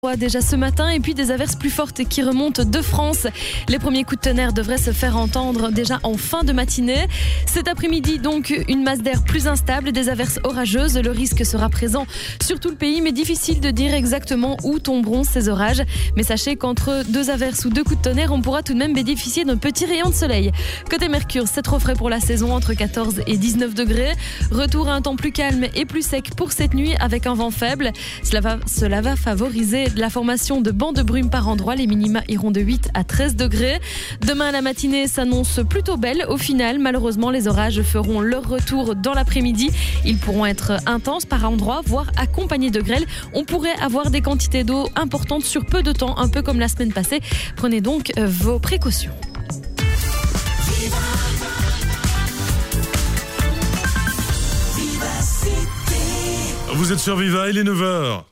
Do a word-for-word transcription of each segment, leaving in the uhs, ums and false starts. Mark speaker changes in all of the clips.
Speaker 1: Déjà ce matin et puis des averses plus fortes qui remontent de France. Les premiers coups de tonnerre devraient se faire entendre déjà en fin de matinée. Cet après-midi donc une masse d'air plus instable, des averses orageuses. Le risque sera présent sur tout le pays mais difficile de dire exactement où tomberont ces orages. Mais sachez qu'entre deux averses ou deux coups de tonnerre, on pourra tout de même bénéficier d'un petit rayon de soleil. Côté Mercure, c'est trop frais pour la saison, entre quatorze et dix-neuf degrés. Retour à un temps plus calme et plus sec pour cette nuit avec un vent faible. Cela va, cela va favoriser la formation de bancs de brume par endroits. Les minima iront de huit à treize degrés. Demain, la matinée s'annonce plutôt belle. Au final, malheureusement, les orages feront leur retour dans l'après-midi. Ils pourront être intenses par endroits, voire accompagnés de grêle. On pourrait avoir des quantités d'eau importantes sur peu de temps, un peu comme la semaine passée. Prenez donc vos précautions.
Speaker 2: Vous êtes sur Viva, il est neuf heures.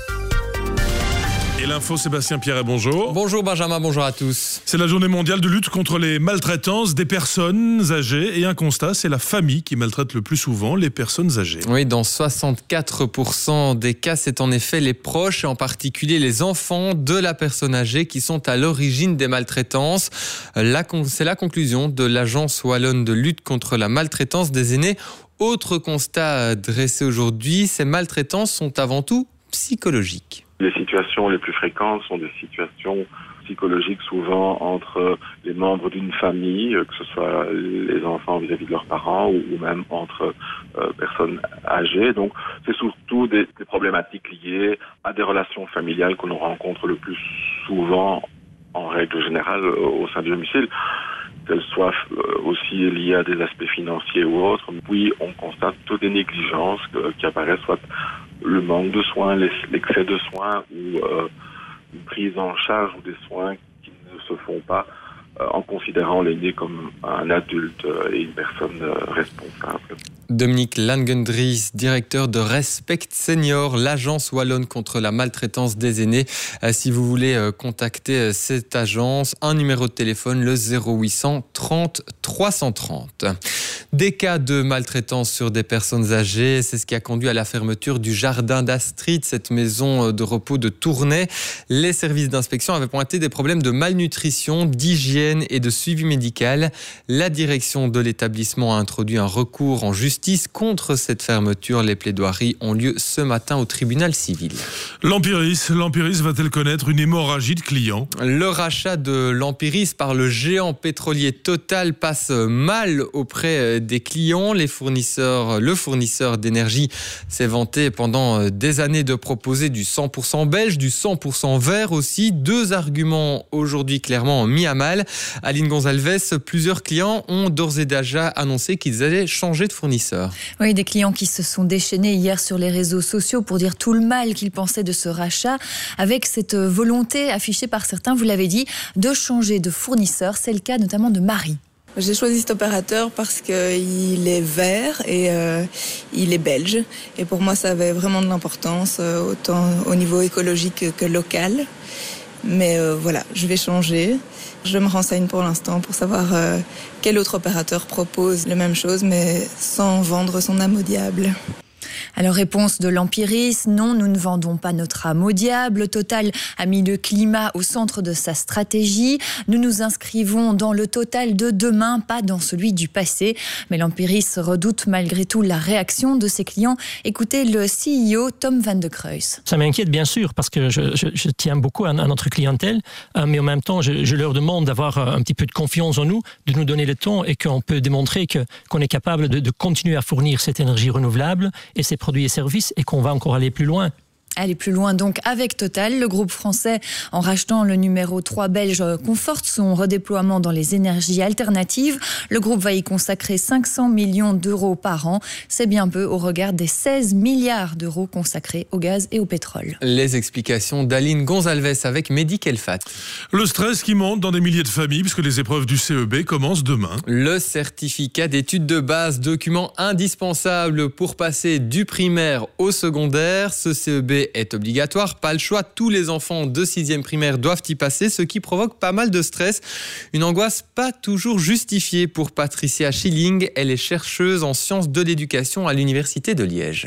Speaker 2: Et l'info, Sébastien Pierret, bonjour.
Speaker 3: Bonjour Benjamin, bonjour à tous.
Speaker 2: C'est la journée mondiale de lutte contre les maltraitances des personnes âgées. Et un constat, c'est la famille qui maltraite le plus souvent les personnes âgées.
Speaker 3: Oui, dans soixante-quatre pour cent des cas, c'est en effet les proches, et en particulier les enfants de la personne âgée qui sont à l'origine des maltraitances. La, c'est la conclusion de l'Agence wallonne de lutte contre la maltraitance des aînés. Autre constat dressé aujourd'hui, ces maltraitances sont avant tout psychologiques.
Speaker 4: Les situations les plus fréquentes sont des situations psychologiques, souvent entre les membres d'une famille, que ce soit les enfants vis-à-vis de leurs parents ou même entre euh, personnes âgées. Donc, c'est surtout des, des problématiques liées à des relations familiales que l'on rencontre le plus souvent, en règle générale, au sein du domicile, qu'elles soient aussi liées à des aspects financiers ou autres. Puis, on constate toutes des négligences qui apparaissent, soit le manque de soins, l'excès de soins ou euh, une prise en charge ou des soins qui ne se font pas euh, en considérant l'aîné comme un adulte et une personne euh, responsable.
Speaker 3: Dominique Langendries, directeur de Respect Senior, l'agence wallonne contre la maltraitance des aînés. Euh, si vous voulez euh, contacter euh, cette agence, un numéro de téléphone, le zéro huit cent trente trois cent trente. Des cas de maltraitance sur des personnes âgées, c'est ce qui a conduit à la fermeture du jardin d'Astrid, cette maison de repos de Tournai. Les services d'inspection avaient pointé des problèmes de malnutrition, d'hygiène et de suivi médical. La direction de l'établissement a introduit un recours en justice contre cette fermeture. Les plaidoiries ont lieu ce matin au tribunal civil.
Speaker 2: L'Empiris, l'Empiris va-t-elle connaître une hémorragie de clients ?
Speaker 3: Le rachat de l'Empiris par le géant pétrolier Total passe mal auprès des clients. Les fournisseurs, le fournisseur d'énergie s'est vanté pendant des années de proposer du cent pour cent belge, du cent pour cent vert aussi. Deux arguments aujourd'hui clairement mis à mal. Aline Gonzalez, plusieurs clients ont d'ores et déjà annoncé qu'ils allaient changer de fournisseur.
Speaker 5: Oui, des clients qui se sont déchaînés hier sur les réseaux sociaux pour dire tout le mal qu'ils pensaient de ce rachat, avec cette volonté affichée par certains, vous l'avez dit, de changer de fournisseur. C'est le cas notamment de Marie.
Speaker 6: J'ai choisi cet opérateur parce qu'il est vert et euh, il est belge. Et pour moi, ça avait vraiment de l'importance, euh, autant au niveau écologique que local. Mais euh, voilà, je vais changer. Je me renseigne pour l'instant pour savoir euh, quel autre opérateur propose la même chose, mais sans vendre son âme au diable.
Speaker 5: Alors, réponse de l'Empiris, non, nous ne vendons pas notre âme au diable. Total a mis le climat au centre de sa stratégie. Nous nous inscrivons dans le Total de demain, pas dans celui du passé. Mais l'Empiris redoute malgré tout la réaction de ses clients. Écoutez le C E O Tom Van de Creus.
Speaker 7: Ça m'inquiète bien sûr parce que je, je, je tiens beaucoup à, à notre clientèle, euh, mais en même temps, je, je leur demande d'avoir un petit peu de confiance en nous, de nous donner le temps et qu'on peut démontrer que, qu'on est capable de, de continuer à fournir cette énergie renouvelable et ces produits et services et qu'on va encore aller plus loin.
Speaker 5: Aller plus loin donc avec Total. Le groupe français, en rachetant le numéro trois belge, conforte son redéploiement dans les énergies alternatives. Le groupe va y consacrer cinq cents millions d'euros par an. C'est bien peu au regard des seize milliards d'euros consacrés au gaz et au pétrole.
Speaker 3: Les explications d'Aline Gonzalez avec Mehdi Kelfat.
Speaker 2: Le stress qui monte dans des milliers de familles puisque les épreuves du C E B commencent demain.
Speaker 3: Le certificat d'études de base, document indispensable pour passer du primaire au secondaire. Ce C E B est obligatoire, pas le choix. Tous les enfants de sixième primaire doivent y passer, ce qui provoque pas mal de stress. Une angoisse pas toujours justifiée pour Patricia Schilling. Elle est chercheuse en sciences de l'éducation à l'Université de Liège.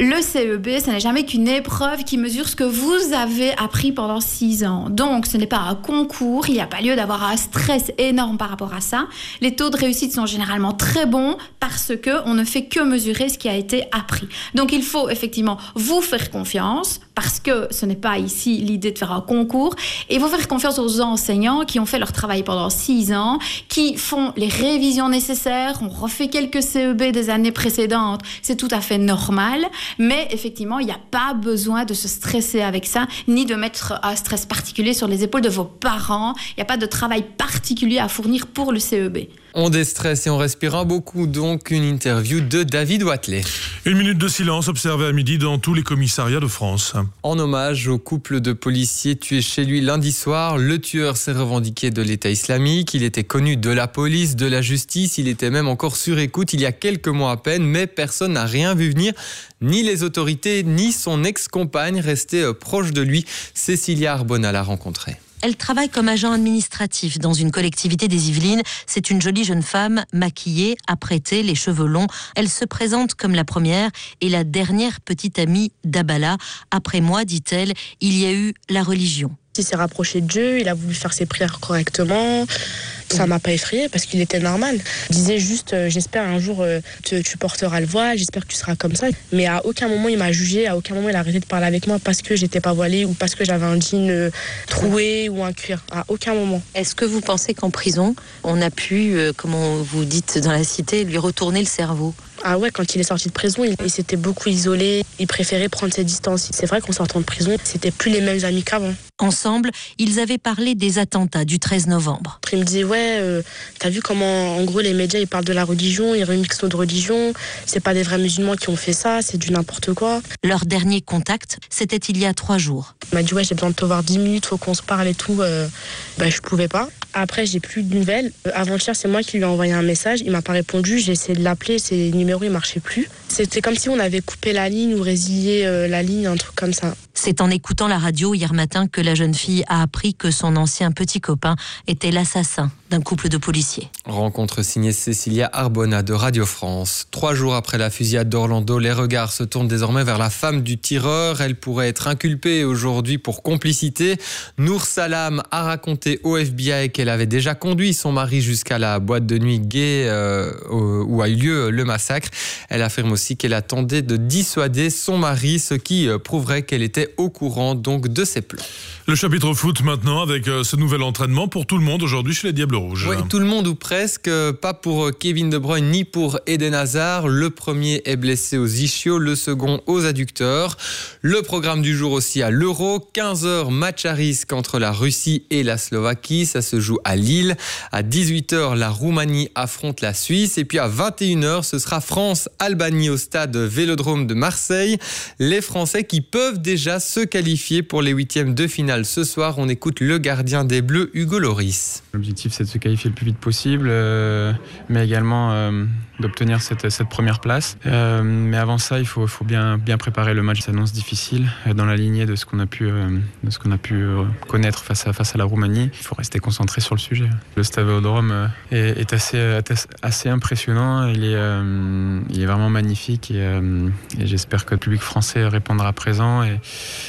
Speaker 8: Le C E B, ce n'est jamais qu'une épreuve qui mesure ce que vous avez appris pendant six ans. Donc, ce n'est pas un concours, il n'y a pas lieu d'avoir un stress énorme par rapport à ça. Les taux de réussite sont généralement très bons parce qu'on ne fait que mesurer ce qui a été appris. Donc, il faut effectivement vous faire confiance parce que ce n'est pas ici l'idée de faire un concours et vous faire confiance aux enseignants qui ont fait leur travail pendant six ans, qui font les révisions nécessaires, on refait quelques C E B des années précédentes, c'est tout à fait normal, mais effectivement, il n'y a pas besoin de se stresser avec ça, ni de mettre un stress particulier sur les épaules de vos parents, il n'y a pas de travail particulier à fournir pour le C E B.
Speaker 3: On déstresse et on respire beaucoup, donc une interview de David Watley.
Speaker 2: Une minute de silence observée à midi dans tous les commissariats de France.
Speaker 3: En hommage au couple de policiers tués chez lui lundi soir, le tueur s'est revendiqué de l'État islamique. Il était connu de la police, de la justice, il était même encore sur écoute il y a quelques mois à peine, mais personne n'a rien vu venir, ni les autorités, ni son ex-compagne restée proche de lui. Cécilia Arbona l'a rencontrée.
Speaker 9: Elle travaille comme agent administratif dans une collectivité des Yvelines. C'est une jolie jeune femme, maquillée, apprêtée, les cheveux longs. Elle se présente comme la première et la dernière petite amie d'Abala. Après moi, dit-elle, il y a eu la religion.
Speaker 10: Il s'est rapproché de Dieu, il a voulu faire ses prières correctement. Ça m'a pas effrayée parce qu'il était normal. Il disait juste, euh, j'espère un jour euh, tu, tu porteras le voile, j'espère que tu seras comme ça. Mais à aucun moment il m'a jugé, à aucun moment il a arrêté de parler avec moi parce que j'étais pas voilée ou parce que j'avais un jean euh, troué ou un cuir. À aucun moment.
Speaker 9: Est-ce que vous pensez qu'en prison, on a pu, euh, comme vous dites dans la cité, lui retourner le cerveau ?
Speaker 10: Ah ouais, quand il est sorti de prison, il, il s'était beaucoup isolé. Il préférait prendre ses distances. C'est vrai qu'en sortant de prison, c'était plus les mêmes amis qu'avant.
Speaker 9: Ensemble, ils avaient parlé des attentats du treize novembre.
Speaker 10: Il me disait, ouais, euh, t'as vu comment, en gros, les médias, ils parlent de la religion, ils remixent notre religion. C'est pas des vrais musulmans qui ont fait ça, c'est du n'importe quoi.
Speaker 9: Leur dernier contact, c'était il y a trois jours.
Speaker 10: Il m'a dit, ouais, j'ai besoin de te voir dix minutes, faut qu'on se parle et tout. Euh, bah, je pouvais pas. Après, j'ai plus de nouvelles. Euh, avant-hier, c'est moi qui lui ai envoyé un message. Il m'a pas répondu. J'ai essayé de l'appeler. Ses numéros, ils marchaient plus. C'était comme si on avait coupé la ligne ou résilié euh, la ligne, un truc comme ça.
Speaker 9: C'est en écoutant la radio hier matin que la jeune fille a appris que son ancien petit copain était l'assassin d'un couple de policiers.
Speaker 3: Rencontre signée Cécilia Arbona de Radio France. Trois jours après la fusillade d'Orlando, les regards se tournent désormais vers la femme du tireur. Elle pourrait être inculpée aujourd'hui pour complicité. Nour Salam a raconté au F B I qu'elle avait déjà conduit son mari jusqu'à la boîte de nuit gay euh, où a eu lieu le massacre. Elle affirme aussi qu'elle attendait de dissuader son mari, ce qui prouverait qu'elle était au courant donc de ses plans.
Speaker 2: Le chapitre foot maintenant avec ce nouvel entraînement pour tout le monde aujourd'hui chez les Diables Rouges.
Speaker 3: Oui, tout le monde ou presque, pas pour Kevin De Bruyne ni pour Eden Hazard. Le premier est blessé aux ischios, le second aux adducteurs. Le programme du jour aussi à l'Euro, quinze heures, match à risque entre la Russie et la Slovaquie. Ça se joue à Lille. À dix-huit heures, la Roumanie affronte la Suisse. Et puis à vingt et une heures, ce sera France-Albanie au stade Vélodrome de Marseille. Les Français qui peuvent déjà se qualifier pour les huitièmes de finale. Ce soir, on écoute le gardien des Bleus, Hugo Lloris.
Speaker 11: L'objectif, c'est de se qualifier le plus vite possible, euh, mais également euh, d'obtenir cette, cette première place. Euh, mais avant ça, il faut, faut bien, bien préparer le match. Ça s'annonce difficile euh, dans la lignée de ce qu'on a pu, euh, de ce qu'on a pu euh, connaître face à, face à la Roumanie. Il faut rester concentré sur le sujet. Le stade Vélodrome euh, est, est assez, assez impressionnant. Il est, euh, il est vraiment magnifique et, euh, et j'espère que le public français répondra présent et,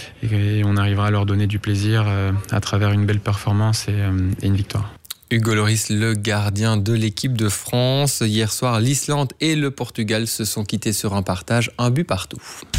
Speaker 11: et on arrivera à leur donner du plaisir euh, à travers une belle performance et, euh, et une victoire.
Speaker 3: Hugo Lloris, le gardien de l'équipe de France. Hier soir, l'Islande et le Portugal se sont quittés sur un partage, un but partout.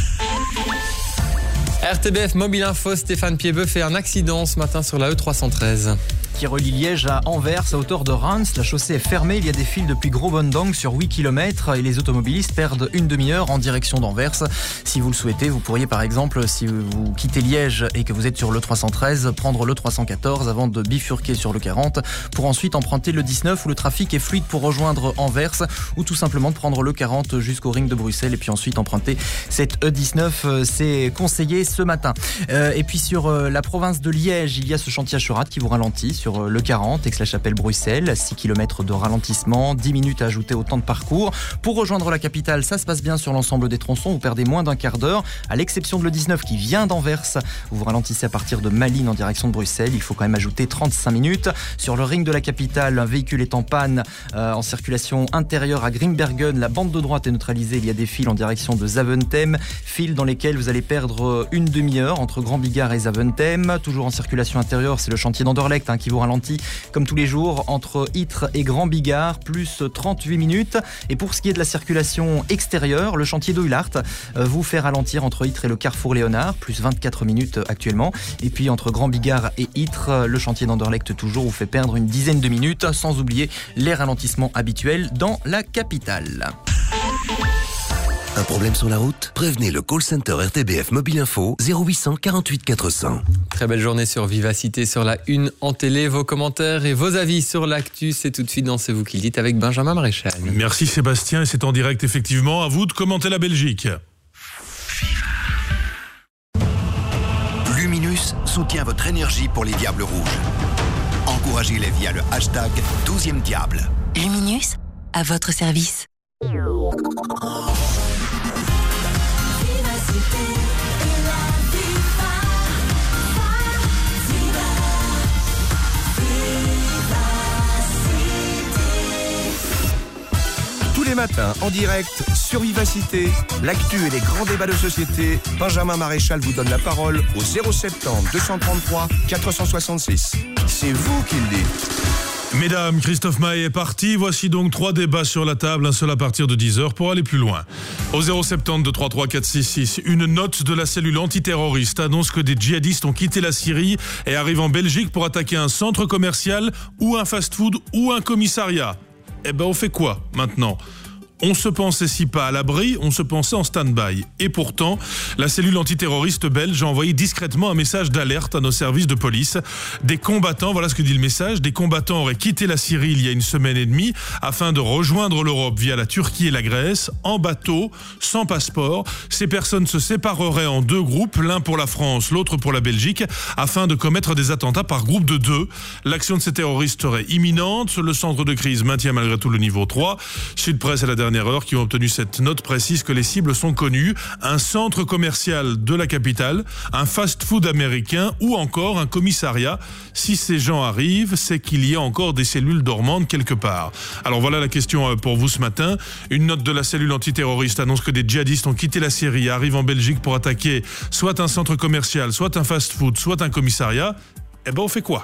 Speaker 3: R T B F Mobile Info, Stéphane Piebeux fait un accident ce matin sur la E trois cent treize.
Speaker 12: Qui relie Liège à Anvers à hauteur de Reims. La chaussée est fermée, il y a des files depuis Gros-Bondang sur huit kilomètres et les automobilistes perdent une demi-heure en direction d'Anvers. Si vous le souhaitez, vous pourriez par exemple, si vous quittez Liège et que vous êtes sur le trois cent treize, prendre le trois cent quatorze avant de bifurquer sur le quarante pour ensuite emprunter le dix-neuf où le trafic est fluide pour rejoindre Anvers ou tout simplement prendre le quarante jusqu'au ring de Bruxelles et puis ensuite emprunter cette E dix-neuf. C'est conseillé. ce matin. Euh, et puis sur euh, la province de Liège, il y a ce chantier à Cherat qui vous ralentit sur euh, le quarante, Aix-la-Chapelle-Bruxelles, six kilomètres de ralentissement, dix minutes à ajouter au temps de parcours. Pour rejoindre la capitale, ça se passe bien sur l'ensemble des tronçons, vous perdez moins d'un quart d'heure, à l'exception de l'E dix-neuf qui vient d'Anvers. Vous vous ralentissez à partir de Malines en direction de Bruxelles, il faut quand même ajouter trente-cinq minutes. Sur le ring de la capitale, un véhicule est en panne euh, en circulation intérieure à Grimbergen. La bande de droite est neutralisée, il y a des fils en direction de Zaventem, fils dans lesquels vous allez perdre une demi-heure entre Grand Bigard et Zaventem. Toujours en circulation intérieure, c'est le chantier d'Anderlecht hein, qui vous ralentit comme tous les jours entre Ytre et Grand Bigard, plus trente-huit minutes. Et pour ce qui est de la circulation extérieure, le chantier d'Oulart euh, vous fait ralentir entre Ytre et le carrefour Léonard, plus vingt-quatre minutes actuellement. Et puis entre Grand Bigard et Ytre, le chantier d'Anderlecht toujours vous fait perdre une dizaine de minutes, sans oublier les ralentissements habituels dans la capitale.
Speaker 13: Un problème sur la route? Prévenez le call center R T B F Mobile Info zéro huit cent quarante-huit quatre cents.
Speaker 3: Très belle journée sur Vivacité, sur la une en télé. Vos commentaires et vos avis sur l'actu, c'est tout de suite dans C'est vous qui le dites avec Benjamin Maréchal.
Speaker 2: Merci Sébastien, et c'est en direct effectivement. À vous de commenter la Belgique.
Speaker 14: Luminus soutient votre énergie pour les Diables Rouges. Encouragez-les via le hashtag douzième Diable.
Speaker 15: Luminus, à votre service.
Speaker 16: Tous les matins, en direct, sur Vivacité, l'actu et les grands débats de société, Benjamin Maréchal vous donne la parole au zéro soixante-dix, deux cent trente-trois, quatre cent soixante-six. C'est vous qui le dites.
Speaker 2: Mesdames, Christophe Maé est parti. Voici donc trois débats sur la table, un seul à partir de dix heures pour aller plus loin. Au zéro soixante-dix, deux cent trente-trois, quatre cent soixante-six, une note de la cellule antiterroriste annonce que des djihadistes ont quitté la Syrie et arrivent en Belgique pour attaquer un centre commercial ou un fast-food ou un commissariat. Eh ben, on fait quoi maintenant ? On se pensait si pas à l'abri, on se pensait en stand-by. Et pourtant, la cellule antiterroriste belge a envoyé discrètement un message d'alerte à nos services de police. Des combattants, voilà ce que dit le message, des combattants auraient quitté la Syrie il y a une semaine et demie afin de rejoindre l'Europe via la Turquie et la Grèce, en bateau, sans passeport. Ces personnes se sépareraient en deux groupes, l'un pour la France, l'autre pour la Belgique, afin de commettre des attentats par groupe de deux. L'action de ces terroristes serait imminente. Le centre de crise maintient malgré tout le niveau trois. Sud Presse est la dernière heure qui ont obtenu cette note précise que les cibles sont connues, un centre commercial de la capitale, un fast-food américain ou encore un commissariat. Si ces gens arrivent, c'est qu'il y a encore des cellules dormantes quelque part. Alors voilà la question pour vous ce matin. Une note de la cellule antiterroriste annonce que des djihadistes ont quitté la Syrie et arrivent en Belgique pour attaquer soit un centre commercial, soit un fast-food, soit un commissariat. Eh ben on fait quoi ?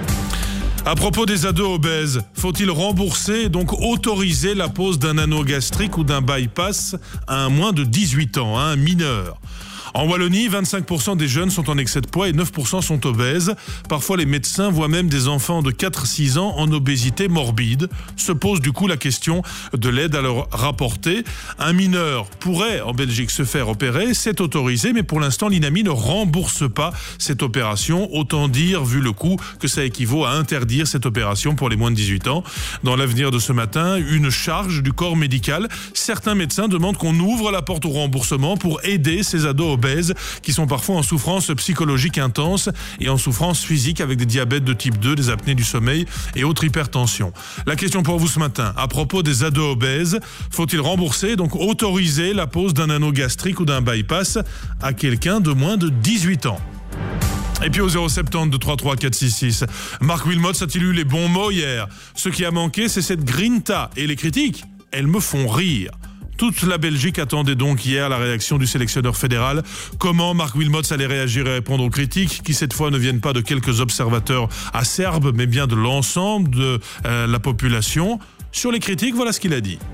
Speaker 2: À propos des ados obèses, faut-il rembourser et donc autoriser la pose d'un anneau gastrique ou d'un bypass à un moins de dix-huit ans, à un mineur ? En Wallonie, vingt-cinq pour cent des jeunes sont en excès de poids et neuf pour cent sont obèses. Parfois, les médecins voient même des enfants de quatre à six ans en obésité morbide. Se pose du coup la question de l'aide à leur rapporter. Un mineur pourrait en Belgique se faire opérer, c'est autorisé, mais pour l'instant, l'INAMI ne rembourse pas cette opération. Autant dire, vu le coût, que ça équivaut à interdire cette opération pour les moins de dix-huit ans. Dans l'avenir de ce matin, une charge du corps médical. Certains médecins demandent qu'on ouvre la porte au remboursement pour aider ces ados obèses obèses qui sont parfois en souffrance psychologique intense et en souffrance physique avec des diabètes de type deux, des apnées du sommeil et autres hypertensions. La question pour vous ce matin, à propos des ados obèses, faut-il rembourser, donc autoriser la pose d'un anneau gastrique ou d'un bypass à quelqu'un de moins de dix-huit ans? Et puis au zéro soixante-dix, deux cent trente-trois, quatre cent soixante-six, Marc Wilmots a-t-il eu les bons mots hier? Ce qui a manqué, c'est cette grinta. Et les critiques, elles me font rire. Toute la Belgique attendait donc hier la réaction du sélectionneur fédéral. Comment Marc Wilmots allait réagir et répondre aux critiques, qui cette fois ne viennent pas de quelques observateurs acerbes, mais bien de l'ensemble de euh, la population. Sur les critiques, voilà ce qu'il a dit.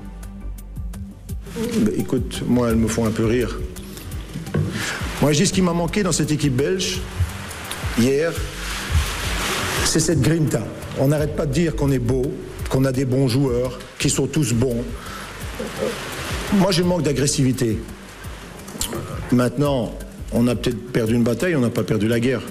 Speaker 17: Bah, écoute, moi, elles me font un peu rire. Moi, je dis ce qui m'a manqué dans cette équipe belge, hier, c'est cette grinta. On n'arrête pas de dire qu'on est beau, qu'on a des bons joueurs, qu'ils sont tous bons. Moi, je manque d'agressivité. Maintenant, on a peut-être perdu une bataille, on n'a pas perdu la guerre.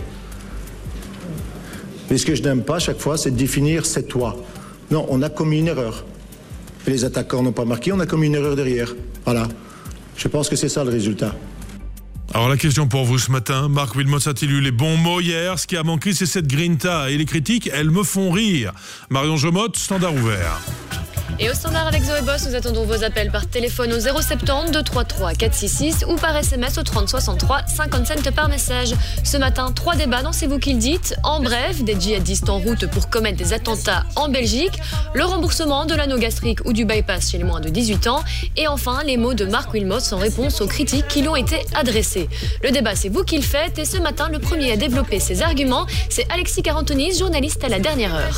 Speaker 17: Mais ce que je n'aime pas, chaque fois, c'est de définir c'est toi. Non, on a commis une erreur. Et les attaquants n'ont pas marqué, on a commis une erreur derrière. Voilà. Je pense que c'est ça le résultat.
Speaker 2: Alors la question pour vous ce matin, Marc Wilmots a-t-il eu les bons mots hier? Ce qui a manqué, c'est cette grinta. Et les critiques, elles me font rire. Marion Jomotte, standard ouvert.
Speaker 18: Et au standard avec Zoé Boss, nous attendons vos appels par téléphone au zéro sept zéro deux trois trois quatre six six ou par S M S au trente soixante-trois, cinquante cents par message. Ce matin, trois débats dans C'est vous qui le dites. En bref, des djihadistes en route pour commettre des attentats en Belgique, le remboursement de l'anneau gastrique ou du bypass chez les moins de dix-huit ans, et enfin les mots de Marc Wilmots en réponse aux critiques qui lui ont été adressées. Le débat, c'est vous qui le faites, et ce matin, le premier à développer ses arguments, c'est Alexis Carantonis, journaliste à la dernière heure.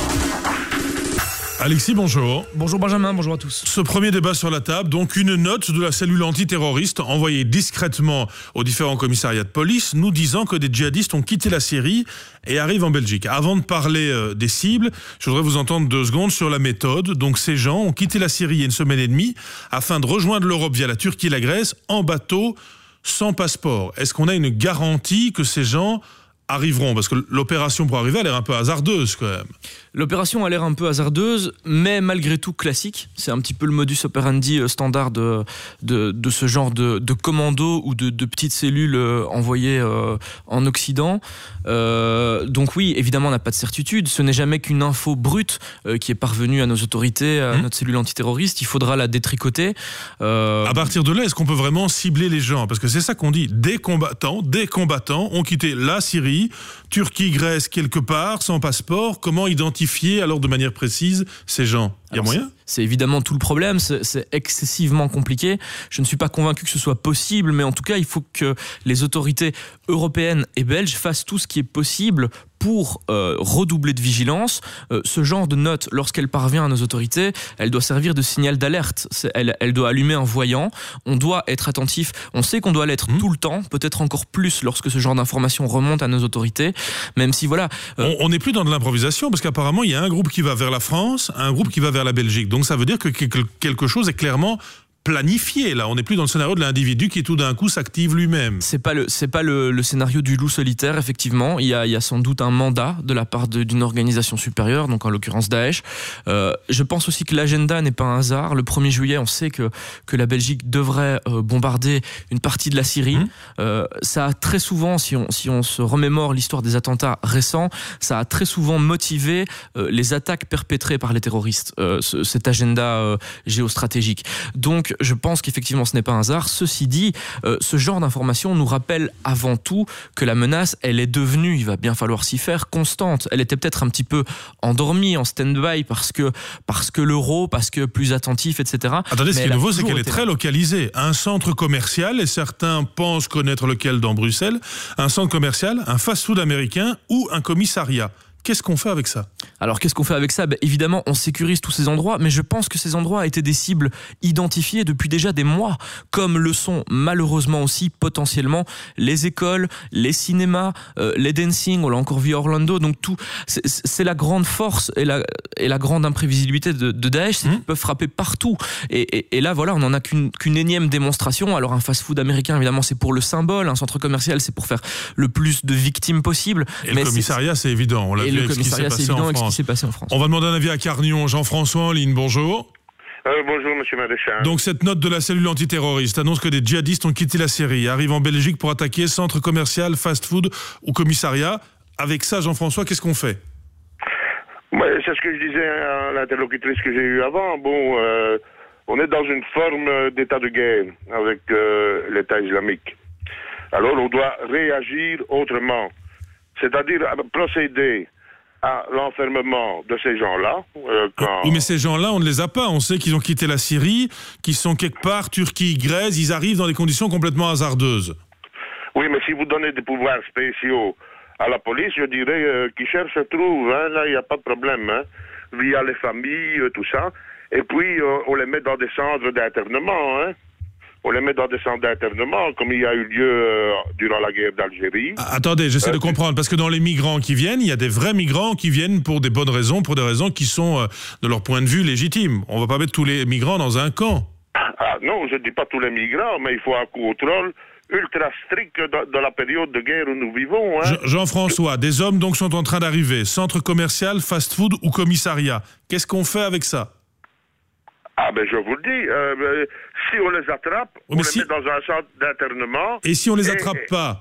Speaker 2: Alexis, bonjour.
Speaker 19: Bonjour Benjamin, bonjour à tous.
Speaker 2: Ce premier débat sur la table, donc une note de la cellule antiterroriste envoyée discrètement aux différents commissariats de police, nous disant que des djihadistes ont quitté la Syrie et arrivent en Belgique. Avant de parler euh, des cibles, je voudrais vous entendre deux secondes sur la méthode. Donc ces gens ont quitté la Syrie il y a une semaine et demie afin de rejoindre l'Europe via la Turquie et la Grèce en bateau, sans passeport. Est-ce qu'on a une garantie que ces gens arriveront? Parce que l'opération pour arriver a l'air un peu hasardeuse quand même.
Speaker 19: L'opération a l'air un peu hasardeuse, mais malgré tout classique. C'est un petit peu le modus operandi standard de, de, de ce genre de, de commando ou de, de petites cellules envoyées euh, en Occident. Euh, donc oui, évidemment, on n'a pas de certitude. Ce n'est jamais qu'une info brute euh, qui est parvenue à nos autorités, à mmh. notre cellule antiterroriste. Il faudra la détricoter. Euh...
Speaker 2: À partir de là, est-ce qu'on peut vraiment cibler les gens? Parce que c'est ça qu'on dit. Des combattants, des combattants ont quitté la Syrie, Turquie, Grèce, quelque part, sans passeport. Comment identifier alors de manière précise ces gens? Il y a alors moyen?
Speaker 19: C'est évidemment tout le problème, c'est, c'est excessivement compliqué. Je ne suis pas convaincu que ce soit possible, mais en tout cas, il faut que les autorités européennes et belges fassent tout ce qui est possible pour euh, redoubler de vigilance. Euh, ce genre de note, lorsqu'elle parvient à nos autorités, elle doit servir de signal d'alerte. C'est, elle, elle doit allumer un voyant. On doit être attentif. On sait qu'on doit l'être mmh. tout le temps, peut-être encore plus lorsque ce genre d'information remonte à nos autorités, même si voilà...
Speaker 2: Euh... On n'est plus dans de l'improvisation, parce qu'apparemment, il y a un groupe qui va vers la France, un groupe qui va vers la Belgique. Donc ça veut dire que quelque chose est clairement planifié, là. On n'est plus dans le scénario de l'individu qui tout d'un coup s'active lui-même.
Speaker 19: C'est pas le, c'est pas le, le scénario du loup solitaire, effectivement. Il y a, il y a sans doute un mandat de la part de, d'une organisation supérieure, donc en l'occurrence Daesh. Euh, je pense aussi que l'agenda n'est pas un hasard. Le premier juillet, on sait que, que la Belgique devrait euh, bombarder une partie de la Syrie. Mmh. Euh, ça a très souvent, si on, si on se remémore l'histoire des attentats récents, ça a très souvent motivé euh, les attaques perpétrées par les terroristes, euh, ce, cet agenda euh, géostratégique. Donc, je pense qu'effectivement ce n'est pas un hasard. Ceci dit, euh, ce genre d'information nous rappelle avant tout que la menace, elle est devenue, il va bien falloir s'y faire, constante. Elle était peut-être un petit peu endormie, en stand-by, parce que, parce que l'euro, parce que plus attentif, et cetera.
Speaker 2: Attendez, ce qui est nouveau, c'est qu'elle est très
Speaker 19: là.
Speaker 2: localisée. Un centre commercial, et certains pensent connaître lequel dans Bruxelles, un centre commercial, un fast-food américain ou un commissariat. Qu'est-ce qu'on fait avec ça?
Speaker 19: Alors, qu'est-ce qu'on fait avec ça? Ben, évidemment, on sécurise tous ces endroits, mais je pense que ces endroits étaient des cibles identifiées depuis déjà des mois, comme le sont malheureusement aussi potentiellement les écoles, les cinémas, euh, les dancing, on l'a encore vu à Orlando. Donc tout, c'est, c'est la grande force et la, et la grande imprévisibilité de, de Daesh, c'est mmh. qu'ils peuvent frapper partout. Et, et, et là, voilà, on n'en a qu'une, qu'une énième démonstration. Alors, un fast-food américain, évidemment, c'est pour le symbole. Un centre commercial, c'est pour faire le plus de victimes possible.
Speaker 2: Et mais le commissariat, c'est, c'est évident. On l'a vu.
Speaker 19: Le commissariat, c'est évident avec ce qui s'est passé en France.
Speaker 2: On va demander un avis à Carnion. Jean-François en ligne, bonjour.
Speaker 20: Euh, bonjour, monsieur Maréchal.
Speaker 2: Donc, cette note de la cellule antiterroriste annonce que des djihadistes ont quitté la Syrie, arrivent en Belgique pour attaquer centre commercial, fast-food ou commissariat. Avec ça, Jean-François, qu'est-ce qu'on fait?
Speaker 20: Ouais, c'est ce que je disais à l'interlocutrice que j'ai eue avant. Bon, euh, on est dans une forme d'état de guerre avec euh, l'État islamique. Alors, on doit réagir autrement. C'est-à-dire procéder à l'enfermement de ces gens-là. Euh, quand...
Speaker 2: Oui, mais ces gens-là, on ne les a pas. On sait qu'ils ont quitté la Syrie, qu'ils sont quelque part, Turquie, Grèce, ils arrivent dans des conditions complètement hasardeuses.
Speaker 20: Oui, mais si vous donnez des pouvoirs spéciaux à la police, je dirais euh, qu'ils cherchent, trouvent. Hein, là, il n'y a pas de problème. Hein, via les familles, euh, tout ça. Et puis, euh, on les met dans des centres d'internement, hein. On les met dans des centres d'internement, comme il y a eu lieu euh, durant la guerre d'Algérie.
Speaker 2: Ah, attendez, j'essaie euh, de comprendre, parce que dans les migrants qui viennent, il y a des vrais migrants qui viennent pour des bonnes raisons, pour des raisons qui sont, euh, de leur point de vue, légitimes. On ne va pas mettre tous les migrants dans un camp.
Speaker 20: Ah non, je ne dis pas tous les migrants, mais il faut un contrôle ultra strict de, de la période de guerre où nous vivons. Hein.
Speaker 2: Jean-François, des hommes donc sont en train d'arriver, centre commercial, fast-food ou commissariat. Qu'est-ce qu'on fait avec ça?
Speaker 20: Ah ben je vous le dis, euh, ben, si on les attrape,
Speaker 2: Oui,
Speaker 20: on
Speaker 2: mais
Speaker 20: les
Speaker 2: si-
Speaker 20: met dans un centre d'internement.
Speaker 2: Et si on les
Speaker 20: et-
Speaker 2: attrape
Speaker 20: et-
Speaker 2: pas?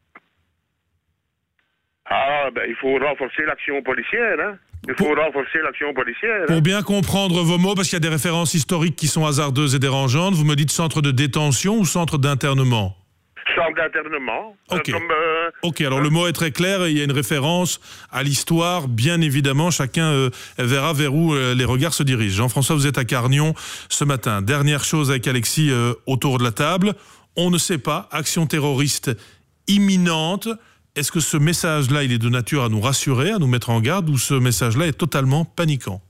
Speaker 20: Ah ben il faut renforcer l'action policière, hein. Il faut renforcer l'action policière.
Speaker 2: Pour
Speaker 20: hein.
Speaker 2: bien comprendre vos mots, parce qu'il y a des références historiques qui sont hasardeuses et dérangeantes, vous me dites centre de détention ou centre d'internement?
Speaker 20: Centre d'internement.
Speaker 2: Ok.
Speaker 20: euh, comme, euh,
Speaker 2: Ok, alors le mot est très clair et il y a une référence à l'histoire, bien évidemment. Chacun euh, verra vers où euh, les regards se dirigent. Jean-François, vous êtes à Carnion ce matin. Dernière chose avec Alexis euh, autour de la table. On ne sait pas, action terroriste imminente. Est-ce que ce message-là, il est de nature à nous rassurer, à nous mettre en garde, ou ce message-là est totalement paniquant?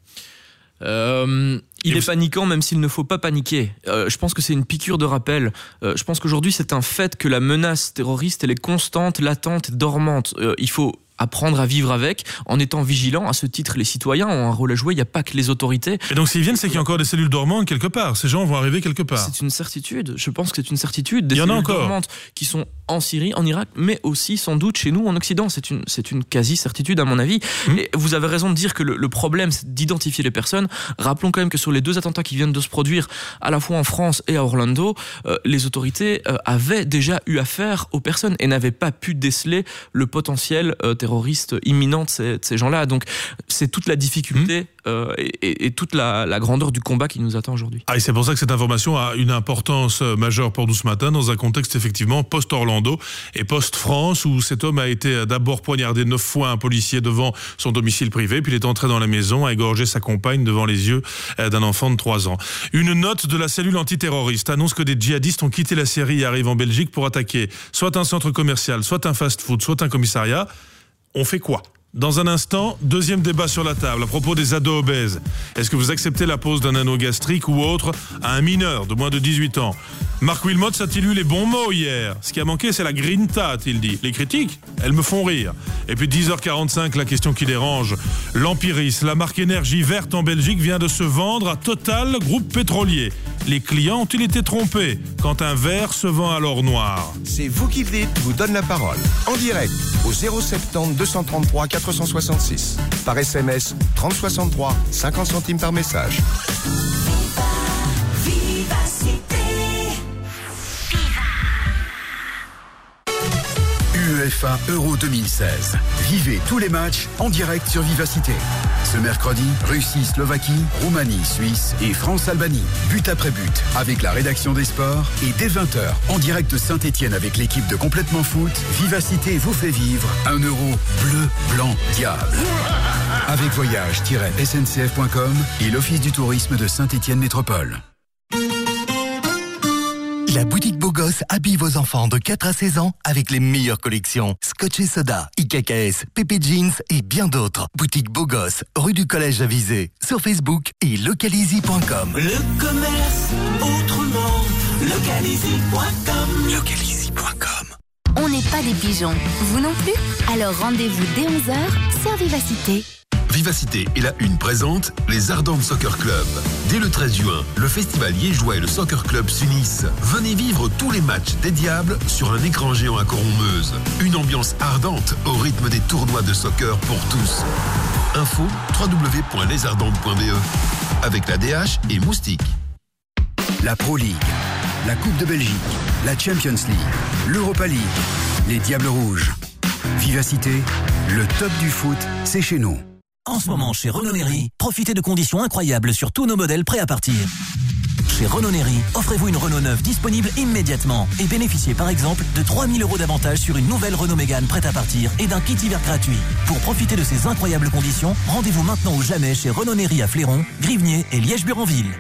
Speaker 19: Euh, il est paniquant même s'il ne faut pas paniquer. Euh, je pense que c'est une piqûre de rappel. Euh, je pense qu'aujourd'hui c'est un fait que la menace terroriste elle est constante, latente, dormante. Euh, il faut apprendre à vivre avec en étant vigilant. À ce titre, les citoyens ont un rôle à jouer, il n'y a pas que les autorités.
Speaker 2: Et donc s'ils viennent, c'est qu'il y a encore des cellules dormantes quelque part. Ces gens vont arriver quelque part.
Speaker 19: C'est une certitude, je pense que c'est une certitude. Des
Speaker 2: Il y en a
Speaker 19: cellules
Speaker 2: encore.
Speaker 19: dormantes qui sont en Syrie, en Irak, mais aussi sans doute chez nous en Occident. C'est une, c'est une quasi-certitude à mon avis.
Speaker 2: Mmh.
Speaker 19: Et vous avez raison de dire que le, le problème c'est d'identifier les personnes. Rappelons quand même que sur les deux attentats qui viennent de se produire, à la fois en France et à Orlando, euh, les autorités euh, avaient déjà eu affaire aux personnes et n'avaient pas pu déceler le potentiel euh, terroriste imminent de ces, de ces gens-là. Donc c'est toute la difficulté mmh. euh, et, et, et toute la, la grandeur du combat qui nous attend aujourd'hui.
Speaker 2: Ah, et c'est pour ça que cette information a une importance majeure pour nous ce matin, dans un contexte effectivement post-Orlando et post-France, où cet homme a été d'abord poignardé neuf fois un policier devant son domicile privé, puis il est entré dans la maison, a égorgé sa compagne devant les yeux d'un enfant de trois ans. Une note de la cellule antiterroriste annonce que des djihadistes ont quitté la Syrie et arrivent en Belgique pour attaquer soit un centre commercial, soit un fast-food, soit un commissariat. On fait quoi ? Dans un instant, deuxième débat sur la table à propos des ados obèses. Est-ce que vous acceptez la pose d'un anneau gastrique ou autre à un mineur de moins de dix-huit ans? Marc Wilmots a-t-il eu les bons mots hier? Ce qui a manqué, c'est la grinta, a-t-il dit. Les critiques, elles me font rire. Et puis dix heures quarante-cinq, la question qui dérange. L'Empiris, la marque énergie verte en Belgique, vient de se vendre à Total, groupe pétrolier. Les clients ont-ils été trompés quand un vert se vend à l'or noir?
Speaker 16: C'est vous qui le dites, vous donne la parole. En direct, au zéro soixante-dix deux cent trente-trois quatre cent soixante-six. Par S M S, trente soixante-trois, cinquante centimes par message.
Speaker 21: UEFA Euro deux mille seize. Vivez tous les matchs en direct sur Vivacité. Ce mercredi, Russie-Slovaquie, Roumanie-Suisse et France-Albanie. But après but, avec la rédaction des sports. Et dès vingt heures, en direct de Saint-Etienne avec l'équipe de Complètement Foot, Vivacité vous fait vivre un euro bleu, blanc, diable. Avec voyage tiret S N C F point com et l'Office du tourisme de Saint-Etienne Métropole.
Speaker 22: La boutique Beau Gosse habille vos enfants de quatre à seize ans avec les meilleures collections. Scotch et Soda, I K K S, Pépé Jeans et bien d'autres. Boutique Beau Gosse, rue du Collège à Visé, sur Facebook et localizy point com.
Speaker 23: Le commerce autrement, localizy point com.
Speaker 22: localizy point com.
Speaker 24: On n'est pas des pigeons, vous non plus? Alors rendez-vous dès onze heures sur Vivacité.
Speaker 25: Vivacité et la Une présente les Ardentes Soccer Club. Dès le treize juin, le festival liégeois et le Soccer Club s'unissent. Venez vivre tous les matchs des Diables sur un écran géant à Coron-Meuse. Une ambiance ardente au rythme des tournois de soccer pour tous. Info w w w point les ardentes point b e avec la D H et Moustique.
Speaker 21: La Pro League, la Coupe de Belgique, la Champions League, l'Europa League, les Diables Rouges. Vivacité, le top du foot, c'est chez nous.
Speaker 23: En ce moment, chez Renault Néry, profitez de conditions incroyables sur tous nos modèles prêts à partir. Chez Renault Néry, offrez-vous une Renault neuve disponible immédiatement et bénéficiez par exemple de trois mille euros d'avantage sur une nouvelle Renault Mégane prête à partir et d'un kit hiver gratuit. Pour profiter de ces incroyables conditions, rendez-vous maintenant ou jamais chez Renault Néry à Fléron, Grivnier et Liège-Buranville.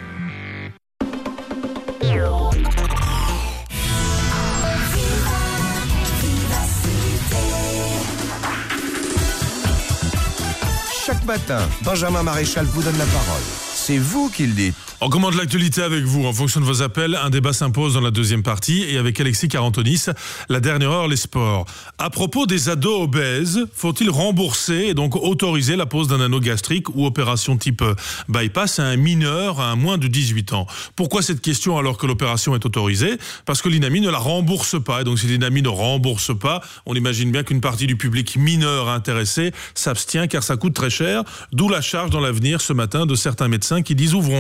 Speaker 16: Chaque matin, Benjamin Maréchal vous donne la parole. C'est vous qui le dites.
Speaker 2: On commande l'actualité avec vous. En fonction de vos appels, un débat s'impose dans la deuxième partie. Et avec Alexis Carantonis, la dernière heure, les sports. À propos des ados obèses, faut-il rembourser et donc autoriser la pose d'un anneau gastrique ou opération type bypass à un mineur à un moins de dix-huit ans? Pourquoi cette question alors que l'opération est autorisée? Parce que l'INAMI ne la rembourse pas. Et donc si l'INAMI ne rembourse pas, on imagine bien qu'une partie du public mineur intéressé s'abstient car ça coûte très cher. D'où la charge dans l'avenir ce matin de certains médecins qui disent ouvrons, ouvrons la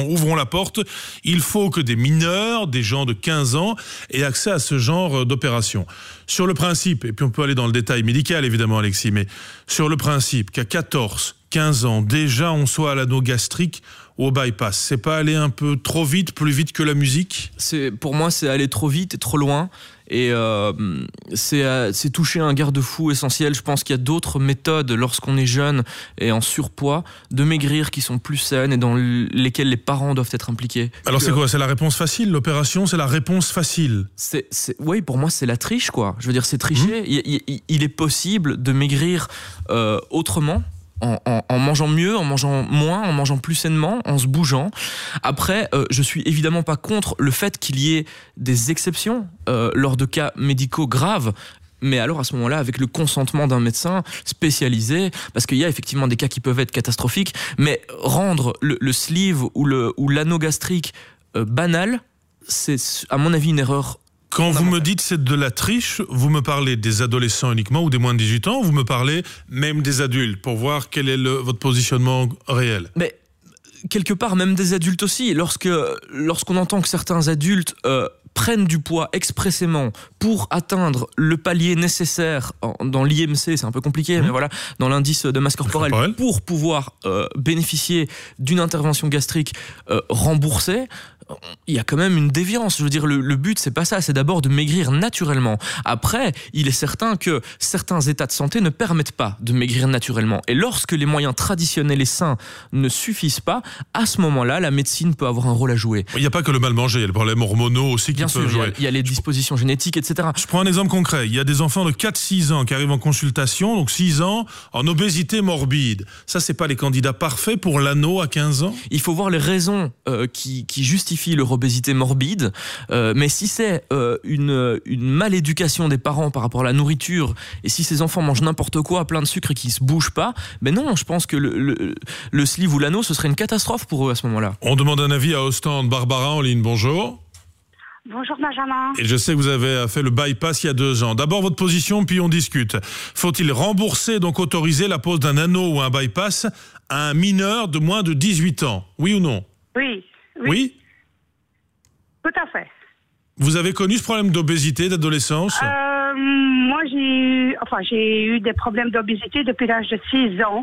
Speaker 2: porte. Il faut que des mineurs, des gens de quinze ans, aient accès à ce genre d'opération. Sur le principe, et puis on peut aller dans le détail médical évidemment Alexis, mais sur le principe qu'à quatorze, quinze ans, déjà on soit à l'anneau gastrique ou au bypass, c'est pas aller un peu trop vite, plus vite que la musique ?
Speaker 19: C'est, pour moi, c'est aller trop vite et trop loin. Et euh, c'est, euh, c'est toucher un garde-fou essentiel. Je pense qu'il y a d'autres méthodes lorsqu'on est jeune et en surpoids de maigrir qui sont plus saines et dans lesquelles les parents doivent être impliqués.
Speaker 2: Alors
Speaker 19: que,
Speaker 2: c'est quoi ? C'est la réponse facile ? L'opération, c'est la réponse facile ?
Speaker 19: c'est, c'est, Oui, pour moi, c'est la triche, quoi. Je veux dire, c'est tricher. Mmh. Il, il, il est possible de maigrir euh, autrement. En, en, en mangeant mieux, en mangeant moins, en mangeant plus sainement, en se bougeant. Après, euh, je suis évidemment pas contre le fait qu'il y ait des exceptions euh, lors de cas médicaux graves. Mais alors à ce moment-là, avec le consentement d'un médecin spécialisé, parce qu'il y a effectivement des cas qui peuvent être catastrophiques, mais rendre le, le sleeve ou, le, ou l'anneau gastrique euh, banal, c'est à mon avis une erreur.
Speaker 2: Quand vous me dites c'est de la triche, vous me parlez des adolescents uniquement ou des moins de dix-huit ans, ou vous me parlez même des adultes pour voir quel est le, votre positionnement réel ?
Speaker 19: Mais quelque part même des adultes aussi. Lorsque, lorsqu'on entend que certains adultes euh, prennent du poids expressément pour atteindre le palier nécessaire en, dans l'I M C, c'est un peu compliqué, mmh. mais voilà, dans l'indice de masse corporelle, corporelle. pour pouvoir euh, bénéficier d'une intervention gastrique euh, remboursée, il y a quand même une déviance. Je veux dire, le, le but, c'est pas ça, c'est d'abord de maigrir naturellement. Après, il est certain que certains états de santé ne permettent pas de maigrir naturellement. Et lorsque les moyens traditionnels et sains ne suffisent pas, à ce moment-là, la médecine peut avoir un rôle à jouer.
Speaker 2: Il n'y a pas que le mal manger, il y a le problème hormonaux aussi qui
Speaker 19: Bien
Speaker 2: peuvent
Speaker 19: sûr,
Speaker 2: jouer.
Speaker 19: Il y, y a les dispositions génétiques, et cetera.
Speaker 2: Je prends un exemple concret. Il y a des enfants de quatre six ans qui arrivent en consultation, donc six ans, en obésité morbide. Ça, c'est pas les candidats parfaits pour l'anneau à quinze ans ?
Speaker 19: Il faut voir les raisons euh, qui, qui justifient leur obésité morbide, euh, mais si c'est euh, une, une maléducation des parents par rapport à la nourriture, et si ces enfants mangent n'importe quoi, plein de sucre et qui se bougent pas, ben non, je pense que le, le, le sleeve ou l'anneau, ce serait une catastrophe pour eux à ce moment-là.
Speaker 2: On demande un avis à Ostende. Barbara en ligne, bonjour.
Speaker 1: Bonjour Benjamin.
Speaker 2: Et je sais que vous avez fait le bypass il y a deux ans. D'abord votre position, puis on discute. Faut-il rembourser, donc autoriser la pose d'un anneau ou un bypass à un mineur de moins de dix-huit ans ? Oui ou non ?
Speaker 1: Oui. Oui,
Speaker 2: oui
Speaker 1: tout à fait.
Speaker 2: Vous avez connu ce problème d'obésité, d'adolescence ?
Speaker 1: euh, Moi, j'ai eu, enfin, j'ai eu des problèmes d'obésité depuis l'âge de six ans.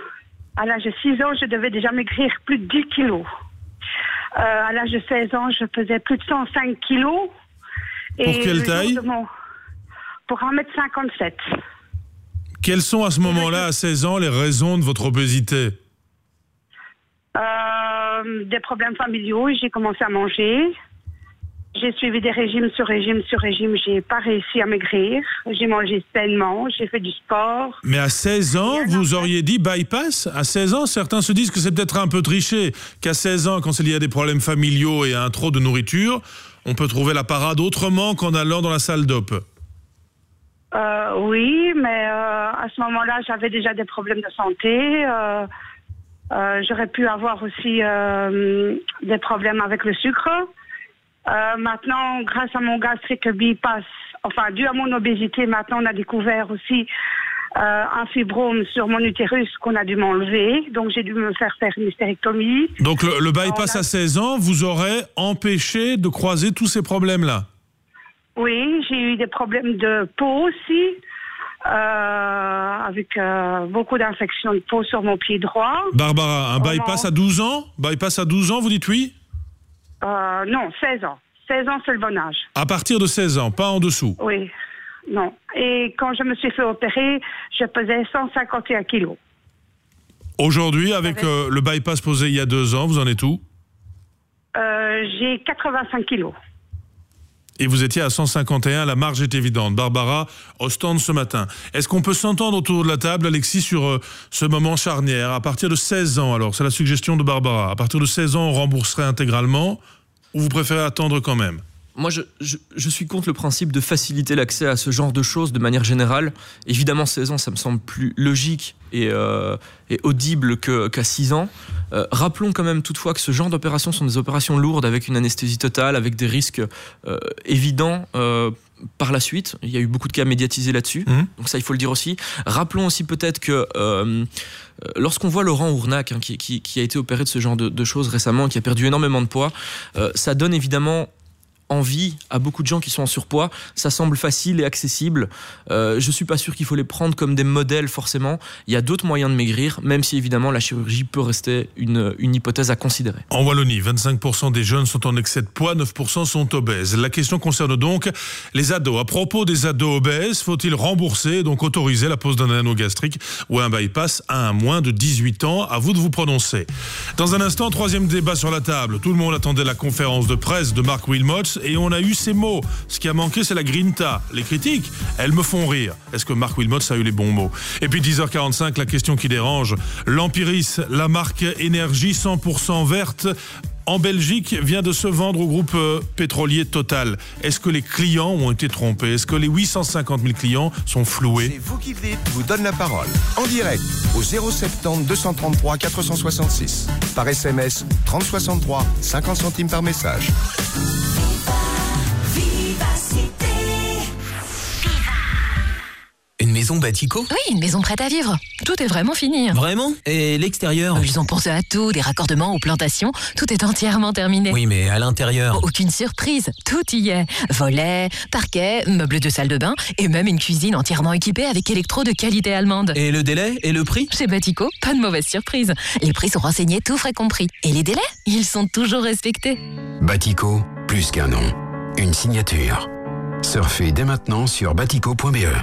Speaker 1: À l'âge de six ans, je devais déjà maigrir plus de dix kilos. Euh, à l'âge de seize ans, je pesais plus de cent cinq kilos.
Speaker 2: Et pour quelle taille ?
Speaker 1: mon... Pour un mètre cinquante-sept.
Speaker 2: Quelles sont à ce moment-là, à seize ans, les raisons de votre obésité ?
Speaker 1: euh, Des problèmes familiaux. J'ai commencé à manger. J'ai suivi des régimes sur régime sur régime. J'ai pas réussi à maigrir. J'ai mangé sainement. J'ai fait du sport.
Speaker 2: Mais à seize ans, vous auriez dit bypass ? À seize ans, certains se disent que c'est peut-être un peu triché. Qu'à seize ans, quand il y a des problèmes familiaux et un trop de nourriture, on peut trouver la parade autrement qu'en allant dans la salle d'op.
Speaker 1: Euh, oui, mais euh, à ce moment-là, j'avais déjà des problèmes de santé. Euh, euh, j'aurais pu avoir aussi euh, des problèmes avec le sucre. Euh, maintenant, grâce à mon gastrique bypass, enfin, dû à mon obésité, maintenant, on a découvert aussi euh, un fibrome sur mon utérus qu'on a dû m'enlever. Donc, j'ai dû me faire faire une hystérectomie.
Speaker 2: Donc, le, le bypass a... à seize ans vous aurait empêché de croiser tous ces problèmes-là ?
Speaker 1: Oui, j'ai eu des problèmes de peau aussi, euh, avec euh, beaucoup d'infections de peau sur mon pied droit.
Speaker 2: Barbara, un bypass à douze ans ? Bypass à douze ans, vous dites oui ?
Speaker 1: Euh, non, seize ans. seize ans, c'est le bon âge.
Speaker 2: À partir de seize ans, pas en dessous?
Speaker 1: Oui, non. Et quand je me suis fait opérer, je pesais cent cinquante et un kilos.
Speaker 2: Aujourd'hui, avec, avec... Euh, le bypass posé il y a deux ans, vous en êtes où?
Speaker 1: euh, J'ai quatre-vingt-cinq kilos.
Speaker 2: Et vous étiez à cent cinquante et un, la marge est évidente. Barbara, Ostende ce matin. Est-ce qu'on peut s'entendre autour de la table, Alexis, sur euh, ce moment charnière? À partir de seize ans, alors, c'est la suggestion de Barbara. À partir de seize ans, on rembourserait intégralement, ou vous préférez attendre quand même?
Speaker 19: Moi, je, je, je suis contre le principe de faciliter l'accès à ce genre de choses de manière générale. Évidemment, seize ans, ça me semble plus logique et, euh, et audible que, qu'à six ans. Euh, rappelons quand même toutefois que ce genre d'opérations sont des opérations lourdes avec une anesthésie totale, avec des risques euh, évidents euh, par la suite. Il y a eu beaucoup de cas médiatisés là-dessus, mmh. donc ça il faut le dire aussi. Rappelons aussi peut-être que euh, lorsqu'on voit Laurent Ournac hein, qui, qui, qui a été opéré de ce genre de, de choses récemment, qui a perdu énormément de poids, euh, ça donne évidemment envie à beaucoup de gens qui sont en surpoids. Ça semble facile et accessible. Euh, je suis pas sûr qu'il faut les prendre comme des modèles forcément. Il y a d'autres moyens de maigrir, même si évidemment la chirurgie peut rester une, une hypothèse à considérer.
Speaker 2: En Wallonie, vingt-cinq pour cent des jeunes sont en excès de poids, neuf pour cent sont obèses. La question concerne donc les ados. À propos des ados obèses, faut-il rembourser, donc autoriser la pose d'un anneau gastrique ou un bypass à un moins de dix-huit ans? À vous de vous prononcer. Dans un instant, troisième débat sur la table. Tout le monde attendait la conférence de presse de Mark Wilmots et on a eu ces mots. Ce qui a manqué, c'est la grinta. Les critiques, elles me font rire. Est-ce que Mark Wilmots a eu les bons mots? Et puis dix heures quarante-cinq, la question qui dérange. L'Empiris, la marque énergie cent pour cent verte en Belgique, vient de se vendre au groupe euh, pétrolier Total. Est-ce que les clients ont été trompés? Est-ce que les huit cent cinquante mille clients sont floués?
Speaker 16: C'est vous qui le dites, vous donne la parole. En direct, au zéro soixante-dix, deux cent trente-trois, quatre cent soixante-six. Par S M S, trente soixante-trois, cinquante centimes par message.
Speaker 4: Une maison Batico?
Speaker 5: Oui, une maison prête à vivre. Tout est vraiment fini.
Speaker 4: Vraiment? Et l'extérieur?
Speaker 5: Ils ont pensé à tout, des raccordements aux plantations. Tout est entièrement terminé.
Speaker 4: Oui, mais à l'intérieur?
Speaker 5: Aucune surprise. Tout y est. Volets, parquet, meubles de salle de bain et même une cuisine entièrement équipée avec électro de qualité allemande.
Speaker 4: Et le délai? Et le prix?
Speaker 5: Chez Batico, pas de mauvaise surprise. Les prix sont renseignés, tout frais compris. Et les délais? Ils sont toujours respectés.
Speaker 21: Batico, plus qu'un nom. Une signature. Surfez dès maintenant sur batico point b e.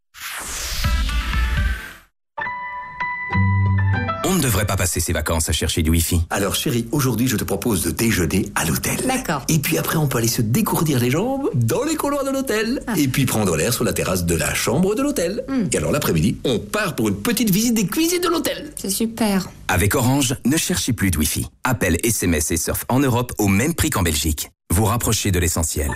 Speaker 6: On ne devrait pas passer ses vacances à chercher du Wi-Fi.
Speaker 7: Alors chérie, aujourd'hui je te propose de déjeuner à l'hôtel.
Speaker 6: D'accord.
Speaker 7: Et puis après on peut aller se dégourdir les jambes dans les couloirs de l'hôtel. Ah. Et puis prendre l'air sur la terrasse de la chambre de l'hôtel. Mm. Et alors l'après-midi, on part pour une petite visite des cuisines de l'hôtel.
Speaker 6: C'est super. Avec Orange, ne cherchez plus de Wi-Fi. Appel, S M S et surf en Europe au même prix qu'en Belgique. Vous rapprochez de l'essentiel.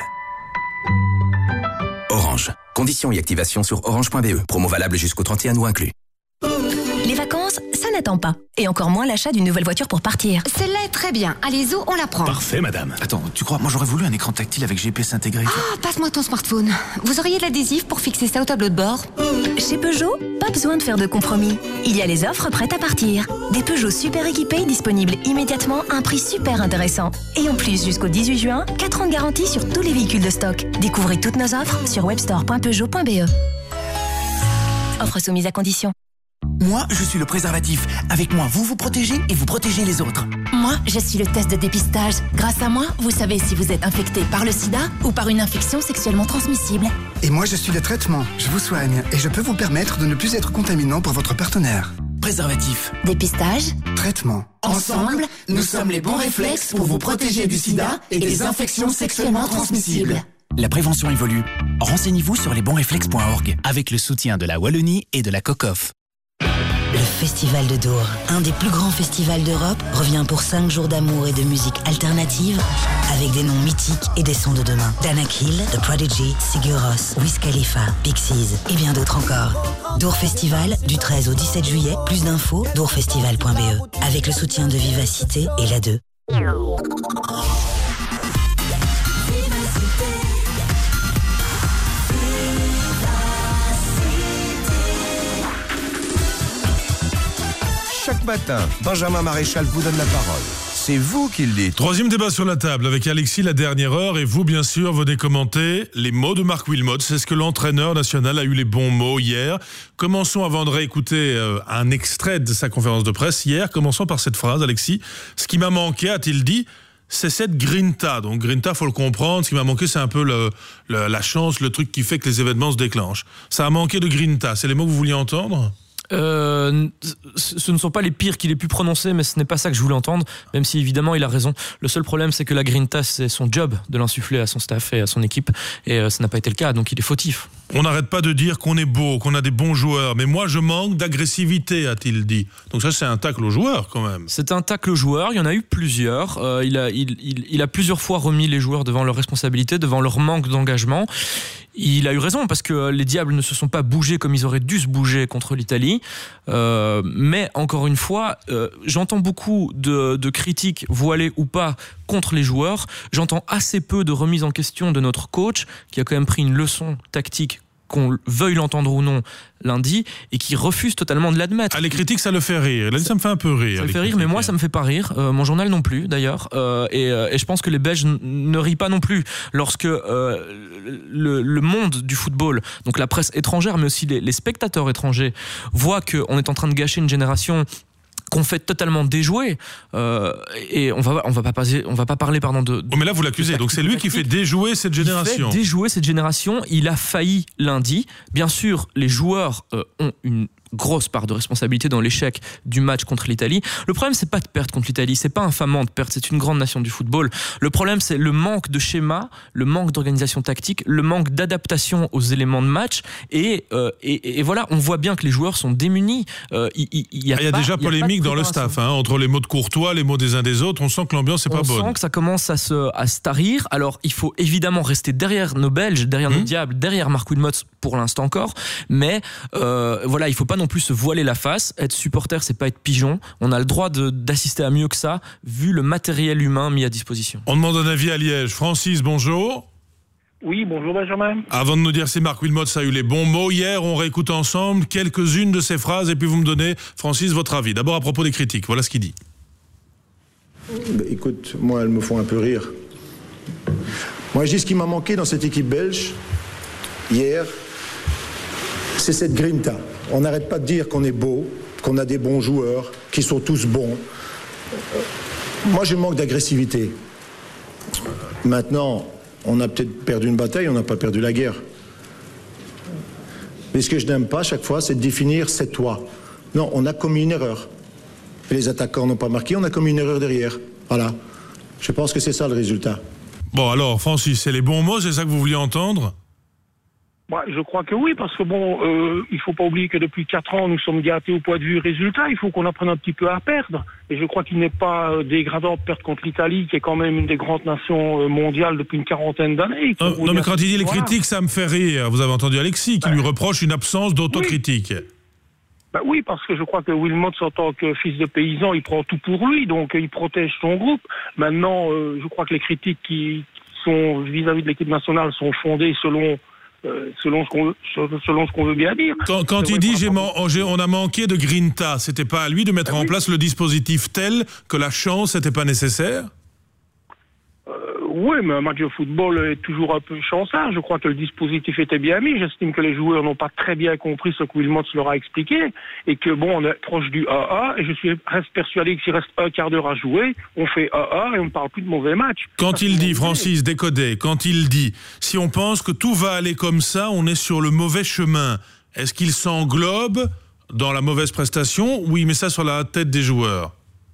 Speaker 6: Orange. Conditions et activation sur orange point b e. Promo valable jusqu'au trente et un août inclus.
Speaker 8: Les vacances, ça n'attend pas. Et encore moins l'achat d'une nouvelle voiture pour partir.
Speaker 26: Celle-là est très bien. Allez, Zo, on la prend.
Speaker 27: Parfait, madame. Attends, tu crois, moi j'aurais voulu un écran tactile avec G P S intégré.
Speaker 26: Ah, passe-moi ton smartphone. Vous auriez de l'adhésif pour fixer ça au tableau de bord?
Speaker 8: Chez Peugeot, pas besoin de faire de compromis. Il y a les offres prêtes à partir. Des Peugeot super équipés disponibles immédiatement à un prix super intéressant. Et en plus, jusqu'au dix-huit juin, quatre ans de garantie sur tous les véhicules de stock. Découvrez toutes nos offres sur webstore point peugeot point b e. Offre soumise à condition.
Speaker 27: Moi, je suis le préservatif. Avec moi, vous vous protégez et vous protégez les autres.
Speaker 8: Moi, je suis le test de dépistage. Grâce à moi, vous savez si vous êtes infecté par le sida ou par une infection sexuellement transmissible.
Speaker 28: Et moi, je suis le traitement. Je vous soigne et je peux vous permettre de ne plus être contaminant pour votre partenaire.
Speaker 27: Préservatif.
Speaker 8: Dépistage.
Speaker 28: Traitement.
Speaker 27: Ensemble, nous sommes les bons réflexes pour vous protéger du sida et des infections sexuellement transmissibles.
Speaker 29: La prévention évolue. Renseignez-vous sur les bons réflexes point org avec le soutien de la Wallonie et de la COCOF.
Speaker 30: Le Festival de Dour, un des plus grands festivals d'Europe, revient pour cinq jours d'amour et de musique alternative avec des noms mythiques et des sons de demain. Danakil, The Prodigy, Sigur Rós, Wiz Khalifa, Pixies et bien d'autres encore. Dour Festival, du treize au dix-sept juillet. Plus d'infos, dour festival point b e. Avec le soutien de Vivacité et la deux.
Speaker 16: Chaque matin, Benjamin Maréchal vous donne la parole. C'est vous qui le dites.
Speaker 2: Troisième débat sur la table avec Alexis, la dernière heure. Et vous, bien sûr, venez commenter les mots de Mark Wilmots. Est-ce que l'entraîneur national a eu les bons mots hier? Commençons, avant de réécouter euh, un extrait de sa conférence de presse hier, commençons par cette phrase, Alexis. Ce qui m'a manqué, a-t-il dit, c'est cette grinta. Donc grinta, faut le comprendre. Ce qui m'a manqué, c'est un peu le, le, la chance, le truc qui fait que les événements se déclenchent. Ça a manqué de grinta. C'est les mots que vous vouliez entendre?
Speaker 19: Euh, ce ne sont pas les pires qu'il ait pu prononcer, mais ce n'est pas ça que je voulais entendre, même si évidemment il a raison. Le seul problème, c'est que la grinta, c'est son job de l'insuffler à son staff et à son équipe, et euh, ça n'a pas été le cas, donc il est fautif.
Speaker 2: On n'arrête pas de dire qu'on est beau, qu'on a des bons joueurs, mais moi je manque d'agressivité, a-t-il dit. Donc ça, c'est un tacle aux joueurs quand même.
Speaker 19: C'est un tacle aux joueurs, il y en a eu plusieurs. Euh, il, a, il, il, il a plusieurs fois remis les joueurs devant leurs responsabilités, devant leur manque d'engagement. Il a eu raison parce que les Diables ne se sont pas bougés comme ils auraient dû se bouger contre l'Italie. Euh, mais encore une fois, euh, j'entends beaucoup de, de critiques, voilées ou pas, contre les joueurs. J'entends assez peu de remise en question de notre coach qui a quand même pris une leçon tactique, qu'on veuille l'entendre ou non, lundi, et qui refuse totalement de l'admettre.
Speaker 2: Ah, les critiques, ça le fait rire. Là, ça, ça me fait un peu rire.
Speaker 19: Ça me fait rire, mais moi, ça me fait pas rire. Euh, mon journal non plus, d'ailleurs. Euh, et, euh, et je pense que les Belges n- ne rient pas non plus lorsque euh, le, le monde du football, donc la presse étrangère, mais aussi les, les spectateurs étrangers, voient qu'on est en train de gâcher une génération qu'on fait totalement déjouer, euh, et on va on va pas passer, on va pas parler pardon de.
Speaker 2: Oh mais là vous l'accusez, donc c'est lui qui fait déjouer cette génération.
Speaker 19: Il fait déjouer cette génération. Il a failli lundi. Bien sûr, les joueurs euh, ont une grosse part de responsabilité dans l'échec du match contre l'Italie. Le problème, c'est pas de perdre contre l'Italie, c'est pas infamant de perdre, c'est une grande nation du football. Le problème, c'est le manque de schéma, le manque d'organisation tactique, le manque d'adaptation aux éléments de match, et, euh, et, et voilà, on voit bien que les joueurs sont démunis. Euh, il, il, il y a,
Speaker 2: ah, il y a
Speaker 19: pas,
Speaker 2: déjà
Speaker 19: il y a
Speaker 2: polémique dans le staff, hein, entre les mots de Courtois, les mots des uns des autres, on sent que l'ambiance n'est pas
Speaker 19: on
Speaker 2: bonne.
Speaker 19: On sent que ça commence à se, à se tarir. Alors, il faut évidemment rester derrière nos Belges, derrière mmh. nos Diables, derrière Marc Wilmots pour l'instant encore, mais euh, voilà, il faut pas non plus se voiler la face. Être supporter, c'est pas être pigeon. On a le droit de, d'assister à mieux que ça, vu le matériel humain mis à disposition.
Speaker 2: On demande un avis à Liège. Francis, bonjour.
Speaker 3: Oui, bonjour Benjamin.
Speaker 2: Avant de nous dire si Marc Wilmots a eu les bons mots hier, on réécoute ensemble quelques-unes de ses phrases et puis vous me donnez, Francis, votre avis. D'abord à propos des critiques, voilà ce qu'il dit.
Speaker 9: Bah, écoute, moi, elles me font un peu rire. Moi, je dis ce qui m'a manqué dans cette équipe belge, hier, c'est cette grinta. On n'arrête pas de dire qu'on est beau, qu'on a des bons joueurs, qu'ils sont tous bons. Moi, je manque d'agressivité. Maintenant, on a peut-être perdu une bataille, on n'a pas perdu la guerre. Mais ce que je n'aime pas, à chaque fois, c'est de définir c'est toi. Non, on a commis une erreur. Et les attaquants n'ont pas marqué, on a commis une erreur derrière. Voilà. Je pense que c'est ça le résultat.
Speaker 2: Bon, alors, Francis, c'est les bons mots, c'est ça que vous vouliez entendre ?
Speaker 3: Bah, je crois que oui, parce que bon, euh, il faut pas oublier que depuis quatre ans, nous sommes gâtés au point de vue résultat. Il faut qu'on apprenne un petit peu à perdre. Et je crois qu'il n'est pas euh, dégradant de perdre contre l'Italie, qui est quand même une des grandes nations euh, mondiales depuis une quarantaine d'années.
Speaker 2: Non, non mais quand il dit les voilà. critiques, ça me fait rire. Vous avez entendu Alexis qui bah, lui reproche une absence d'autocritique.
Speaker 3: Oui. Bah oui, parce que je crois que Wilmots, en tant que fils de paysan, il prend tout pour lui, donc il protège son groupe. Maintenant, euh, je crois que les critiques qui sont vis-à-vis de l'équipe nationale sont fondées selon euh, selon ce qu'on selon ce qu'on veut bien dire.
Speaker 2: Quand, quand il dit j'ai man- j'ai, on a manqué de grinta, c'était pas à lui de mettre ah, en oui. place le dispositif tel que la chance n'était pas nécessaire?
Speaker 3: Oui, mais un match de football est toujours un peu chanceux. Je crois que le dispositif était bien mis. J'estime que les joueurs n'ont pas très bien compris ce que Wilmots leur a expliqué et que bon, on est proche du un un et je suis reste persuadé que s'il reste un quart d'heure à jouer, on fait un un et on ne parle plus de mauvais match.
Speaker 2: Quand il dit, Francis, décodé, quand il dit, si on pense que tout va aller comme ça, on est sur le mauvais chemin, est-ce qu'il s'englobe dans la mauvaise prestation ou il met ça sur la tête des joueurs?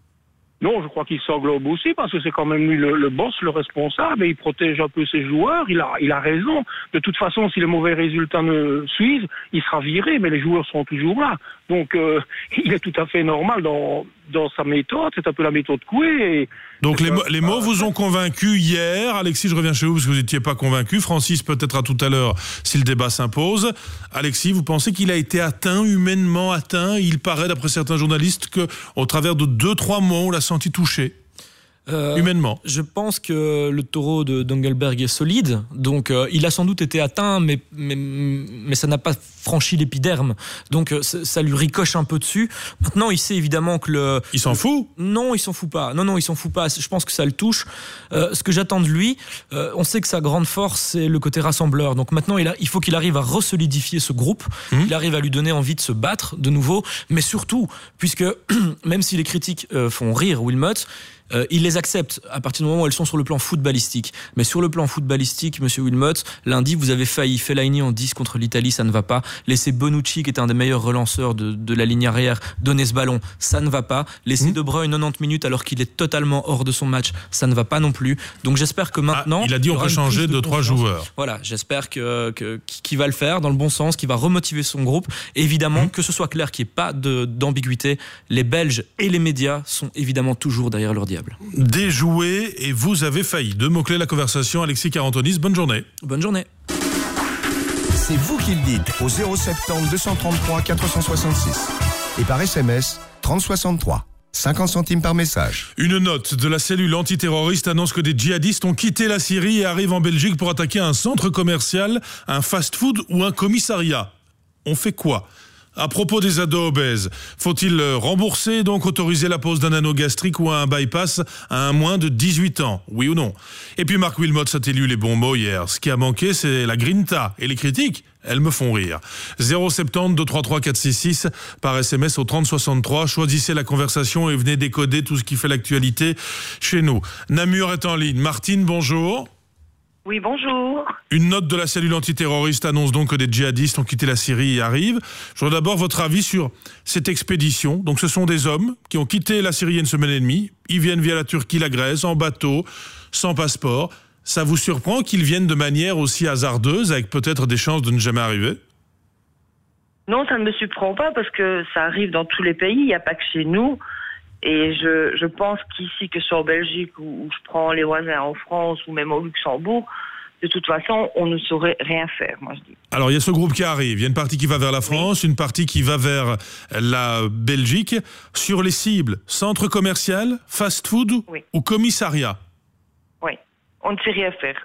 Speaker 3: Non, je crois qu'il s'englobe aussi parce que c'est quand même lui le, le boss, le responsable et il protège un peu ses joueurs. Il a, il a raison. De toute façon, si les mauvais résultats ne suivent, il sera viré, mais les joueurs seront toujours là. Donc, euh, il est tout à fait normal dans, dans sa méthode. C'est un peu la méthode Coué.
Speaker 2: Donc, les, mo- les mots vous ont convaincu hier. Alexis, je reviens chez vous parce que vous n'étiez pas convaincu. Francis, peut-être à tout à l'heure, si le débat s'impose. Alexis, vous pensez qu'il a été atteint, humainement atteint? Il paraît, d'après certains journalistes, qu'au travers de deux, trois mots, on l'a senti touché. Euh, humainement.
Speaker 19: Je pense que le taureau de d'Engelberg est solide, donc euh, il a sans doute été atteint, mais, mais, mais ça n'a pas franchi l'épiderme, donc euh, ça, ça lui ricoche un peu dessus. Maintenant, il sait évidemment que le...
Speaker 2: Il s'en fout ?
Speaker 19: Non, il s'en fout pas. Non, non, il s'en fout pas. Je pense que ça le touche. Euh, ce que j'attends de lui, euh, on sait que sa grande force, c'est le côté rassembleur. Donc maintenant, il, a, il faut qu'il arrive à resolidifier ce groupe, mmh. il arrive à lui donner envie de se battre de nouveau, mais surtout, puisque même si les critiques euh, font rire Wilmots, Euh, il les accepte à partir du moment où elles sont sur le plan footballistique. Mais sur le plan footballistique, monsieur Wilmots, lundi, vous avez failli. Fellaini en dix contre l'Italie, ça ne va pas. Laisser Bonucci, qui est un des meilleurs relanceurs de, de la ligne arrière, donner ce ballon, ça ne va pas. Laisser mmh. De Bruyne quatre-vingt-dix minutes alors qu'il est totalement hors de son match, ça ne va pas non plus. Donc j'espère que maintenant...
Speaker 2: Ah, il a dit on peut changer de, de trois joueurs.
Speaker 19: Voilà, j'espère que, que, qu'il va le faire dans le bon sens, qu'il va remotiver son groupe. Et évidemment, mmh. que ce soit clair, qu'il n'y ait pas de, d'ambiguïté. Les Belges et les médias sont évidemment toujours derrière leur diable.
Speaker 2: Déjoué et vous avez failli. Deux mots-clés, la conversation. Alexis Carantonis, bonne journée.
Speaker 19: Bonne journée.
Speaker 16: C'est vous qui le dites au zéro sept zéro deux cent trente-trois quatre cent soixante-six. Et par S M S, trente soixante-trois. cinquante centimes par message.
Speaker 2: Une note de la cellule antiterroriste annonce que des djihadistes ont quitté la Syrie et arrivent en Belgique pour attaquer un centre commercial, un fast-food ou un commissariat. On fait quoi ? À propos des ados obèses, faut-il rembourser, donc autoriser la pose d'un anneau gastrique ou un bypass à un moins de dix-huit ans, oui ou non ? Et puis Marc Wilmot a-t-il eu les bons mots hier ? Ce qui a manqué, c'est la grinta. Et les critiques, elles me font rire. zéro sept zéro deux trois trois quatre six six par S M S au trente soixante-trois. Choisissez la conversation et venez décoder tout ce qui fait l'actualité chez nous. Namur est en ligne. Martine, bonjour.
Speaker 10: Oui, bonjour.
Speaker 2: Une note de la cellule antiterroriste annonce donc que des djihadistes ont quitté la Syrie et arrivent. Je voudrais d'abord votre avis sur cette expédition. Donc ce sont des hommes qui ont quitté la Syrie il y a une semaine et demie. Ils viennent via la Turquie, la Grèce, en bateau, sans passeport. Ça vous surprend qu'ils viennent de manière aussi hasardeuse, avec peut-être des chances de ne jamais arriver ?
Speaker 10: Non, ça ne me surprend pas parce que ça arrive dans tous les pays, il n'y a pas que chez nous. Et je, je pense qu'ici, que ce soit en Belgique ou, ou je prends les voisins en France ou même au Luxembourg, de toute façon, on ne saurait rien faire, moi je dis.
Speaker 2: Alors il y a ce groupe qui arrive, il y a une partie qui va vers la France, oui. Une partie qui va vers la Belgique. Sur les cibles, centre commercial, fast-food oui. ou commissariat ?
Speaker 10: Oui, on ne sait rien faire.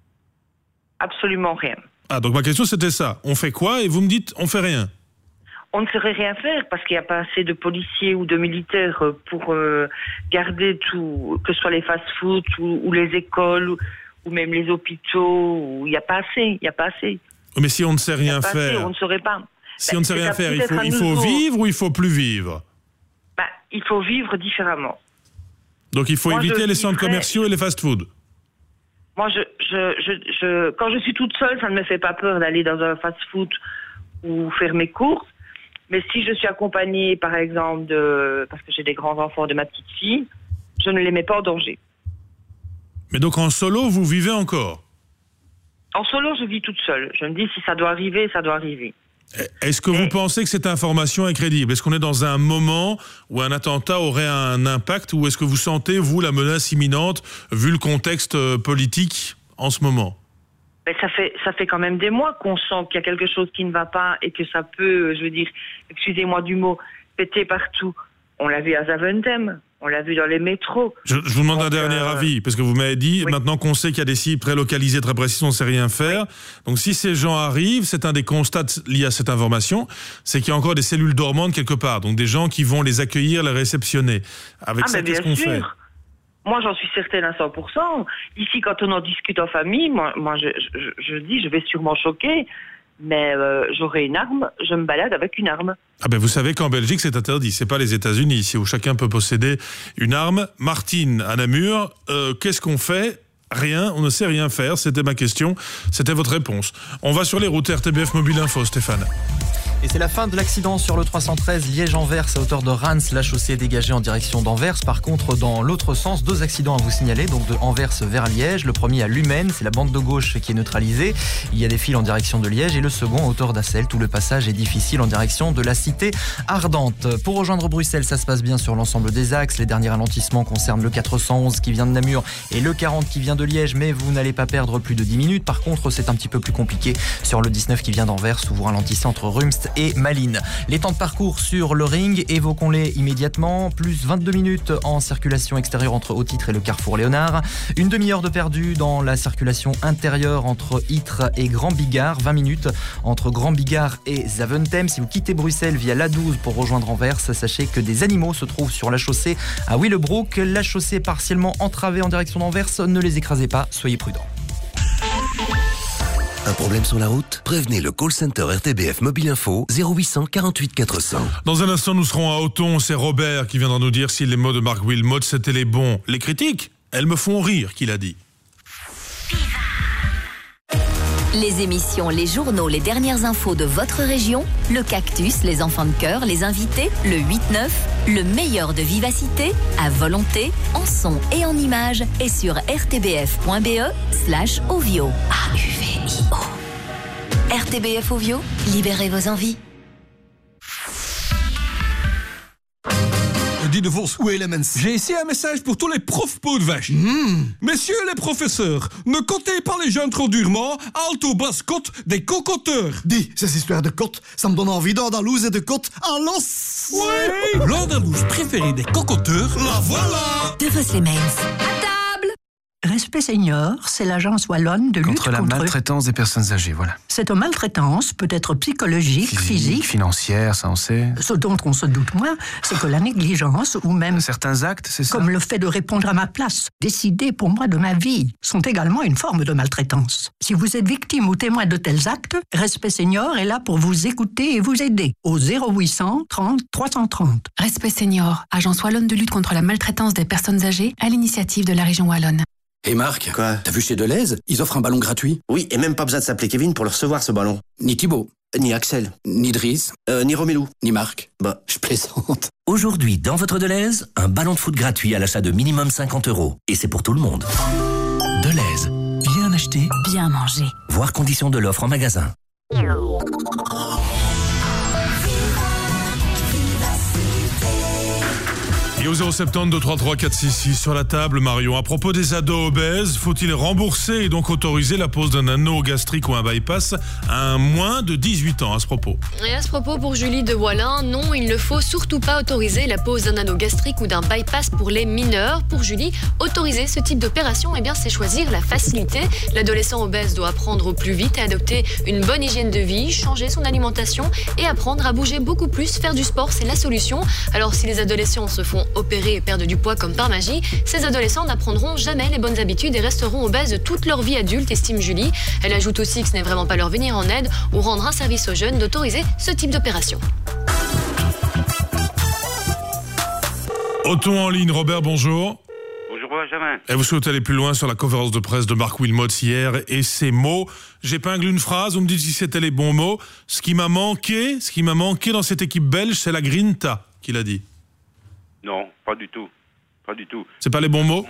Speaker 10: Absolument rien.
Speaker 2: Ah, donc ma question c'était ça, on fait quoi ? Et vous me dites, on fait rien.
Speaker 10: On ne saurait rien faire parce qu'il n'y a pas assez de policiers ou de militaires pour euh, garder tout, que ce soit les fast-foods ou, ou les écoles ou, ou même les hôpitaux. Il n'y a pas assez, il n'y a pas assez.
Speaker 2: Mais si on ne sait rien faire,
Speaker 10: assez, on ne saurait pas.
Speaker 2: Si
Speaker 10: bah,
Speaker 2: on ne sait rien faire, il faut, il faut vivre ou il faut plus vivre ?
Speaker 10: Bah, il faut vivre différemment.
Speaker 2: Donc il faut
Speaker 10: Moi,
Speaker 2: éviter les centres
Speaker 10: vivrais...
Speaker 2: commerciaux et les fast-foods.
Speaker 10: Moi, je, je, je, je, quand je suis toute seule, ça ne me fait pas peur d'aller dans un fast-food ou faire mes courses. Mais si je suis accompagnée, par exemple, de, parce que j'ai des grands-enfants de ma petite fille, je ne les mets pas en danger.
Speaker 2: Mais donc en solo, vous vivez encore ?
Speaker 10: En solo, je vis toute seule. Je me dis, si ça doit arriver, ça doit arriver.
Speaker 2: Est-ce que Et... vous pensez que cette information est crédible ? Est-ce qu'on est dans un moment où un attentat aurait un impact ? Ou est-ce que vous sentez, vous, la menace imminente, vu le contexte politique en ce moment ?
Speaker 10: Mais ça fait, ça fait quand même des mois qu'on sent qu'il y a quelque chose qui ne va pas et que ça peut, je veux dire, excusez-moi du mot, péter partout. On l'a vu à Zaventem, on l'a vu dans les métros.
Speaker 2: Je, je vous demande Donc, un dernier euh... avis, parce que vous m'avez dit, oui. Maintenant qu'on sait qu'il y a des cibles très localisées, très précises, on ne sait rien faire. Oui. Donc si ces gens arrivent, c'est un des constats liés à cette information, c'est qu'il y a encore des cellules dormantes quelque part. Donc des gens qui vont les accueillir, les réceptionner. Avec
Speaker 10: ah,
Speaker 2: ça, qu'est-ce qu'on
Speaker 10: sûr.
Speaker 2: fait ?
Speaker 10: Moi, j'en suis certaine à cent pour cent. Ici, quand on en discute en famille, moi, moi je, je, je dis, je vais sûrement choquer, mais euh, j'aurai une arme, je me balade avec une arme.
Speaker 2: Ah ben vous savez qu'en Belgique, c'est interdit. C'est pas les États-Unis, ici, où chacun peut posséder une arme. Martine, à Namur, euh, qu'est-ce qu'on fait ? Rien, on ne sait rien faire. C'était ma question, c'était votre réponse. On va sur les routes R T B F Mobile Info, Stéphane.
Speaker 11: Et c'est la fin de l'accident sur le trois cent treize Liège-Anvers à hauteur de Rans. La chaussée est dégagée en direction d'Anvers. Par contre, dans l'autre sens, deux accidents à vous signaler. Donc de Anvers vers Liège. Le premier à Lumène, c'est la bande de gauche qui est neutralisée. Il y a des files en direction de Liège. Et le second à hauteur d'Asselt où le passage est difficile en direction de la cité ardente. Pour rejoindre Bruxelles, ça se passe bien sur l'ensemble des axes. Les derniers ralentissements concernent le quatre cent onze qui vient de Namur et le quarante qui vient de Liège. Mais vous n'allez pas perdre plus de dix minutes. Par contre, c'est un petit peu plus compliqué sur le dix-neuf qui vient d'Anvers où vous ralentissez entre Rumst et Malines. Les temps de parcours sur le ring, évoquons-les immédiatement. Plus vingt-deux minutes en circulation extérieure entre Haut-Titre et le carrefour Léonard. Une demi-heure de perdu dans la circulation intérieure entre Ytre et Grand Bigard. vingt minutes entre Grand Bigard et Zaventem. Si vous quittez Bruxelles via l'A douze pour rejoindre Anvers, sachez que des animaux se trouvent sur la chaussée à Willebroek. La chaussée est partiellement entravée en direction d'Anvers. Ne les écrasez pas, soyez prudents.
Speaker 12: Un problème sur la route ? Prévenez le call center R T B F Mobile Info zéro huit cent quarante-huit quatre cents.
Speaker 2: Dans un instant, nous serons à Auton. C'est Robert qui viendra nous dire si les mots de Marc Wilmot c'était les bons. Les critiques, elles me font rire, qu'il a dit.
Speaker 24: Les émissions, les journaux, les dernières infos de votre région, le cactus, les enfants de cœur, les invités, le huit neuf, le meilleur de Vivacité, à volonté, en son et en images, et sur rtbf.be slash Ovio. A U V I O. R T B F Ovio, libérez vos envies.
Speaker 1: Rudy de Vos ou Elements. J'ai ici un message pour tous les profs peau de vache. Mm. Messieurs les professeurs, ne comptez pas les jeunes trop durement, alto basse côte des cocoteurs.
Speaker 28: Dis, ces histoires de côte, ça me donne envie d'Andalouse et de côte à l'os.
Speaker 1: Oui. L'Andalouse préférée des cocoteurs, la voilà.
Speaker 8: De Vos les Mains.
Speaker 13: Respect Senior, c'est l'agence wallonne de lutte
Speaker 14: contre la
Speaker 13: contre...
Speaker 14: maltraitance des personnes âgées, voilà.
Speaker 13: Cette maltraitance peut être psychologique, physique,
Speaker 14: physique, financière, ça on sait.
Speaker 13: Ce dont on se doute moins, c'est que la négligence ou même...
Speaker 14: Certains actes, c'est ça?
Speaker 13: Comme le fait de répondre à ma place, décider pour moi de ma vie, sont également une forme de maltraitance. Si vous êtes victime ou témoin de tels actes, Respect Senior est là pour vous écouter et vous aider au zéro huit cent trente trois cent trente.
Speaker 26: Respect Senior, agence wallonne de lutte contre la maltraitance des personnes âgées à l'initiative de la région wallonne.
Speaker 15: Et Marc, quoi? T'as vu chez Deleuze? Ils offrent un ballon gratuit.
Speaker 17: Oui, et même pas besoin de s'appeler Kevin pour le recevoir, ce ballon.
Speaker 15: Ni Thibaut,
Speaker 17: ni Axel,
Speaker 15: ni Driss,
Speaker 17: euh, ni Romélou,
Speaker 15: ni Marc.
Speaker 17: Bah,
Speaker 15: je plaisante.
Speaker 18: Aujourd'hui, dans votre Deleuze, un ballon de foot gratuit à l'achat de minimum cinquante euros. Et c'est pour tout le monde. Deleuze, bien acheté,
Speaker 8: bien mangé.
Speaker 18: Voir conditions de l'offre en magasin.
Speaker 2: Et au zéro sept zéro deux trois trois quatre six six sur la table, Marion, à propos des ados obèses, faut-il rembourser et donc autoriser la pose d'un anneau gastrique ou un bypass à un moins de dix-huit ans à ce propos?
Speaker 20: Et à ce propos, pour Julie de Wallin, non, il ne faut surtout pas autoriser la pose d'un anneau gastrique ou d'un bypass pour les mineurs. Pour Julie, autoriser ce type d'opération, eh bien, c'est choisir la facilité. L'adolescent obèse doit apprendre au plus vite à adopter une bonne hygiène de vie, changer son alimentation et apprendre à bouger beaucoup plus. Faire du sport, c'est la solution. Alors si les adolescents se font opérer et perdre du poids comme par magie, ces adolescents n'apprendront jamais les bonnes habitudes et resteront obèses toute leur vie adulte, estime Julie. Elle ajoute aussi que ce n'est vraiment pas leur venir en aide ou rendre un service aux jeunes d'autoriser ce type d'opération.
Speaker 2: Auton en ligne, Robert, bonjour.
Speaker 22: Bonjour Benjamin.
Speaker 2: Et vous souhaitez aller plus loin sur la conférence de presse de Marc Wilmots hier et ces mots. J'épingle une phrase, vous me dites si c'était les bons mots. Ce qui m'a manqué, ce qui m'a manqué dans cette équipe belge, c'est la grinta, qu'il a dit.
Speaker 22: Non, pas du tout. Pas du tout.
Speaker 2: C'est pas les bons mots?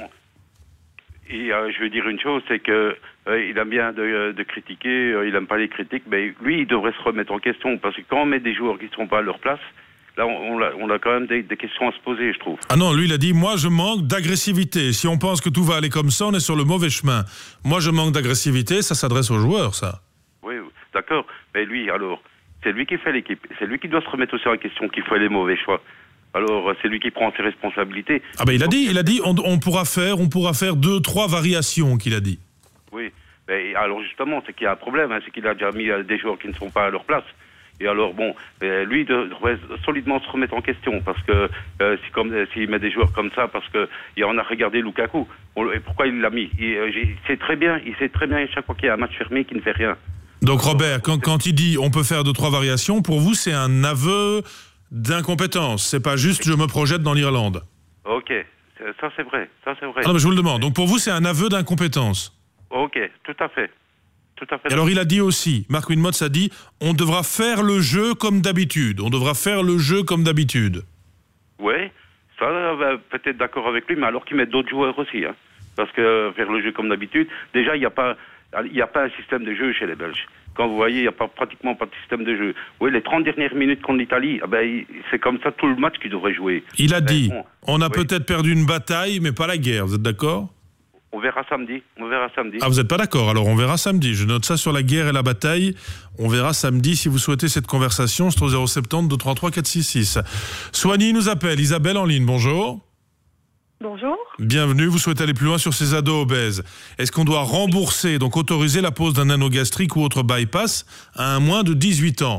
Speaker 22: Et euh, je veux dire une chose, c'est que euh, il aime bien de, de critiquer, euh, il aime pas les critiques, mais lui, il devrait se remettre en question, parce que quand on met des joueurs qui ne sont pas à leur place, là, on, on, a, on a quand même des, des questions à se poser, je trouve.
Speaker 2: Ah non, lui, il a dit, moi, je manque d'agressivité. Si on pense que tout va aller comme ça, on est sur le mauvais chemin. Moi, je manque d'agressivité, ça s'adresse aux joueurs, ça.
Speaker 22: Oui, d'accord, mais lui, alors, c'est lui qui fait l'équipe, c'est lui qui doit se remettre aussi en question, qu'il fait les mauvais choix. Alors, c'est lui qui prend ses responsabilités.
Speaker 2: Ah ben, il a dit, il a dit, on, on pourra faire, on pourra faire deux, trois variations, qu'il a dit.
Speaker 22: Oui, mais alors justement, c'est qu'il y a un problème, hein, c'est qu'il a déjà mis des joueurs qui ne sont pas à leur place. Et alors, bon, lui, il devrait solidement se remettre en question, parce que euh, si comme, s'il met des joueurs comme ça, parce que il en a regardé Lukaku, on, et pourquoi il l'a mis? il, il sait très bien, il sait très bien chaque fois qu'il y a un match fermé qu'il ne fait rien.
Speaker 2: Donc Robert, quand, quand il dit on peut faire deux, trois variations, pour vous, c'est un aveu d'incompétence, c'est pas juste je me projette dans l'Irlande.
Speaker 22: Ok, ça c'est vrai, ça c'est vrai.
Speaker 2: Ah non, mais je vous le demande, donc pour vous c'est un aveu d'incompétence?
Speaker 22: Ok, tout à fait, tout à fait.
Speaker 2: Et alors il a dit aussi, Marc Wilmots a dit, on devra faire le jeu comme d'habitude, on devra faire le jeu comme d'habitude.
Speaker 22: Oui, ça euh, peut-être d'accord avec lui, mais alors qu'il mette d'autres joueurs aussi, hein. Parce que faire le jeu comme d'habitude, déjà il n'y a pas, il n'y a pas un système de jeu chez les Belges. Quand vous voyez, il n'y a pas, pratiquement pas de système de jeu. Oui, les trente dernières minutes contre l'Italie, ah ben, c'est comme ça tout le match qu'il devrait jouer.
Speaker 2: Il a dit,
Speaker 22: bon,
Speaker 2: on a
Speaker 22: oui.
Speaker 2: peut-être perdu une bataille, mais pas la guerre, vous êtes d'accord?
Speaker 22: On verra samedi, on verra samedi.
Speaker 2: Ah, vous n'êtes pas d'accord? Alors on verra samedi. Je note ça sur la guerre et la bataille. On verra samedi si vous souhaitez cette conversation. C'est au zéro sept zéro deux trois trois quatre six six. Soigny nous appelle. Isabelle en ligne, bonjour.
Speaker 23: Bonjour.
Speaker 2: Bienvenue, vous souhaitez aller plus loin sur ces ados obèses. Est-ce qu'on doit rembourser, donc autoriser la pose d'un anneau gastrique ou autre bypass à un moins de dix-huit ans?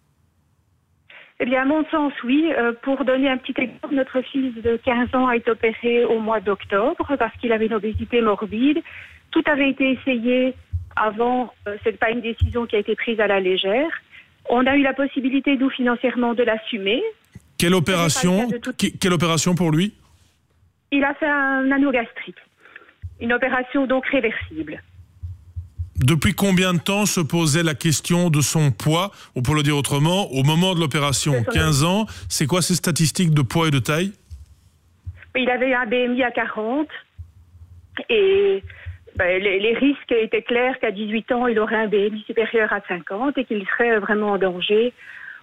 Speaker 23: Eh bien, à mon sens, oui. Euh, pour donner un petit exemple, notre fils de quinze ans a été opéré au mois d'octobre parce qu'il avait une obésité morbide. Tout avait été essayé avant, euh, c'est pas une décision qui a été prise à la légère. On a eu la possibilité, nous, financièrement, de l'assumer.
Speaker 2: Quelle opération, tout... Quelle opération pour lui?
Speaker 23: Il a fait un anneau gastrique. Une opération donc réversible.
Speaker 2: Depuis combien de temps se posait la question de son poids, ou pour le dire autrement, au moment de l'opération? quinze ans, c'est quoi ces statistiques de poids et de taille?
Speaker 23: Il avait un B M I à quarante, et ben, les, les risques étaient clairs qu'à dix-huit ans, il aurait un B M I supérieur à cinquante et qu'il serait vraiment en danger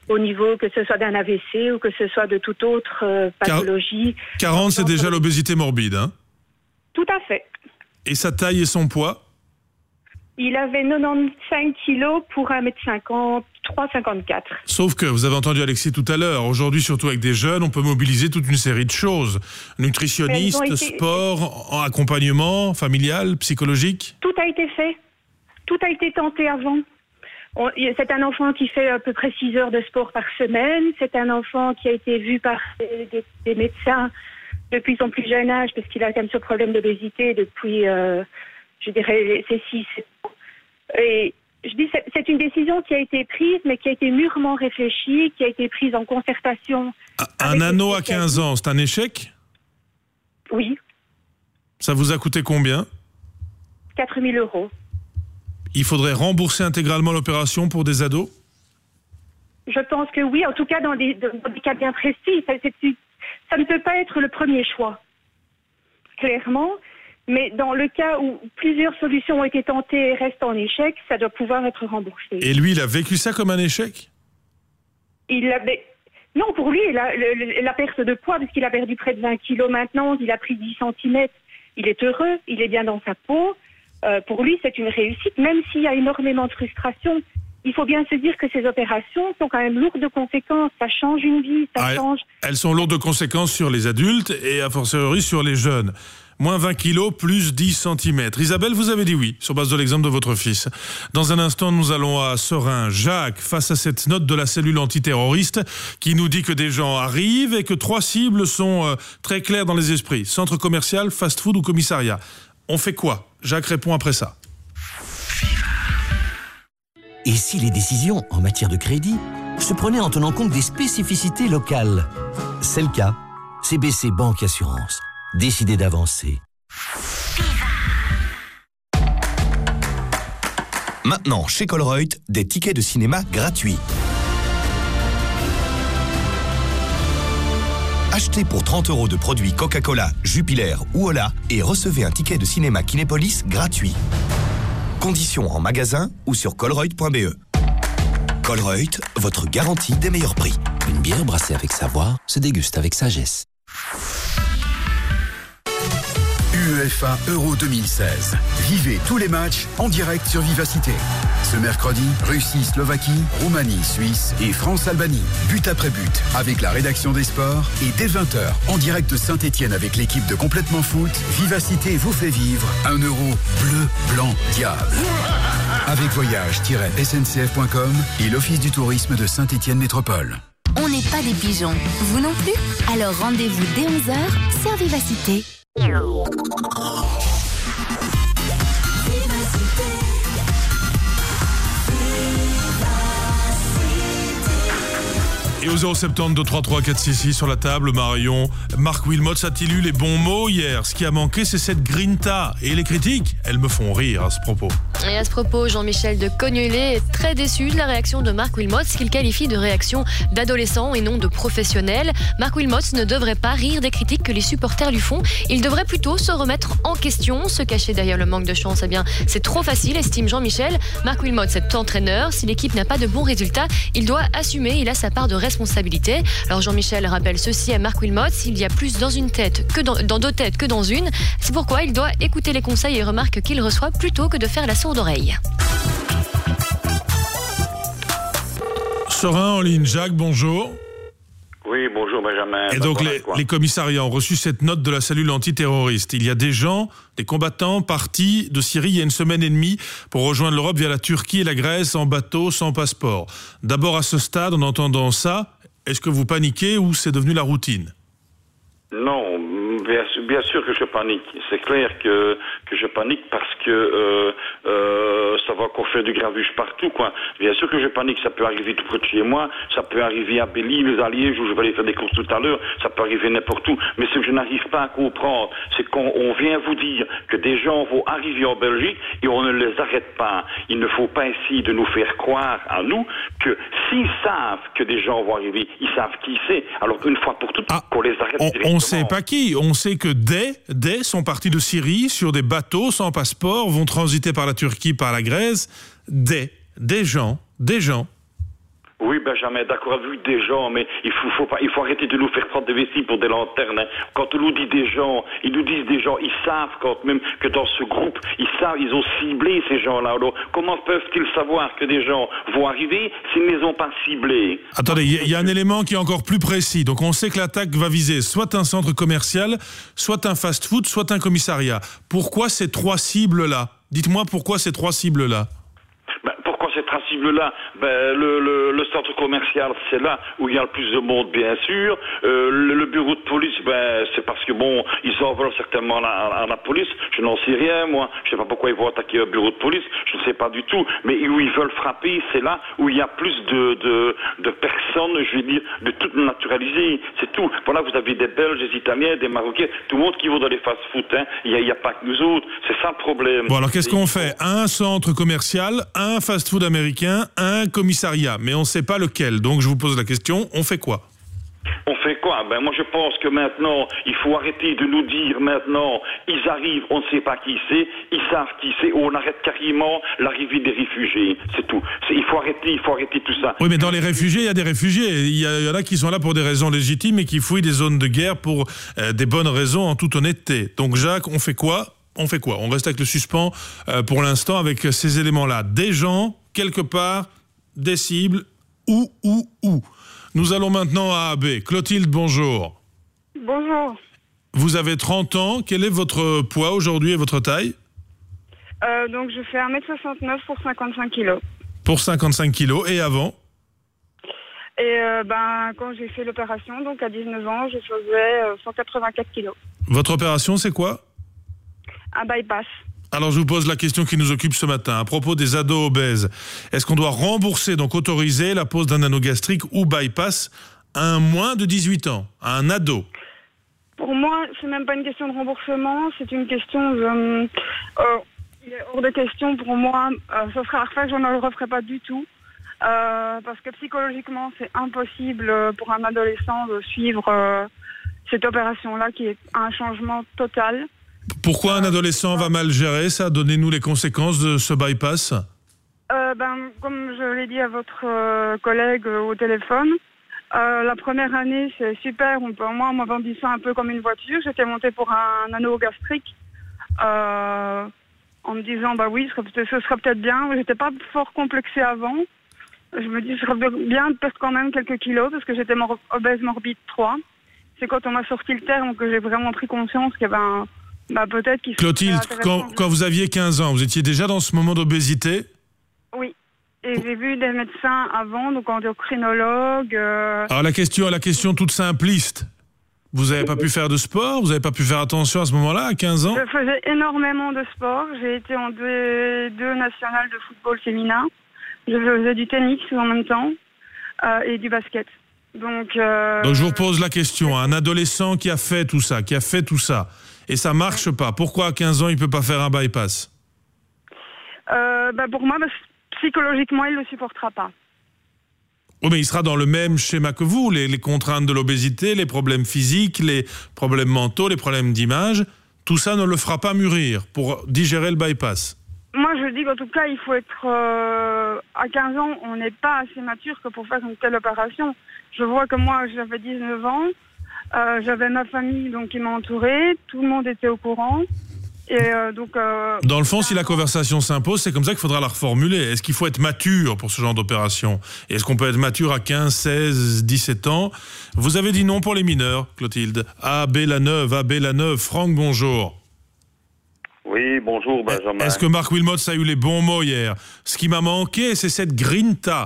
Speaker 23: au niveau que ce soit d'un A V C ou que ce soit de toute autre euh, pathologie.
Speaker 2: quarante, c'est déjà l'obésité morbide, hein?
Speaker 23: Tout à fait.
Speaker 2: Et sa taille et son poids?
Speaker 23: Il avait quatre-vingt-quinze kilos pour un mètre cinquante-trois cinquante-quatre.
Speaker 2: Sauf que, vous avez entendu Alexis tout à l'heure, aujourd'hui, surtout avec des jeunes, on peut mobiliser toute une série de choses. Nutritionniste,
Speaker 23: été...
Speaker 2: sport, accompagnement, familial, psychologique.
Speaker 23: Tout a été fait. Tout a été tenté avant. On, c'est un enfant qui fait à peu près six heures de sport par semaine. C'est un enfant qui a été vu par des, des médecins depuis son plus jeune âge, parce qu'il a quand même ce problème d'obésité depuis, euh, je dirais, ses six ans. Et je dis, c'est, c'est une décision qui a été prise, mais qui a été mûrement réfléchie, qui a été prise en concertation.
Speaker 2: Un anneau à quinze ans, c'est un échec?
Speaker 23: Oui.
Speaker 2: Ça vous a coûté combien?
Speaker 23: quatre mille euros.
Speaker 2: Il faudrait rembourser intégralement l'opération pour des ados?
Speaker 23: Je pense que oui, en tout cas dans des, dans des cas bien précis. Ça, c'est, ça ne peut pas être le premier choix, clairement. Mais dans le cas où plusieurs solutions ont été tentées et restent en échec, ça doit pouvoir être remboursé.
Speaker 2: Et lui, il a vécu ça comme un échec?
Speaker 23: Il avait... Non, pour lui, la, la, la perte de poids, parce qu'il a perdu près de vingt kilos maintenant, il a pris dix centimètres, il est heureux, il est bien dans sa peau. Euh, pour lui, c'est une réussite, même s'il y a énormément de frustration. Il faut bien se dire que ces opérations sont quand même lourdes de conséquences. Ça change une vie, ça
Speaker 2: ah,
Speaker 23: change...
Speaker 2: Elles sont lourdes de conséquences sur les adultes et a fortiori sur les jeunes. Moins vingt kilos, plus dix centimètres. Isabelle, vous avez dit oui, sur base de l'exemple de votre fils. Dans un instant, nous allons à Serein. Jacques, face à cette note de la cellule antiterroriste qui nous dit que des gens arrivent et que trois cibles sont euh, très claires dans les esprits. Centre commercial, fast-food ou commissariat. On fait quoi? Jacques répond après ça.
Speaker 18: Et si les décisions en matière de crédit se prenaient en tenant compte des spécificités locales? C'est le cas. C B C Banque Assurance. Décidez d'avancer.
Speaker 16: Maintenant, chez Colruyt, des tickets de cinéma gratuits. Achetez pour trente euros de produits Coca-Cola, Jupiler ou Ola et recevez un ticket de cinéma Kinépolis gratuit. Conditions en magasin ou sur colruyt point b e. Colruyt, votre garantie des meilleurs prix.
Speaker 15: Une bière brassée avec savoir se déguste avec sagesse.
Speaker 4: UEFA Euro deux mille seize. Vivez tous les matchs en direct sur Vivacité. Ce mercredi, Russie-Slovaquie, Roumanie-Suisse et France-Albanie. But après but, avec la rédaction des sports. Et dès vingt heures, en direct de Saint-Etienne avec l'équipe de Complètement Foot, Vivacité vous fait vivre un euro bleu, blanc, diable. Avec voyage tiret s n c f point com et l'Office du tourisme de Saint-Etienne Métropole.
Speaker 24: On n'est pas des pigeons, vous non plus? Alors rendez-vous dès onze heures sur Vivacité.
Speaker 2: Et au zéro sept zéro deux trois trois quatre six six sur la table, Marion, Marc Wilmots a-t-il eu les bons mots hier? Ce qui a manqué, c'est cette grinta. Et les critiques, elles me font rire à ce propos.
Speaker 20: Et à ce propos, Jean-Michel de Cognolet est très déçu de la réaction de Marc Wilmots, qu'il qualifie de réaction d'adolescent et non de professionnel. Marc Wilmots ne devrait pas rire des critiques que les supporters lui font. Il devrait plutôt se remettre en question. Se cacher derrière le manque de chance, eh bien, c'est trop facile, estime Jean-Michel. Marc Wilmots est entraîneur. Si l'équipe n'a pas de bons résultats, il doit assumer. Il a sa part de responsabilité. Alors Jean-Michel rappelle ceci à Marc Wilmots: il y a plus dans une tête que dans, dans deux têtes que dans une. C'est pourquoi il doit écouter les conseils et remarques qu'il reçoit plutôt que de faire la sourde oreille.
Speaker 2: Serein en ligne. Jacques, bonjour.
Speaker 5: Oui, bonjour Benjamin.
Speaker 2: Et donc les, les commissariats ont reçu cette note de la cellule antiterroriste. Il y a des gens, des combattants partis de Syrie il y a une semaine et demie pour rejoindre l'Europe via la Turquie et la Grèce en bateau, sans passeport. D'abord à ce stade, en entendant ça, est-ce que vous paniquez ou c'est devenu la routine?
Speaker 5: Non, bien, bien sûr que je panique. C'est clair que, que je panique parce que euh, euh, ça va encore faire du gravuge partout, quoi. Bien sûr que je panique, ça peut arriver tout près de chez moi, ça peut arriver à Belle-Île, à Liège, où je vais aller faire des courses tout à l'heure, ça peut arriver n'importe où. Mais ce que je n'arrive pas à comprendre, c'est qu'on on vient vous dire que des gens vont arriver en Belgique et on ne les arrête pas. Il ne faut pas essayer de nous faire croire à nous que s'ils savent que des gens vont arriver, ils savent qui c'est. Alors une fois pour toutes, ah, qu'on les arrête
Speaker 2: on,
Speaker 5: directement.
Speaker 2: On sait pas qui. On sait que des, des sont partis de Syrie sur des bateaux sans passeport, vont transiter par la Turquie, par la Grèce. Des, des gens, des gens.
Speaker 5: Oui, Oui, Benjamin, d'accord avec des gens, mais il faut, faut pas, il faut arrêter de nous faire prendre des vessies pour des lanternes. Hein. Quand on nous dit des gens, ils nous disent des gens, ils savent quand même que dans ce groupe, ils savent, ils ont ciblé ces gens-là. Alors, comment peuvent-ils savoir que des gens vont arriver s'ils ne les ont pas ciblés?
Speaker 2: Attendez, il y, y a un élément qui est encore plus précis. Donc, on sait que l'attaque va viser soit un centre commercial, soit un fast-food, soit un commissariat. Pourquoi ces trois cibles-là? Dites-moi pourquoi ces trois cibles-là.
Speaker 5: Ben, pourquoi ces trois cibles-là? Ben, le, le, le centre commercial, c'est là où il y a le plus de monde, bien sûr. Euh, le, le bureau de police, ben, c'est parce que, bon, ils en veulent certainement à la, à la police. Je n'en sais rien, moi. Je ne sais pas pourquoi ils vont attaquer un bureau de police. Je ne sais pas du tout. Mais où ils veulent frapper, c'est là où il y a plus de, de, de personnes, je vais dire, de toutes naturalisées. C'est tout. Voilà, vous avez des Belges, des Italiens, des Marocains, tout le monde qui va dans les fast-food. Hein. Il n'y a, a pas que nous autres. C'est ça le problème.
Speaker 2: Bon, alors qu'est-ce qu'on fait? Un centre commercial, un fast-food américain, un commissariat. Mais on ne sait pas lequel. Donc, je vous pose la question, on fait quoi?
Speaker 5: On fait quoi? Ben moi je pense que maintenant, il faut arrêter de nous dire maintenant, ils arrivent, on ne sait pas qui c'est, ils savent qui c'est, ou on arrête carrément l'arrivée des réfugiés. C'est tout. C'est, il faut arrêter, il faut arrêter tout ça.
Speaker 2: Oui, mais dans les réfugiés, il y a des réfugiés. Il y, a, il y en a qui sont là pour des raisons légitimes et qui fouillent des zones de guerre pour euh, des bonnes raisons en toute honnêteté. Donc Jacques, on fait quoi? On fait quoi? On reste avec le suspens euh, pour l'instant avec ces éléments-là. Des gens, quelque part, des cibles, où, où, où. Nous allons maintenant à A B. Clotilde, bonjour.
Speaker 3: Bonjour.
Speaker 2: Vous avez trente ans. Quel est votre poids aujourd'hui et votre taille?
Speaker 3: euh, Donc, je fais un mètre soixante-neuf pour cinquante-cinq kilos.
Speaker 2: Pour cinquante-cinq kilos. Et avant?
Speaker 3: Et euh, ben, quand j'ai fait l'opération, donc à dix-neuf ans, je faisais euh, cent quatre-vingt-quatre kilos.
Speaker 2: Votre opération, c'est quoi?
Speaker 3: Un bypass.
Speaker 2: Alors, je vous pose la question qui nous occupe ce matin. À propos des ados obèses, est-ce qu'on doit rembourser, donc autoriser la pose d'un anneau gastrique ou bypass à un moins de dix-huit ans, à un ado?
Speaker 3: Pour moi, c'est même pas une question de remboursement, c'est une question de... Euh, il est hors de question pour moi. Euh, ça serait à refaire, je ne le referai pas du tout. Euh, parce que psychologiquement, c'est impossible pour un adolescent de suivre euh, cette opération-là qui est un changement total.
Speaker 2: Pourquoi un adolescent va mal gérer ça? Donnez-nous les conséquences de ce bypass.
Speaker 3: Euh, ben, comme je l'ai dit à votre euh, collègue euh, au téléphone, euh, la première année, c'est super. On peut, moi, on m'a vendu ça un peu comme une voiture. J'étais montée pour un anneau gastrique euh, en me disant, bah oui, ce serait, ce serait peut-être bien. J'étais pas fort complexée avant. Je me dis, ce serait bien de perdre quand même quelques kilos parce que j'étais mor- obèse morbide trois. C'est quand on m'a sorti le terme que j'ai vraiment pris conscience qu'il y avait un... Bah, peut-être qu'il
Speaker 2: Clotilde, quand, quand vous aviez quinze ans, vous étiez déjà dans ce moment d'obésité?
Speaker 3: Oui. Et j'ai vu des médecins avant, donc endocrinologues. Euh...
Speaker 2: Alors la question, la question toute simpliste. Vous n'avez pas pu faire de sport? Vous n'avez pas pu faire attention à ce moment-là, à quinze ans?
Speaker 3: Je faisais énormément de sport. J'ai été en deux, deux nationales de football féminin. Je faisais du tennis en même temps euh, et du basket. Donc, euh...
Speaker 2: donc je vous repose la question. Un adolescent qui a fait tout ça, qui a fait tout ça, et ça marche pas. Pourquoi à quinze ans, il peut pas faire un bypass?
Speaker 3: euh, bah Pour moi, bah, psychologiquement, il le supportera pas.
Speaker 2: Oui, mais il sera dans le même schéma que vous. Les, les contraintes de l'obésité, les problèmes physiques, les problèmes mentaux, les problèmes d'image, tout ça ne le fera pas mûrir pour digérer le bypass.
Speaker 3: Moi, je dis qu'en tout cas, il faut être... Euh, à quinze ans, on n'est pas assez mature que pour faire une telle opération. Je vois que moi, j'avais dix-neuf ans, euh, j'avais ma famille donc, qui m'a entourée, tout le monde était au courant. Et euh, donc, euh,
Speaker 2: Dans le fond, si la conversation s'impose, c'est comme ça qu'il faudra la reformuler. Est-ce qu'il faut être mature pour ce genre d'opération? Et est-ce qu'on peut être mature à quinze, seize, dix-sept ans? Vous avez dit non pour les mineurs, Clotilde. A B la Neuve, A B la Neuve. Franck, bonjour.
Speaker 6: Oui, bonjour Benjamin.
Speaker 2: Est-ce que Marc Wilmots a eu les bons mots hier? Ce qui m'a manqué, c'est cette grinta.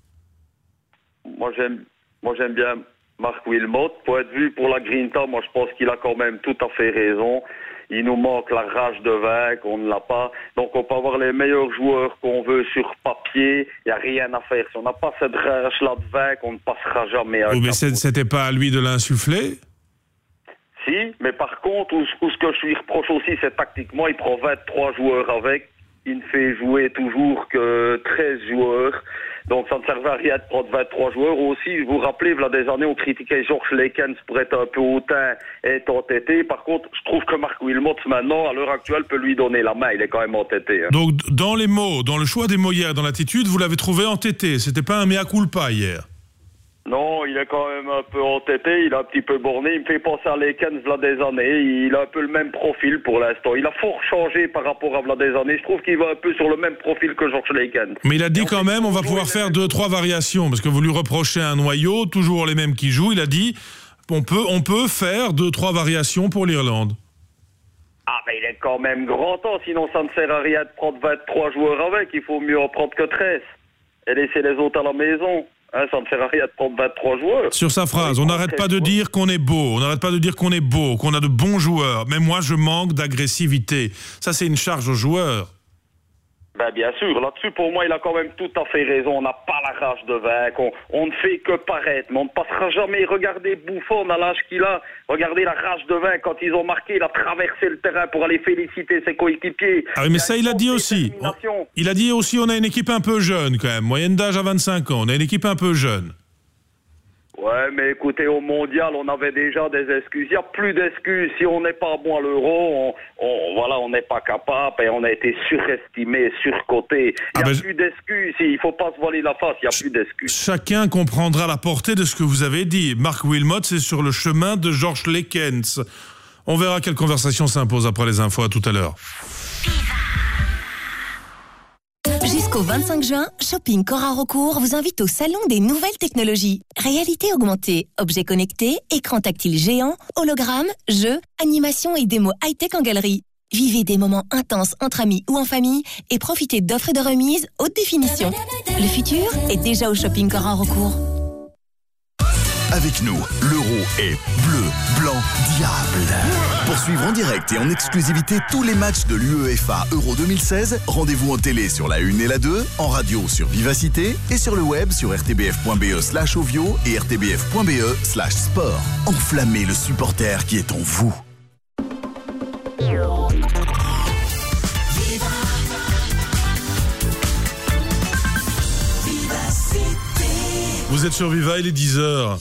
Speaker 6: Moi j'aime, moi j'aime bien Marc Wilmots. Pour être vu pour la grinta, moi je pense qu'il a quand même tout à fait raison. Il nous manque la rage de vaincre, on ne l'a pas. Donc on peut avoir les meilleurs joueurs qu'on veut sur papier, il n'y a rien à faire. Si on n'a pas cette rage-là de vaincre, on ne passera jamais à
Speaker 2: oh, mais c'était pas à lui de l'insuffler?
Speaker 6: Si, mais par contre, où, où ce que je lui reproche aussi, c'est tactiquement, il prend vingt-trois joueurs avec, il ne fait jouer toujours que treize joueurs. Donc ça ne servait à rien de prendre vingt-trois joueurs. Aussi, vous vous rappelez, il y a des années, on critiquait Georges Lekens pour être un peu hautain et être entêté. Par contre, je trouve que Marc Wilmots, maintenant, à l'heure actuelle, peut lui donner la main. Il est quand même entêté. Hein.
Speaker 2: Donc, dans les mots, dans le choix des mots hier, dans l'attitude, vous l'avez trouvé entêté. C'était pas un mea culpa hier.
Speaker 6: Non, il est quand même un peu entêté, il est un petit peu borné, il me fait penser à Lekens là des années, il a un peu le même profil pour l'instant. Il a fort changé par rapport à là des années, je trouve qu'il va un peu sur le même profil que Georges Lekens.
Speaker 2: Mais il a dit quand même, on va pouvoir faire deux, trois variations, parce que vous lui reprochez un noyau, toujours les mêmes qui jouent, il a dit, on peut, on peut faire deux, trois variations pour l'Irlande.
Speaker 6: Ah, mais il est quand même grand temps, sinon ça ne sert à rien de prendre vingt-trois joueurs avec, il faut mieux en prendre que treize. Et laisser les autres à la maison. Hein, ça ne sert à rien de prendre vingt-trois joueurs.
Speaker 2: Sur sa phrase, on n'arrête pas de dire qu'on est beau, on n'arrête pas de dire qu'on est beau, qu'on a de bons joueurs. Mais moi, je manque d'agressivité. Ça, c'est une charge aux joueurs.
Speaker 6: Ben bien sûr, là-dessus, pour moi, il a quand même tout à fait raison. On n'a pas la rage de vaincre, on, on ne fait que paraître, mais on ne passera jamais. Regardez Buffon à l'âge qu'il a, regardez la rage de vaincre. Quand ils ont marqué, il a traversé le terrain pour aller féliciter ses coéquipiers.
Speaker 2: Ah oui, mais ça, il a dit aussi. Il a dit aussi, on a une équipe un peu jeune quand même, moyenne d'âge à vingt-cinq ans, on a une équipe un peu jeune.
Speaker 6: Ouais, mais écoutez, au mondial, on avait déjà des excuses. Il n'y a plus d'excuses. Si on n'est pas bon à l'euro, on, on, voilà, on n'est pas capable et on a été surestimé, surcoté. Il n'y a ah ben plus d'excuses. Il ne faut pas se voiler la face. Il n'y a ch- plus d'excuses.
Speaker 2: Chacun comprendra la portée de ce que vous avez dit. Marc Wilmots est sur le chemin de Georges Lekens. On verra quelle conversation s'impose après les infos. À tout à l'heure.
Speaker 8: Jusqu'au vingt-cinq juin, Shopping Cora Recours vous invite au Salon des Nouvelles Technologies. Réalité augmentée, objets connectés, écran tactile géant, hologrammes, jeux, animations et démos high-tech en galerie. Vivez des moments intenses entre amis ou en famille et profitez d'offres et de remises haute définition. Le futur est déjà au Shopping Cora Recours.
Speaker 7: Avec nous, l'euro est bleu, blanc, diable. Pour suivre en direct et en exclusivité tous les matchs de l'UEFA Euro deux mille seize, rendez-vous en télé sur la une et la deux, en radio sur Vivacité et sur le web sur rtbf.be slash ovio et rtbf.be slash sport. Enflammez le supporter qui est en vous.
Speaker 2: Vous êtes sur Viva, il est dix heures.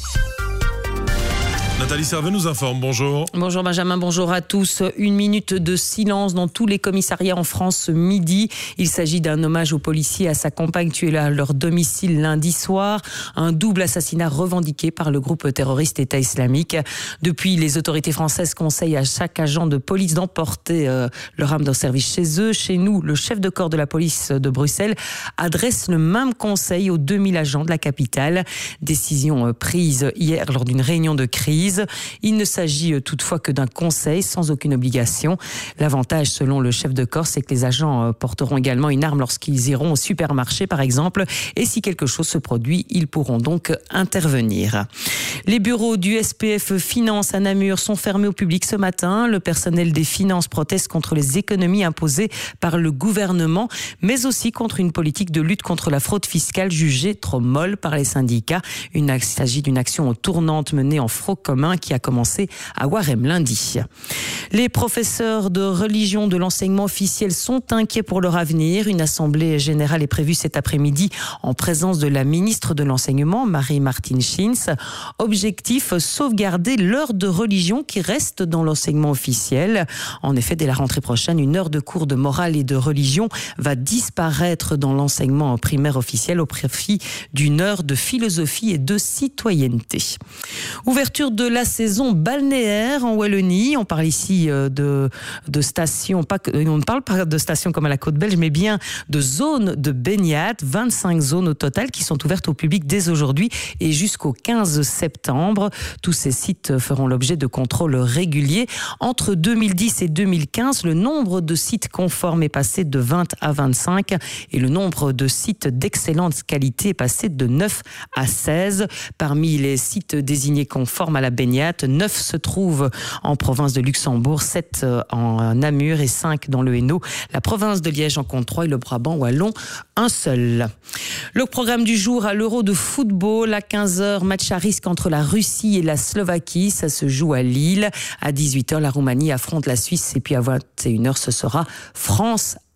Speaker 2: Nathalie Servet nous informe, bonjour.
Speaker 9: Bonjour Benjamin, bonjour à tous. Une minute de silence dans tous les commissariats en France ce midi. Il s'agit d'un hommage aux policiers et à sa compagne tuée à leur domicile lundi soir. Un double assassinat revendiqué par le groupe terroriste État islamique. Depuis, les autorités françaises conseillent à chaque agent de police d'emporter euh, leur arme de service chez eux. Chez nous, le chef de corps de la police de Bruxelles adresse le même conseil aux deux mille agents de la capitale. Décision prise hier lors d'une réunion de crise. Il ne s'agit toutefois que d'un conseil sans aucune obligation. L'avantage, selon le chef de corps, c'est que les agents porteront également une arme lorsqu'ils iront au supermarché, par exemple. Et si quelque chose se produit, ils pourront donc intervenir. Les bureaux du S P F Finance à Namur sont fermés au public ce matin. Le personnel des finances proteste contre les économies imposées par le gouvernement, mais aussi contre une politique de lutte contre la fraude fiscale jugée trop molle par les syndicats. Une, il s'agit d'une action tournante menée en front commun qui a commencé à Warem lundi. Les professeurs de religion de l'enseignement officiel sont inquiets pour leur avenir. Une assemblée générale est prévue cet après-midi en présence de la ministre de l'enseignement, Marie-Martine Schins. Objectif, sauvegarder l'heure de religion qui reste dans l'enseignement officiel. En effet, dès la rentrée prochaine, une heure de cours de morale et de religion va disparaître dans l'enseignement primaire officiel au profit d'une heure de philosophie et de citoyenneté. Ouverture de la saison balnéaire en Wallonie. On parle ici de, de stations, pas que, on ne parle pas de stations comme à la côte belge, mais bien de zones de baignade. vingt-cinq zones au total qui sont ouvertes au public dès aujourd'hui et jusqu'au quinze septembre. Tous ces sites feront l'objet de contrôles réguliers. Entre deux mille dix et deux mille quinze, le nombre de sites conformes est passé de vingt à vingt-cinq et le nombre de sites d'excellente qualité est passé de neuf à seize. Parmi les sites désignés conformes à la baignade, neuf se trouvent en province de Luxembourg, sept en Namur et cinq dans le Hainaut. La province de Liège en compte trois et le Brabant wallon un seul. Le programme du jour à l'Euro de football à quinze heures, match à risque entre la Russie et la Slovaquie. Ça se joue à Lille. À dix-huit heures, la Roumanie affronte la Suisse et puis à vingt et une heures, ce sera France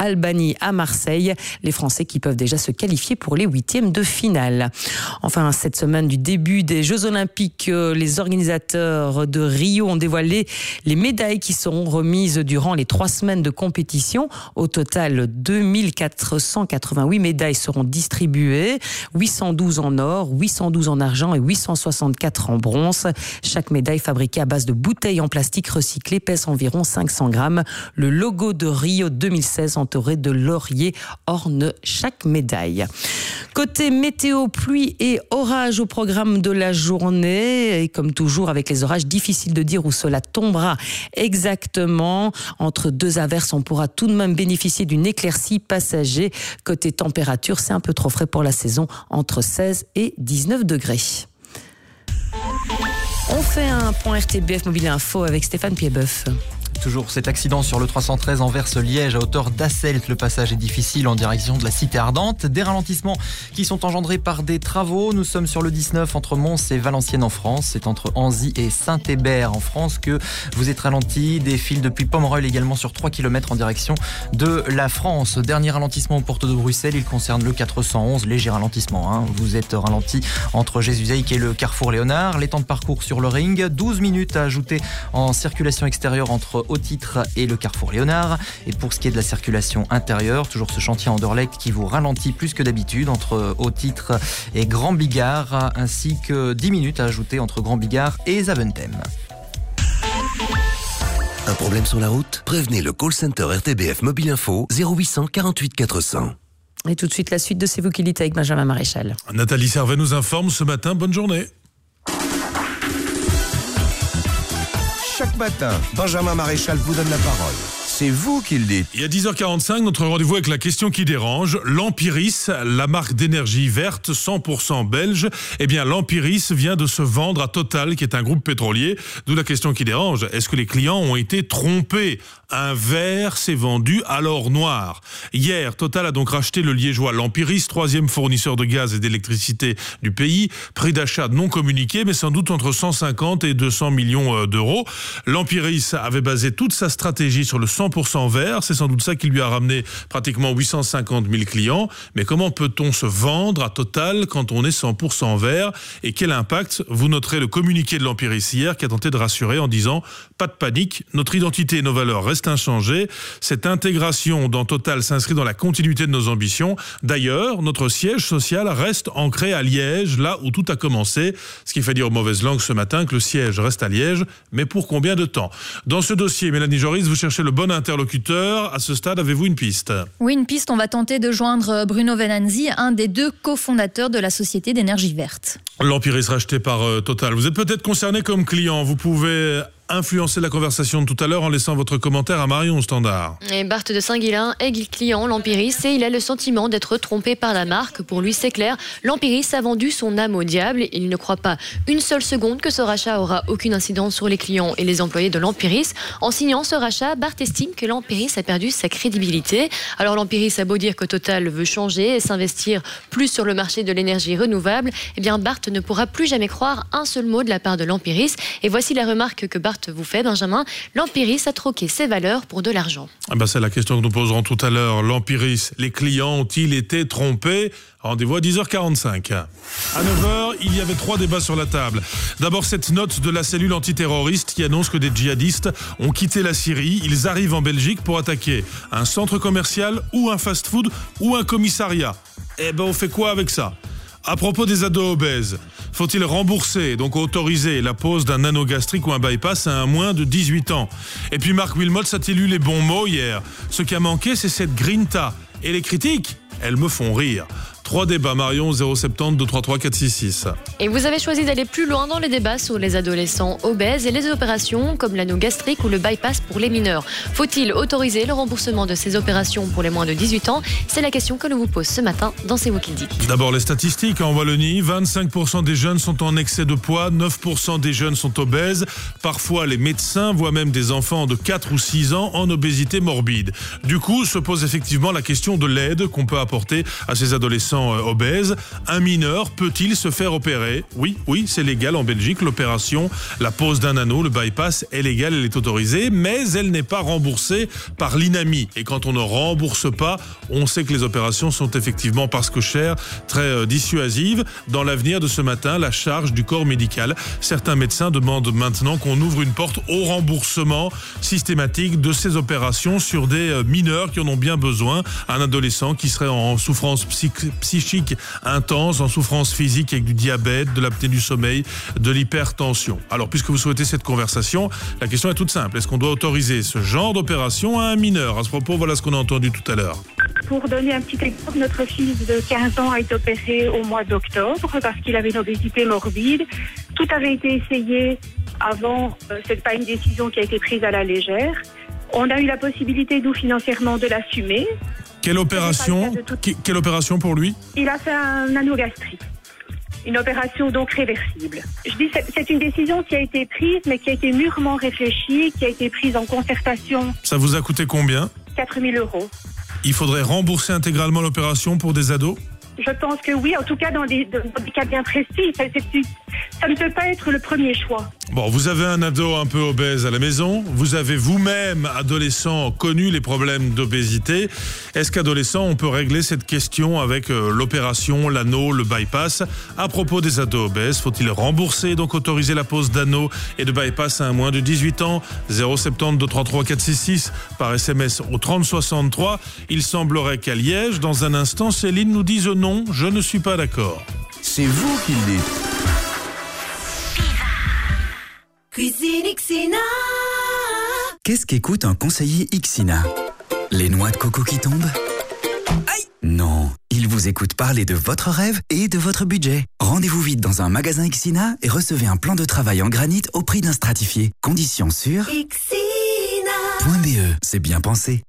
Speaker 9: Albanie à Marseille. Les Français qui peuvent déjà se qualifier pour les huitièmes de finale. Enfin, cette semaine du début des Jeux Olympiques, les organisateurs de Rio ont dévoilé les médailles qui seront remises durant les trois semaines de compétition. Au total, deux mille quatre cent quatre-vingt-huit médailles seront distribuées, huit cent douze en or, huit cent douze en argent et huit cent soixante-quatre en bronze. Chaque médaille fabriquée à base de bouteilles en plastique recyclé pèse environ cinq cents grammes. Le logo de Rio deux mille seize entouré de lauriers orne chaque médaille. Côté météo, pluie et orage au programme de la journée. Et comme toujours avec les orages, difficile de dire où cela tombera exactement. Entre deux averses, on pourra tout de même bénéficier d'une éclaircie passager. Côté température, c'est un peu trop frais pour la saison, entre seize et dix-neuf degrés. On fait un point R T B F Mobile Info avec Stéphane Piedboeuf.
Speaker 10: Toujours cet accident sur le trois cent treize Anvers-Liège à hauteur d'Asselt. Le passage est difficile en direction de la cité ardente. Des ralentissements qui sont engendrés par des travaux. Nous sommes sur le dix-neuf entre Mons et Valenciennes en France. C'est entre Anzy et Saint-Hébert en France que vous êtes ralenti. Des fils depuis Pomerol également sur trois kilomètres en direction de la France. Dernier ralentissement aux portes de Bruxelles. Il concerne le quatre cent onze. Léger ralentissement. Hein. Vous êtes ralenti entre Jésus-Zaïque et le Carrefour Léonard. Les temps de parcours sur le ring. douze minutes à ajouter en circulation extérieure entre Haut-Titre et le Carrefour Léonard. Et pour ce qui est de la circulation intérieure, toujours ce chantier Anderlecht qui vous ralentit plus que d'habitude entre Haut-Titre et Grand Bigard, ainsi que dix minutes à ajouter entre Grand Bigard et Zaventem.
Speaker 11: Un problème sur la route? Prévenez le call center R T B F Mobile Info zéro huit cent quarante-huit quatre cents.
Speaker 9: Et tout de suite la suite de C'est vous qui dites avec Benjamin Maréchal.
Speaker 2: Nathalie Servet nous informe ce matin. Bonne journée.
Speaker 16: Chaque matin, Benjamin Maréchal vous donne la parole. C'est vous qui le dites.
Speaker 2: Il y a dix heures quarante-cinq, notre rendez-vous avec la question qui dérange. L'Empiris, la marque d'énergie verte cent pour cent belge, eh bien l'Empiris vient de se vendre à Total, qui est un groupe pétrolier. D'où la question qui dérange. Est-ce que les clients ont été trompés? Un vert s'est vendu à l'or noir. Hier, Total a donc racheté le liégeois l'Empiris, troisième fournisseur de gaz et d'électricité du pays. Prix d'achat non communiqué, mais sans doute entre cent cinquante et deux cents millions d'euros. L'Empiris avait basé toute sa stratégie sur le cent pour cent vert. C'est sans doute ça qui lui a ramené pratiquement huit cent cinquante mille clients. Mais comment peut-on se vendre à Total quand on est cent pour cent vert? Et quel impact? Vous noterez le communiqué de l'Empiris hier qui a tenté de rassurer en disant « Pas de panique, notre identité et nos valeurs restent inchangées. Cette intégration dans Total s'inscrit dans la continuité de nos ambitions. D'ailleurs, notre siège social reste ancré à Liège, là où tout a commencé. » Ce qui fait dire aux mauvaises langues ce matin que le siège reste à Liège. Mais pour combien de temps? Dans ce dossier, Mélanie Joris, vous cherchez le bon interlocuteur. À ce stade, avez-vous une piste?
Speaker 12: Oui, une piste. On va tenter de joindre Bruno Venanzi, un des deux cofondateurs de la société d'énergie verte.
Speaker 2: L'Empiris racheté par euh, Total. Vous êtes peut-être concerné comme client. Vous pouvez influencer la conversation de tout à l'heure en laissant votre commentaire à Marion au standard.
Speaker 20: Et Bart de Saint-Guilain est client l'Empiris et il a le sentiment d'être trompé par la marque. Pour lui, c'est clair, l'Empiris a vendu son âme au diable. Il ne croit pas une seule seconde que ce rachat aura aucune incidence sur les clients et les employés de l'Empiris. En signant ce rachat, Bart estime que l'Empiris a perdu sa crédibilité. Alors l'Empiris a beau dire que Total veut changer et s'investir plus sur le marché de l'énergie renouvelable, eh bien Bart ne pourra plus jamais croire un seul mot de la part de l'Empiris. Et voici la remarque que Bart vous fait, Benjamin. L'Empiris a troqué ses valeurs pour de l'argent.
Speaker 2: Ah ben c'est la question que nous poserons tout à l'heure. L'Empiris, les clients ont-ils été trompés? Rendez-vous à dix heures quarante-cinq. À neuf heures, il y avait trois débats sur la table. D'abord, cette note de la cellule antiterroriste qui annonce que des djihadistes ont quitté la Syrie. Ils arrivent en Belgique pour attaquer un centre commercial ou un fast-food ou un commissariat. Eh ben, on fait quoi avec ça? À propos des ados obèses, faut-il rembourser, donc autoriser la pose d'un anneau gastrique ou un bypass à un moins de dix-huit ans? Et puis Marc Wilmots a-t-il eu les bons mots hier? Ce qui a manqué, c'est cette grinta. Et les critiques, elles me font rire. Trois débats, Marion, zéro sept zéro deux trois trois quatre six six.
Speaker 20: Et vous avez choisi d'aller plus loin dans les débats sur les adolescents obèses et les opérations comme l'anneau gastrique ou le bypass pour les mineurs. Faut-il autoriser le remboursement de ces opérations pour les moins de dix-huit ans? C'est la question que l'on vous pose ce matin dans C'est vous qui le dites.
Speaker 2: D'abord les statistiques. En Wallonie, vingt-cinq pour cent des jeunes sont en excès de poids, neuf pour cent des jeunes sont obèses. Parfois, les médecins voient même des enfants de quatre ou six ans en obésité morbide. Du coup, se pose effectivement la question de l'aide qu'on peut apporter apporter à ces adolescents euh, obèses. Un mineur peut-il se faire opérer ? Oui, oui, c'est légal en Belgique. L'opération, la pose d'un anneau, le bypass est légale, elle est autorisée, mais elle n'est pas remboursée par l'INAMI. Et quand on ne rembourse pas, on sait que les opérations sont effectivement, parce que chères, très euh, dissuasives. Dans l'avenir de ce matin, la charge du corps médical. Certains médecins demandent maintenant qu'on ouvre une porte au remboursement systématique de ces opérations sur des mineurs qui en ont bien besoin. Un adolescent qui serait en souffrance psych- psychique intense, en souffrance physique avec du diabète, de l'apnée du sommeil, de l'hypertension. Alors, puisque vous souhaitez cette conversation, la question est toute simple. Est-ce qu'on doit autoriser ce genre d'opération à un mineur ? À ce propos, voilà ce qu'on a entendu tout à l'heure.
Speaker 23: Pour donner un petit exemple, notre fils de quinze ans a été opéré au mois d'octobre parce qu'il avait une obésité morbide. Tout avait été essayé avant, euh, c'est pas une décision qui a été prise à la légère. On a eu la possibilité, nous, financièrement, de l'assumer.
Speaker 2: Quelle opération, tout... Quelle opération pour lui ?
Speaker 23: Il a fait un anneau gastrique. Une opération donc réversible. Je dis c'est, c'est une décision qui a été prise, mais qui a été mûrement réfléchie, qui a été prise en concertation.
Speaker 2: Ça vous a coûté combien ?
Speaker 23: quatre mille euros.
Speaker 2: Il faudrait rembourser intégralement l'opération pour des ados ?
Speaker 23: Je pense que oui, en tout cas dans des, dans des cas bien précis. Ça, c'est, ça ne peut pas être le premier choix.
Speaker 2: Bon, vous avez un ado un peu obèse à la maison. Vous avez vous-même, adolescent, connu les problèmes d'obésité. Est-ce qu'adolescent, on peut régler cette question avec euh, l'opération, l'anneau, le bypass ? À propos des ados obèses, faut-il rembourser, donc autoriser la pose d'anneau et de bypass à un moins de dix-huit ans ? zéro sept zéro deux trois trois quatre six six par S M S au trente soixante-trois. Il semblerait qu'à Liège, dans un instant, Céline nous dise non, je ne suis pas d'accord.
Speaker 16: C'est vous qui le dites.
Speaker 1: Cuisine Ixina.
Speaker 4: Qu'est-ce qu'écoute un conseiller Ixina ? Les noix de coco qui tombent ? Aïe ! Non, il vous écoute parler de votre rêve et de votre budget. Rendez-vous vite dans un magasin Ixina et recevez un plan de travail en granit au prix d'un stratifié. Conditions sur
Speaker 1: Ixina.
Speaker 4: .be, c'est bien pensé.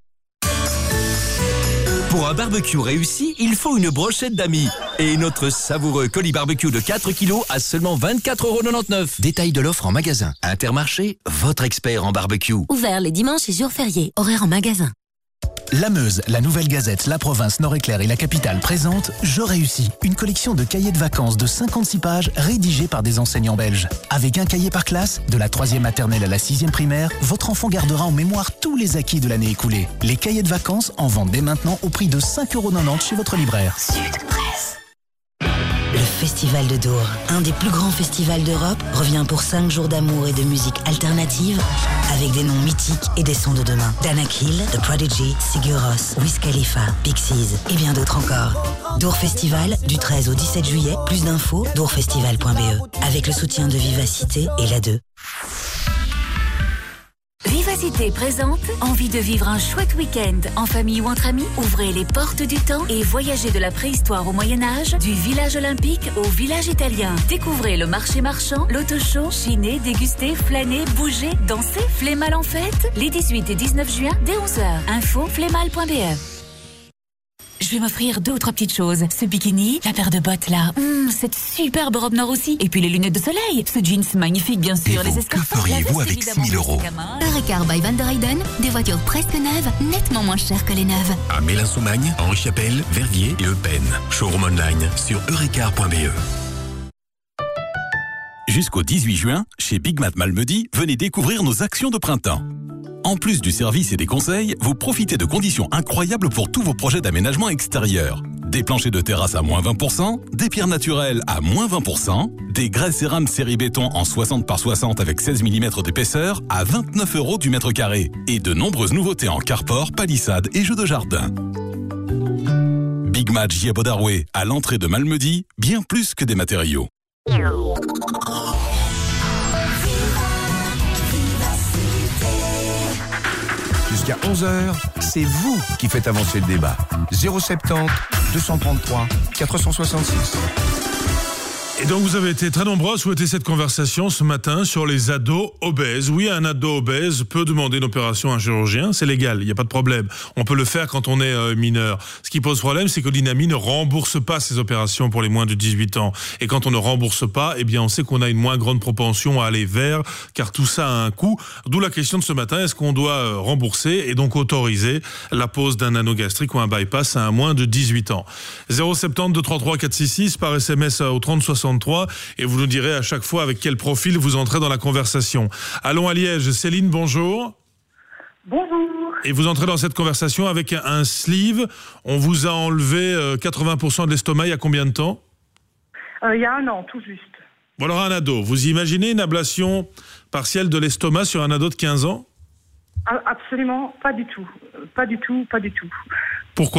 Speaker 18: Pour un barbecue réussi, il faut une brochette d'amis. Et notre savoureux colis barbecue de quatre kilos à seulement vingt-quatre euros quatre-vingt-dix-neuf. Détail de l'offre en magasin. Intermarché, votre expert en barbecue.
Speaker 24: Ouvert les dimanches et jours fériés. Horaire en magasin.
Speaker 13: La Meuse, la Nouvelle Gazette, la province Nord-Éclair et la capitale présentent Je réussis, une collection de cahiers de vacances de cinquante-six pages rédigés par des enseignants belges. Avec un cahier par classe, de la troisième maternelle à la sixième primaire, votre enfant gardera en mémoire tous les acquis de l'année écoulée. Les cahiers de vacances en vente dès maintenant au prix de cinq euros quatre-vingt-dix chez votre libraire.
Speaker 24: Sud Presse.
Speaker 14: Le Festival de Dour, un des plus grands festivals d'Europe, revient pour cinq jours d'amour et de musique alternative avec des noms mythiques et des sons de demain. Danakil, The Prodigy, Sigur Rós, Wiz Khalifa, Pixies et bien d'autres encore. Dour Festival, du treize au dix-sept juillet. Plus d'infos, dourfestival point b e. Avec le soutien de Vivacité et l'A deux.
Speaker 24: Vivacité présente. Envie de vivre un chouette week-end en famille ou entre amis? Ouvrez les portes du temps et voyagez de la préhistoire au Moyen-Âge, du village olympique au village italien. Découvrez le marché marchand, l'auto-show, chiner, déguster, flâner, bouger, danser. Flémal en fête, les dix-huit et dix-neuf juin dès onze heures. Info flémal point b e. Je vais m'offrir deux ou trois petites choses. Ce bikini, la paire de bottes là, mmh, cette superbe robe noire aussi. Et puis les lunettes de soleil, ce jeans magnifique bien sûr.
Speaker 19: Et
Speaker 24: les
Speaker 19: vous,
Speaker 24: escarpins,
Speaker 19: que feriez-vous avec six mille euros?
Speaker 24: Eurecar by Van der Heyden, des voitures presque neuves, nettement moins chères que les neuves.
Speaker 19: À Mélin-Soumagne, Henri-Chapelle, Verviers et Eupen. Showroom online sur eurecar point b e. Jusqu'au dix-huit juin, chez Big Mat Malmedy, venez découvrir nos actions de printemps. En plus du service et des conseils, vous profitez de conditions incroyables pour tous vos projets d'aménagement extérieur. Des planchers de terrasse à moins vingt pour cent, des pierres naturelles à moins vingt pour cent, des grès cérame série béton en soixante par soixante avec seize millimètres d'épaisseur à vingt-neuf euros du mètre carré. Et de nombreuses nouveautés en carport, palissade et jeux de jardin. Big Match Giabodaroué, à l'entrée de Malmedy, bien plus que des matériaux.
Speaker 16: Jusqu'à onze heures, c'est vous qui faites avancer le débat. zéro sept zéro deux cent trente-trois quatre cent soixante-six.
Speaker 2: Et donc vous avez été très nombreux à souhaiter cette conversation ce matin sur les ados obèses. Oui, un ado obèse peut demander une opération à un chirurgien, c'est légal, il n'y a pas de problème. On peut le faire quand on est euh, mineur. Ce qui pose problème, c'est que l'INAMI ne rembourse pas ces opérations pour les moins de dix-huit ans. Et quand on ne rembourse pas, eh bien on sait qu'on a une moins grande propension à aller vers, car tout ça a un coût. D'où la question de ce matin, est-ce qu'on doit euh, rembourser et donc autoriser la pose d'un anneau gastrique ou un bypass à un moins de dix-huit ans. zéro sept zéro deux trois trois quatre six six par S M S au trente soixante-trois et vous nous direz à chaque fois avec quel profil vous entrez dans la conversation. Allons à Liège. Céline, bonjour.
Speaker 15: Bonjour.
Speaker 2: Et vous entrez dans cette conversation avec un sleeve. On vous a enlevé quatre-vingts pour cent de l'estomac il y a combien de temps ?
Speaker 15: euh, Il y a un an, tout juste.
Speaker 2: Bon alors un ado, vous imaginez une ablation partielle de l'estomac sur un ado de quinze ans ?
Speaker 15: Absolument pas du tout. Pas du tout, pas du tout.
Speaker 2: Pourquoi ?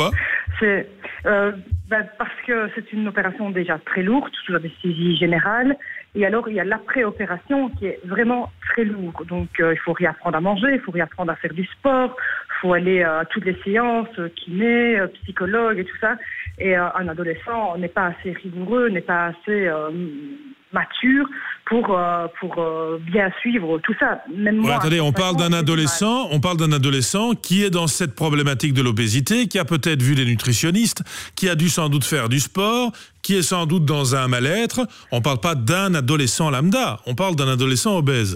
Speaker 15: C'est euh, ben parce que c'est une opération déjà très lourde, sous anesthésie générale. Et alors, il y a l'après-opération qui est vraiment très lourde. Donc, euh, il faut réapprendre à manger, il faut réapprendre à faire du sport, il faut aller euh, à toutes les séances, euh, kiné, euh, psychologue et tout ça. Et euh, un adolescent n'est pas assez rigoureux, n'est pas assez euh, mature pour euh, pour euh, bien suivre tout ça. Même
Speaker 2: ouais,
Speaker 15: moi,
Speaker 2: attendez, on parle d'un adolescent, on parle d'un adolescent qui est dans cette problématique de l'obésité, qui a peut-être vu des nutritionnistes, qui a dû sans doute faire du sport, qui est sans doute dans un mal-être. On parle pas d'un adolescent lambda, on parle d'un adolescent obèse.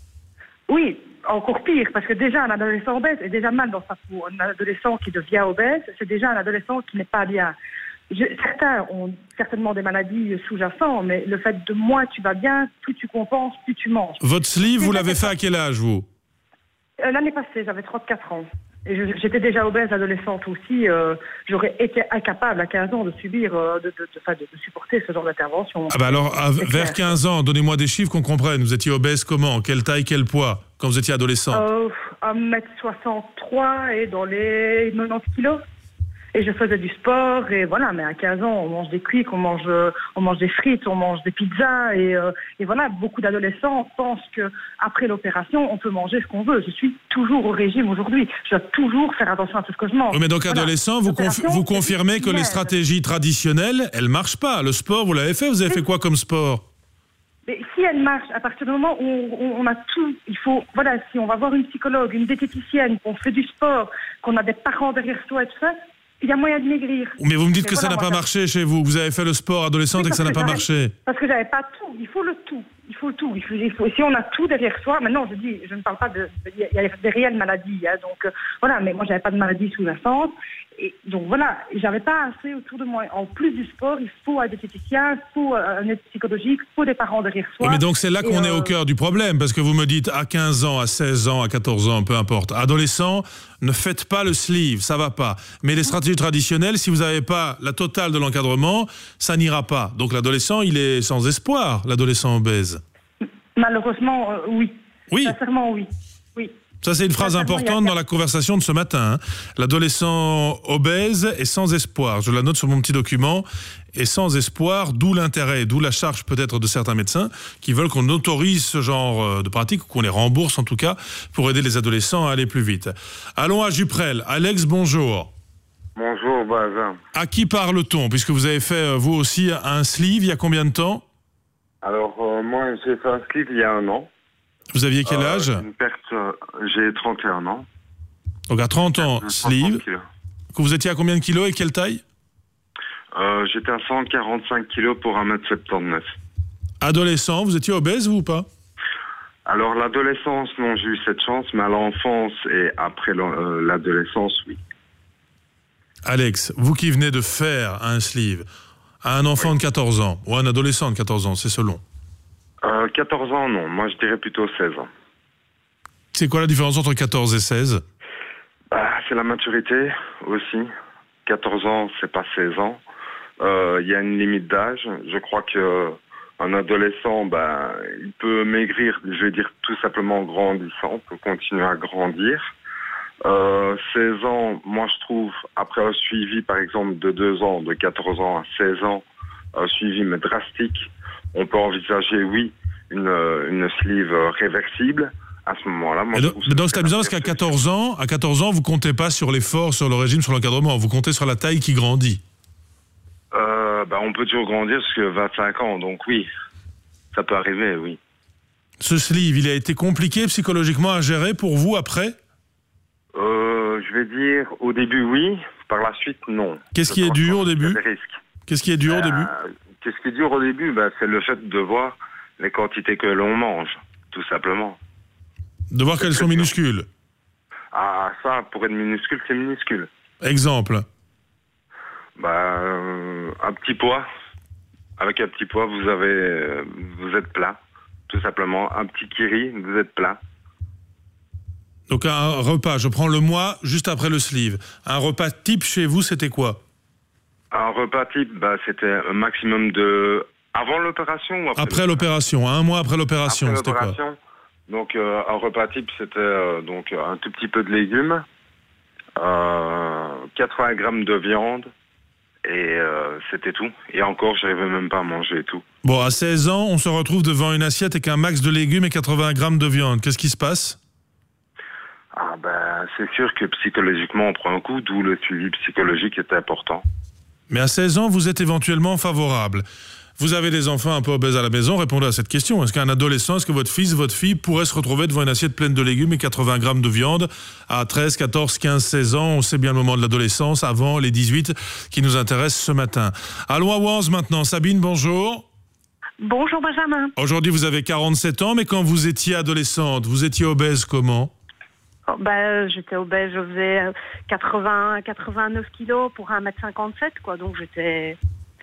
Speaker 15: Oui, encore pire, parce que déjà un adolescent obèse est déjà mal dans sa peau. Un adolescent qui devient obèse, c'est déjà un adolescent qui n'est pas bien. Je, certains ont certainement des maladies sous-jacentes, mais le fait de moins tu vas bien, plus tu compenses, plus tu manges.
Speaker 2: Votre sleeve, vous l'avez fait à quel âge, vous ?
Speaker 15: euh, L'année passée, j'avais trente-quatre ans. Et je, j'étais déjà obèse adolescente aussi. Euh, j'aurais été incapable à quinze ans de subir, euh, de, de, de, de, de supporter ce genre d'intervention.
Speaker 2: Ah bah alors, à, vers quinze ans, donnez-moi des chiffres qu'on comprenne. Vous étiez obèse comment ? Quelle taille, quel poids ? Quand vous étiez adolescent ?
Speaker 15: euh, un mètre soixante-trois et dans les quatre-vingt-dix kilos. Et je faisais du sport, et voilà, mais à quinze ans, on mange des cuics, on mange, on mange des frites, on mange des pizzas, et, euh, et voilà, beaucoup d'adolescents pensent qu'après l'opération, on peut manger ce qu'on veut. Je suis toujours au régime aujourd'hui. Je dois toujours faire attention à tout ce que je mange.
Speaker 2: Oui, mais donc,
Speaker 15: voilà.
Speaker 2: adolescent, vous, conf- vous confirmez que les stratégies traditionnelles, elles marchent pas. Le sport, vous l'avez fait, vous avez fait quoi comme sport ?
Speaker 15: Mais si elle marche, à partir du moment où on, on a tout, il faut, voilà, si on va voir une psychologue, une diététicienne, qu'on fait du sport, qu'on a des parents derrière soi et tout ça, il y a moyen de maigrir.
Speaker 2: Mais vous me dites que
Speaker 15: voilà,
Speaker 2: ça n'a pas
Speaker 15: ça...
Speaker 2: marché chez vous. Vous avez fait le sport adolescente
Speaker 15: oui,
Speaker 2: et que ça n'a pas marché.
Speaker 15: Parce que j'avais pas tout. Il faut le tout. Il faut le tout. Il faut, il faut, si on a tout derrière soi, maintenant je dis, je ne parle pas de, il y a des réelles maladies, hein, donc euh, voilà. Mais moi j'avais pas de maladie sous-jacente. Et donc voilà, j'avais pas assez autour de moi. En plus du sport, il faut un diététicien, il faut un aide psychologique, il faut des parents derrière soi.
Speaker 2: Oui, mais donc c'est là qu'on euh... est au cœur du problème, parce que vous me dites à quinze ans, à seize ans, à quatorze ans, peu importe. Adolescent, ne faites pas le sleeve, ça va pas. Mais les stratégies traditionnelles, si vous n'avez pas la totale de l'encadrement, ça n'ira pas. Donc l'adolescent, il est sans espoir, l'adolescent obèse.
Speaker 15: Malheureusement, euh, oui.
Speaker 2: Oui.
Speaker 15: Sincèrement, oui. Oui.
Speaker 2: Ça, c'est une phrase importante dans la conversation de ce matin. Hein. L'adolescent obèse est sans espoir. Je la note sur mon petit document. Et sans espoir, d'où l'intérêt, d'où la charge peut-être de certains médecins qui veulent qu'on autorise ce genre de pratique, ou qu'on les rembourse en tout cas, pour aider les adolescents à aller plus vite. Allons à Juprel. Alex, bonjour.
Speaker 17: Bonjour, Bazin.
Speaker 2: À qui parle-t-on, puisque vous avez fait, vous aussi, un sleeve il y a combien de temps ?
Speaker 17: Alors, euh, moi, j'ai fait un sleeve il y a un an.
Speaker 2: Vous aviez quel âge ?
Speaker 17: euh, Une perte, euh, j'ai trente et un ans.
Speaker 2: Donc à trente ans, sleeve. Vous étiez à combien de kilos et quelle taille ?
Speaker 17: euh, J'étais à cent quarante-cinq kilos pour un mètre soixante-dix-neuf.
Speaker 2: Adolescent, vous étiez obèse, vous ou pas ?
Speaker 17: Alors l'adolescence, non, j'ai eu cette chance, mais à l'enfance et après l'adolescence, oui.
Speaker 2: Alex, vous qui venez de faire un sleeve à un enfant oui. de quatorze ans, ou un adolescent de quatorze ans, c'est selon ?
Speaker 17: Euh, quatorze ans, non. Moi, je dirais plutôt seize ans.
Speaker 2: C'est quoi la différence entre quatorze et seize ?
Speaker 17: Bah, c'est la maturité aussi. quatorze ans, c'est pas seize ans. Il euh, y a une limite d'âge. Je crois que un adolescent, bah, il peut maigrir, je vais dire tout simplement en grandissant, peut continuer à grandir. Euh, seize ans, moi je trouve, après un suivi par exemple de deux ans, de quatorze ans à seize ans, un suivi mais drastique, on peut envisager, oui, une, une sleeve réversible. À ce moment-là, moi,
Speaker 2: mais donc, mais donc c'est amusant parce qu'à quatorze ans, à quatorze ans, vous comptez pas sur l'effort, sur le régime, sur l'encadrement. Vous comptez sur la taille qui grandit.
Speaker 17: Euh, euh, bah, on peut toujours grandir jusqu'à vingt-cinq ans, donc oui, ça peut arriver, oui.
Speaker 2: Ce sleeve, il a été compliqué psychologiquement à gérer pour vous après ?
Speaker 17: euh, Je vais dire, au début, oui. Par la suite, non.
Speaker 2: Qu'est-ce qui est dur au début ?
Speaker 17: Des risques.
Speaker 2: Qu'est-ce qui est dur
Speaker 17: euh,
Speaker 2: au début ?
Speaker 17: Qu'est-ce qui est dur au début ? Ben, c'est le fait de voir les quantités que l'on mange, tout simplement.
Speaker 2: De voir qu'elles sont minuscules ?
Speaker 17: Ah, ça, pour être minuscule, c'est minuscule.
Speaker 2: Exemple ?
Speaker 17: Ben, euh, un petit poids. Avec un petit poids, vous avez, euh, vous êtes plat. Tout simplement, un petit kiri, vous êtes plat.
Speaker 2: Donc un repas, je prends le mois juste après le sleeve. Un repas type chez vous, c'était quoi ?
Speaker 17: Un repas type, bah, c'était un maximum de... Avant l'opération ou après
Speaker 2: Après l'opération, un mois après l'opération,
Speaker 17: après
Speaker 2: c'était
Speaker 17: l'opération.
Speaker 2: quoi ?
Speaker 17: Donc euh, un repas type, c'était euh, donc un tout petit peu de légumes, euh, quatre-vingts grammes de viande, et euh, c'était tout. Et encore, j'arrivais même pas à manger tout.
Speaker 2: Bon, à seize ans, on se retrouve devant une assiette avec un max de légumes et quatre-vingts grammes de viande. Qu'est-ce qui se passe ?
Speaker 17: Ah ben, c'est sûr que psychologiquement, on prend un coup, d'où le suivi psychologique est important.
Speaker 2: Mais à seize ans, vous êtes éventuellement favorable. Vous avez des enfants un peu obèses à la maison, répondez à cette question. Est-ce qu'un adolescent, est-ce que votre fils, votre fille pourrait se retrouver devant une assiette pleine de légumes et quatre-vingts grammes de viande à treize, quatorze, quinze, seize ans ? On sait bien le moment de l'adolescence, avant les dix-huit, qui nous intéresse ce matin. Allons à Wans maintenant. Sabine, bonjour.
Speaker 3: Bonjour Benjamin.
Speaker 2: Aujourd'hui, vous avez quarante-sept ans, mais quand vous étiez adolescente, vous étiez obèse comment ?
Speaker 3: Oh, ben, j'étais obèse, je faisais quatre-vingts, quatre-vingt-neuf kilos pour un mètre cinquante-sept, quoi, donc j'étais...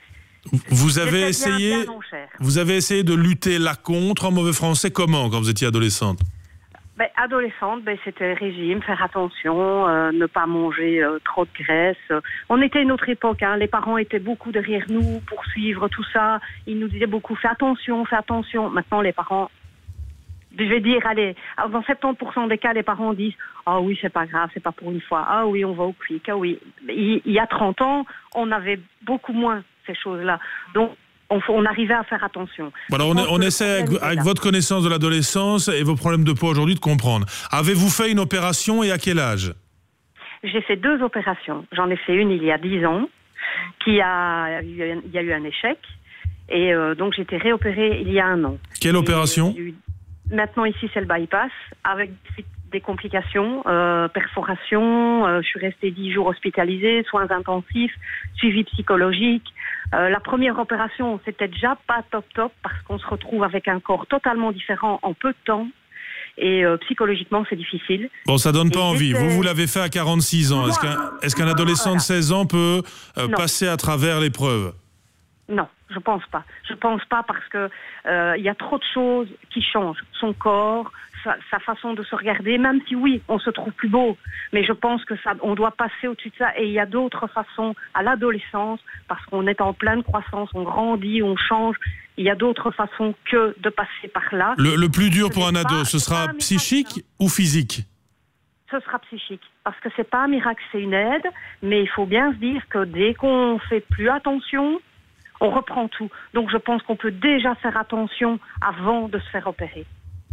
Speaker 2: Vous avez
Speaker 3: j'étais
Speaker 2: essayé,
Speaker 3: bien, bien non cher.
Speaker 2: vous avez essayé de lutter là contre, en mauvais français, comment, quand vous étiez adolescente ?
Speaker 3: Ben, adolescente, ben, c'était régime, faire attention, euh, ne pas manger euh, trop de graisse. On était à une autre époque, hein. Les parents étaient beaucoup derrière nous pour suivre tout ça. Ils nous disaient beaucoup, fais attention, fais attention. Maintenant, les parents... Je vais dire, allez, dans soixante-dix pour cent des cas, les parents disent « Ah oui, c'est pas grave, c'est pas pour une fois. Ah oui, on va au quick. Ah oui. » Il y a trente ans, on avait beaucoup moins ces choses-là. Donc, on, on arrivait à faire attention.
Speaker 2: Voilà, on, on essaie, avec, avec votre connaissance de l'adolescence et vos problèmes de poids aujourd'hui, de comprendre. Avez-vous fait une opération et à quel âge ?
Speaker 3: J'ai fait deux opérations. J'en ai fait une il y a dix ans, qui a, il y a eu un échec. Et euh, donc, j'ai été réopérée il y a un an.
Speaker 2: Quelle opération ?
Speaker 3: Maintenant, ici, c'est le bypass, avec des complications, euh, perforation, euh, je suis restée dix jours hospitalisée, soins intensifs, suivi psychologique. Euh, la première opération, c'était déjà pas top top, parce qu'on se retrouve avec un corps totalement différent en peu de temps. Et euh, psychologiquement, c'est difficile.
Speaker 2: Bon, ça donne pas
Speaker 3: et
Speaker 2: envie.
Speaker 3: j'étais...
Speaker 2: Vous, vous l'avez fait à quarante-six ans. Est-ce qu'un, est-ce qu'un adolescent de seize ans peut euh, passer à travers l'épreuve ?
Speaker 3: Non, je pense pas. Je pense pas parce que euh, il y a trop de choses qui changent. Son corps, sa, sa façon de se regarder, même si oui, on se trouve plus beau, mais je pense que ça, on doit passer au-dessus de ça. Et il y a d'autres façons à l'adolescence, parce qu'on est en pleine croissance, on grandit, on change. Il y a d'autres façons que de passer par là.
Speaker 2: Le, le plus dur pour un ado, ce sera psychique ou physique ?
Speaker 3: Ce sera psychique, parce que c'est pas un miracle, c'est une aide, mais il faut bien se dire que dès qu'on fait plus attention, on reprend tout. Donc je pense qu'on peut déjà faire attention avant de se faire opérer.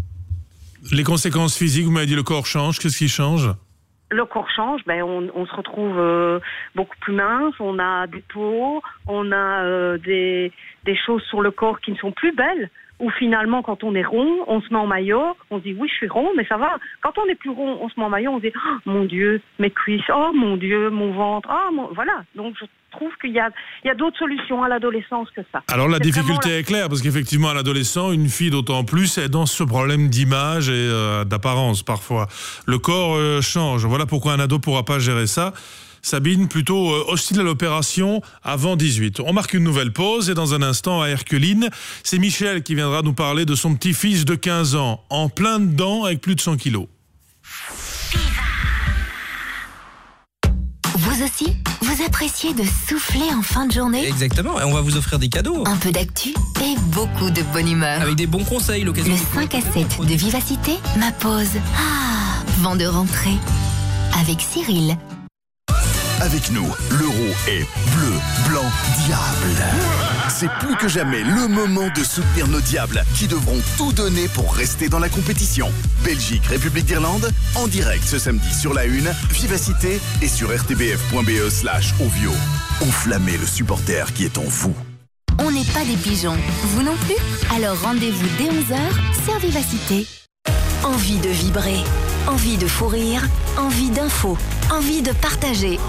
Speaker 2: Les conséquences physiques, vous m'avez dit le corps change, qu'est-ce qui change ?
Speaker 3: Le corps change, ben on, on se retrouve euh, beaucoup plus mince, on a des peaux, on a euh, des, des choses sur le corps qui ne sont plus belles, ou finalement quand on est rond, on se met en maillot, on se dit oui je suis rond, mais ça va. Quand on est plus rond, on se met en maillot, on se dit oh, mon Dieu, mes cuisses, oh mon Dieu, mon ventre, oh mon... voilà. Donc je trouve qu'il y a, il y a d'autres solutions à l'adolescence que ça.
Speaker 2: Alors la
Speaker 3: c'est
Speaker 2: difficulté
Speaker 3: la...
Speaker 2: est claire, parce qu'effectivement à l'adolescent, une fille d'autant plus est dans ce problème d'image et euh, d'apparence parfois. Le corps euh, change, voilà pourquoi un ado ne pourra pas gérer ça. Sabine, plutôt euh, hostile à l'opération avant dix-huit. On marque une nouvelle pause et dans un instant à Herculine, c'est Michel qui viendra nous parler de son petit-fils de quinze ans, en plein dedans avec plus de cent kilos.
Speaker 24: Vous aussi, vous appréciez de souffler en fin de journée ?
Speaker 5: Exactement, et on va vous offrir des cadeaux.
Speaker 24: Un peu d'actu et beaucoup de bonne humeur.
Speaker 5: Avec des bons conseils, l'occasion.
Speaker 24: Le cinq à sept de Vivacité, ma pause. Ah, vent de rentrée. Avec Cyril.
Speaker 7: Avec nous, l'euro est bleu, blanc, diable. C'est plus que jamais le moment de soutenir nos diables qui devront tout donner pour rester dans la compétition. Belgique, République d'Irlande, en direct ce samedi sur la une, Vivacité et sur rtbf point be slash ovio. Enflammez le supporter qui est en vous.
Speaker 24: On n'est pas des pigeons, vous non plus? Alors rendez-vous dès onze heures sur Vivacité. Envie de vibrer, envie de fou rire, envie d'infos, envie de partager.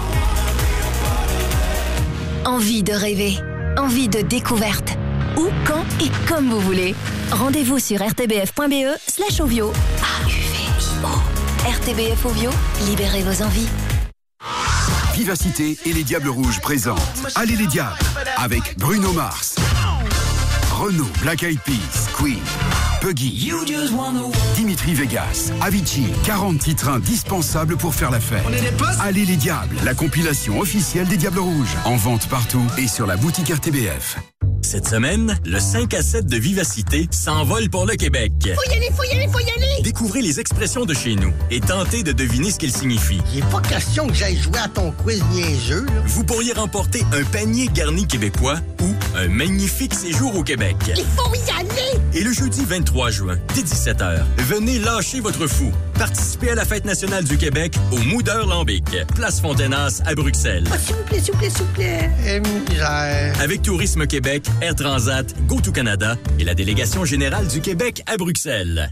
Speaker 24: Envie de rêver, envie de découverte. Où, quand et comme vous voulez. Rendez-vous sur rtbf.be slash ovio. A U V I O. R T B F Ovio, libérez vos envies.
Speaker 4: Vivacité et les Diables Rouges présentent Allez les Diables avec Bruno Mars, Renaud, Black Eyed Peas, Queen, Puggy, Dimitri Vegas, Avicii, quarante titres indispensables pour faire la fête. Allez les Diables, la compilation officielle des Diables Rouges, en vente partout et sur la boutique R T B F.
Speaker 6: Cette semaine, le cinq à sept de Vivacité s'envole pour le Québec.
Speaker 1: Faut y aller, faut y aller, faut y aller!
Speaker 6: Découvrez les expressions de chez nous et tentez de deviner ce qu'elles signifient.
Speaker 1: Il n'est pas question que j'aille jouer à ton quiz niaiseux, là.
Speaker 6: Vous pourriez remporter un panier garni québécois ou un magnifique séjour au Québec.
Speaker 1: Il faut y aller!
Speaker 6: Et le jeudi vingt-trois juin, dès dix-sept heures, venez lâcher votre fou. Participez à la Fête nationale du Québec au Moudeur Lambic, place Fontenas à Bruxelles.
Speaker 1: Oh, s'il vous plaît, s'il vous plaît, s'il vous plaît. Eh, misère.
Speaker 6: Avec Tourisme Québec, Air Transat, GoToCanada et la délégation générale du Québec à Bruxelles.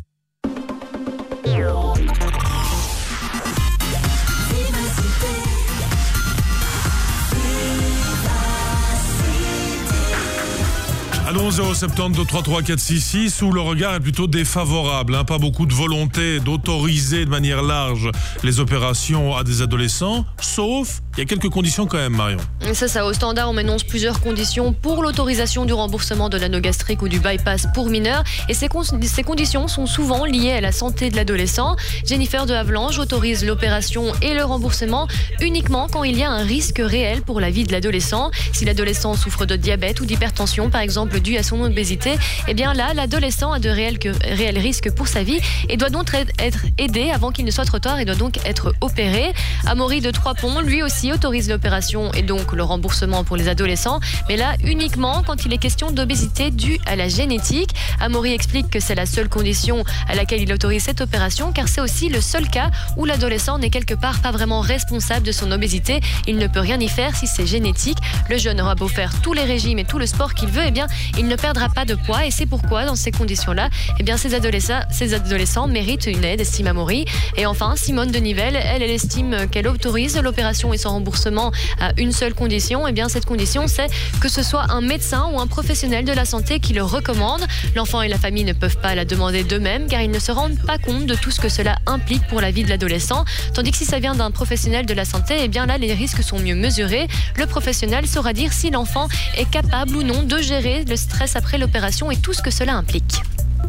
Speaker 2: Allons zéro sept zéro deux trois trois quatre six six où le regard est plutôt défavorable. Hein, pas beaucoup de volonté d'autoriser de manière large les opérations à des adolescents, sauf il y a quelques conditions quand même, Marion.
Speaker 20: C'est ça, au standard, on m'énonce plusieurs conditions pour l'autorisation du remboursement de l'anneau gastrique ou du bypass pour mineurs. Et ces, con- ces conditions sont souvent liées à la santé de l'adolescent. Jennifer de Havelange autorise l'opération et le remboursement uniquement quand il y a un risque réel pour la vie de l'adolescent. Si l'adolescent souffre de diabète ou d'hypertension, par exemple, dû à son obésité, eh bien là, l'adolescent a de réels, que, réels risques pour sa vie et doit donc être aidé avant qu'il ne soit trop tard et doit donc être opéré. Amaury de Trois-Ponts, lui aussi, autorise l'opération et donc le remboursement pour les adolescents, mais là uniquement quand il est question d'obésité due à la génétique. Amaury explique que c'est la seule condition à laquelle il autorise cette opération, car c'est aussi le seul cas où l'adolescent n'est quelque part pas vraiment responsable de son obésité. Il ne peut rien y faire si c'est génétique. Le jeune aura beau faire tous les régimes et tout le sport qu'il veut, eh bien il ne perdra pas de poids, et c'est pourquoi dans ces conditions-là, eh bien ces adolescents, ces adolescents méritent une aide, estime Amaury. Et enfin, Simone de Nivelle, elle, elle estime qu'elle autorise l'opération et son remboursement à une seule condition. Et bien cette condition, c'est que ce soit un médecin ou un professionnel de la santé qui le recommande. L'enfant et la famille ne peuvent pas la demander d'eux-mêmes, car ils ne se rendent pas compte de tout ce que cela implique pour la vie de l'adolescent. Tandis que si ça vient d'un professionnel de la santé, eh bien là les risques sont mieux mesurés. Le professionnel saura dire si l'enfant est capable ou non de gérer le stress après l'opération et tout ce que cela implique.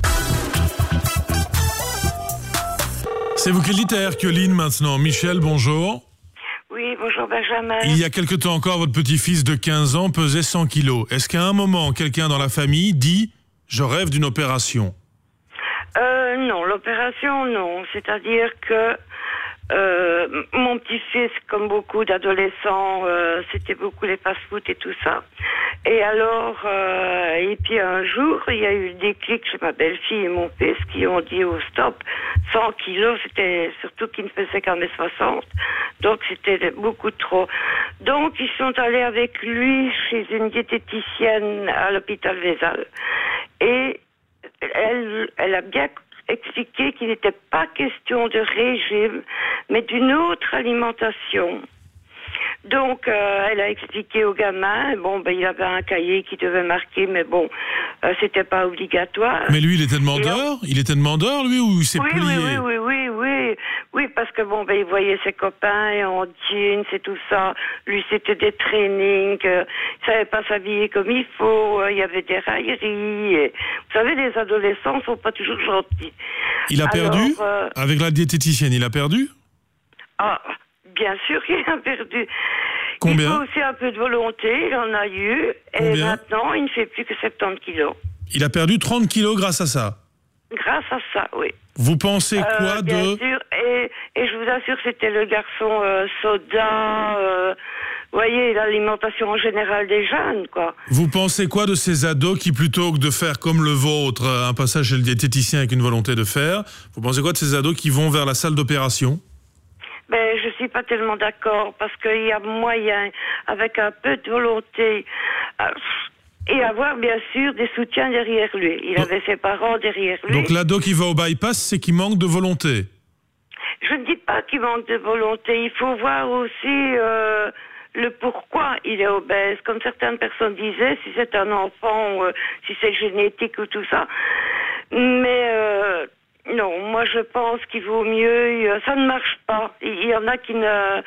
Speaker 2: C'est vous qui le dites à Herculine maintenant. Michel, bonjour.
Speaker 8: Oui, bonjour Benjamin.
Speaker 2: Il y a quelque temps encore, votre petit-fils de quinze ans pesait cent kilos. Est-ce qu'à un moment, quelqu'un dans la famille dit « je rêve d'une opération » ?
Speaker 8: Euh, non, l'opération, non. C'est-à-dire que euh, mon petit-fils, comme beaucoup d'adolescents, euh, c'était beaucoup les fast-food et tout ça. Et alors, euh, et puis un jour, il y a eu le déclic chez ma belle-fille et mon fils qui ont dit au stop, cent kilos, c'était surtout qu'il ne faisait qu'un mètre soixante, donc c'était beaucoup trop. Donc ils sont allés avec lui chez une diététicienne à l'hôpital Vézal. Et elle, elle a bien expliqué qu'il n'était pas question de régime, mais d'une autre alimentation. Donc, euh, elle a expliqué au gamin, bon, ben, il avait un cahier qui devait marquer, mais bon, euh, c'était pas obligatoire.
Speaker 2: Mais lui, il était demandeur on... Il était demandeur, lui, ou il s'est
Speaker 8: oui,
Speaker 2: plié
Speaker 8: oui, oui, oui, oui, oui, oui, parce que bon, ben, il voyait ses copains en jeans et tout ça. Lui, c'était des trainings, euh, il savait pas s'habiller comme il faut, euh, il y avait des railleries. Et... Vous savez, les adolescents sont pas toujours gentils.
Speaker 2: Il a
Speaker 8: Alors,
Speaker 2: perdu
Speaker 8: euh...
Speaker 2: Avec la diététicienne, il a perdu
Speaker 8: Ah, bien sûr qu'il a perdu.
Speaker 2: Combien?
Speaker 8: Il faut aussi un peu de volonté, il en a eu.
Speaker 2: Combien?
Speaker 8: Et maintenant, il ne fait plus que soixante-dix kilos.
Speaker 2: Il a perdu trente kilos grâce à ça.
Speaker 8: Grâce à ça, oui.
Speaker 2: Vous pensez quoi
Speaker 8: euh, bien
Speaker 2: de...
Speaker 8: sûr, et, et je vous assure, c'était le garçon euh, soda, euh, vous voyez, l'alimentation en général des jeunes, quoi.
Speaker 2: Vous pensez quoi de ces ados qui, plutôt que de faire comme le vôtre, un passage chez le diététicien avec une volonté de faire, vous pensez quoi de ces ados qui vont vers la salle d'opération?
Speaker 8: Ben, je suis pas tellement d'accord parce qu'il y a moyen, avec un peu de volonté, euh, et avoir bien sûr des soutiens derrière lui. Il avait ses parents derrière lui.
Speaker 2: Donc l'ado qui va au bypass, c'est qu'il manque de volonté.
Speaker 8: Je ne dis pas qu'il manque de volonté. Il faut voir aussi euh, le pourquoi il est obèse. Comme certaines personnes disaient, si c'est un enfant, euh, si c'est génétique ou tout ça. Mais euh, non, moi je pense qu'il vaut mieux. Euh, ça ne marche pas. Il y en a qui ne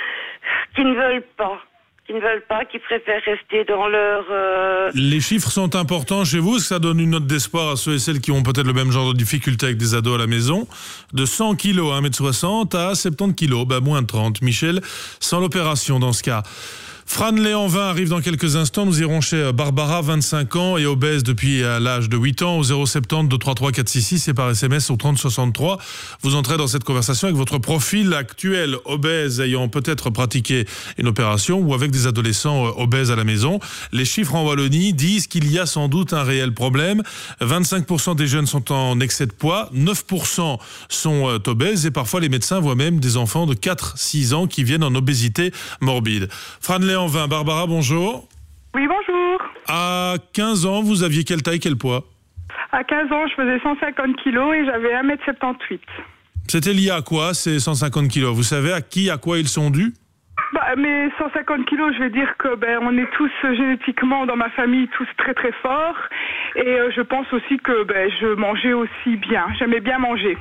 Speaker 8: qui ne veulent pas. Qui ne veulent pas, qui préfèrent rester dans leur... Euh...
Speaker 2: Les chiffres sont importants chez vous, ça donne une note d'espoir à ceux et celles qui ont peut-être le même genre de difficultés avec des ados à la maison. De cent kilos à un mètre soixante à soixante-dix kilos, bah moins de trente. Michel, sans l'opération dans ce cas. Fran Léanvin arrive dans quelques instants. Nous irons chez Barbara, vingt-cinq ans et obèse depuis l'âge de huit ans, au zéro sept zéro deux trois trois quatre six six et par S M S au trente soixante-trois. Vous entrez dans cette conversation avec votre profil actuel, obèse, ayant peut-être pratiqué une opération ou avec des adolescents obèses à la maison. Les chiffres en Wallonie disent qu'il y a sans doute un réel problème. vingt-cinq pour cent des jeunes sont en excès de poids, neuf pour cent sont obèses et parfois les médecins voient même des enfants de quatre à six ans qui viennent en obésité morbide. Fran Léanvin, Barbara, bonjour.
Speaker 15: Oui, bonjour.
Speaker 2: À quinze ans, vous aviez quelle taille, quel poids?
Speaker 15: À quinze ans, je faisais cent cinquante kilos et j'avais un mètre soixante-dix-huit.
Speaker 2: C'était lié à quoi, ces cent cinquante kilos? Vous savez à qui, à quoi ils sont dus?
Speaker 15: Bah, mes cent cinquante kilos, je vais dire que ben, on est tous euh, génétiquement dans ma famille tous très très forts. Et euh, je pense aussi que ben, je mangeais aussi bien. J'aimais bien manger.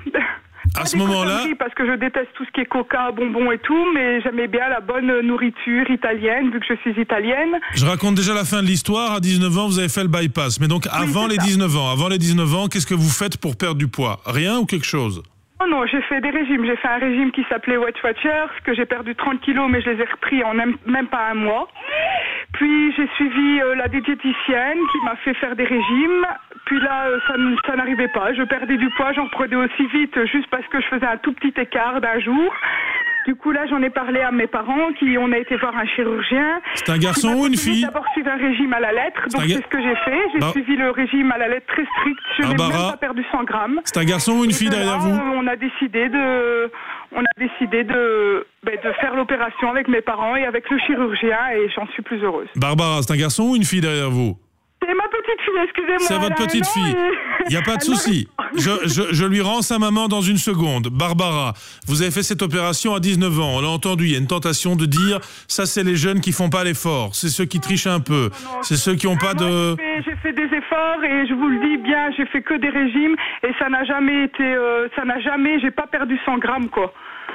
Speaker 2: À ce moment-là,
Speaker 15: parce que je déteste tout ce qui est coca, bonbons et tout, mais j'aimais bien la bonne nourriture italienne, vu que je suis italienne.
Speaker 2: Je raconte déjà la fin de l'histoire. À dix-neuf ans, vous avez fait le bypass. Mais donc, avant
Speaker 15: oui,
Speaker 2: les
Speaker 15: ça.
Speaker 2: dix-neuf ans, avant les dix-neuf ans, qu'est-ce que vous faites pour perdre du poids? Rien ou quelque chose?
Speaker 15: Non, non, j'ai fait des régimes. J'ai fait un régime qui s'appelait Weight Watchers, que j'ai perdu trente kilos, mais je les ai repris en même, même pas un mois. Puis j'ai suivi euh, la diététicienne qui m'a fait faire des régimes. Puis là, euh, ça, ça n'arrivait pas. Je perdais du poids, j'en reprenais aussi vite, juste parce que je faisais un tout petit écart d'un jour. Du coup, là, j'en ai parlé à mes parents, qui on a été voir un chirurgien.
Speaker 2: C'est un garçon ou une fille?
Speaker 15: D'abord suivi un régime à la lettre, donc
Speaker 2: ga...
Speaker 15: c'est ce que j'ai fait. J'ai
Speaker 2: bah...
Speaker 15: suivi le régime à la lettre très strict. Je n'ai même pas perdu cent grammes.
Speaker 2: C'est un garçon ou une fille
Speaker 15: de
Speaker 2: derrière
Speaker 15: là,
Speaker 2: vous?
Speaker 15: On a décidé de, on a décidé de, ben, de faire l'opération avec mes parents et avec le chirurgien, et j'en suis plus heureuse.
Speaker 2: Barbara, c'est un garçon ou une fille derrière vous?
Speaker 15: C'est ma petite fille, excusez-moi.
Speaker 2: C'est votre petite fille. Il n'y a pas de souci. Je, je, je lui rends sa maman dans une seconde. Barbara, vous avez fait cette opération à dix-neuf ans. On l'a entendu, il y a une tentation de dire ça, c'est les jeunes qui font pas l'effort. C'est ceux qui trichent un peu. C'est ceux qui n'ont pas
Speaker 15: Moi,
Speaker 2: de...
Speaker 15: J'ai fait, j'ai fait des efforts et je vous le dis bien, j'ai fait que des régimes et ça n'a jamais été... Euh, ça n'a jamais... J'ai pas perdu cent grammes, quoi.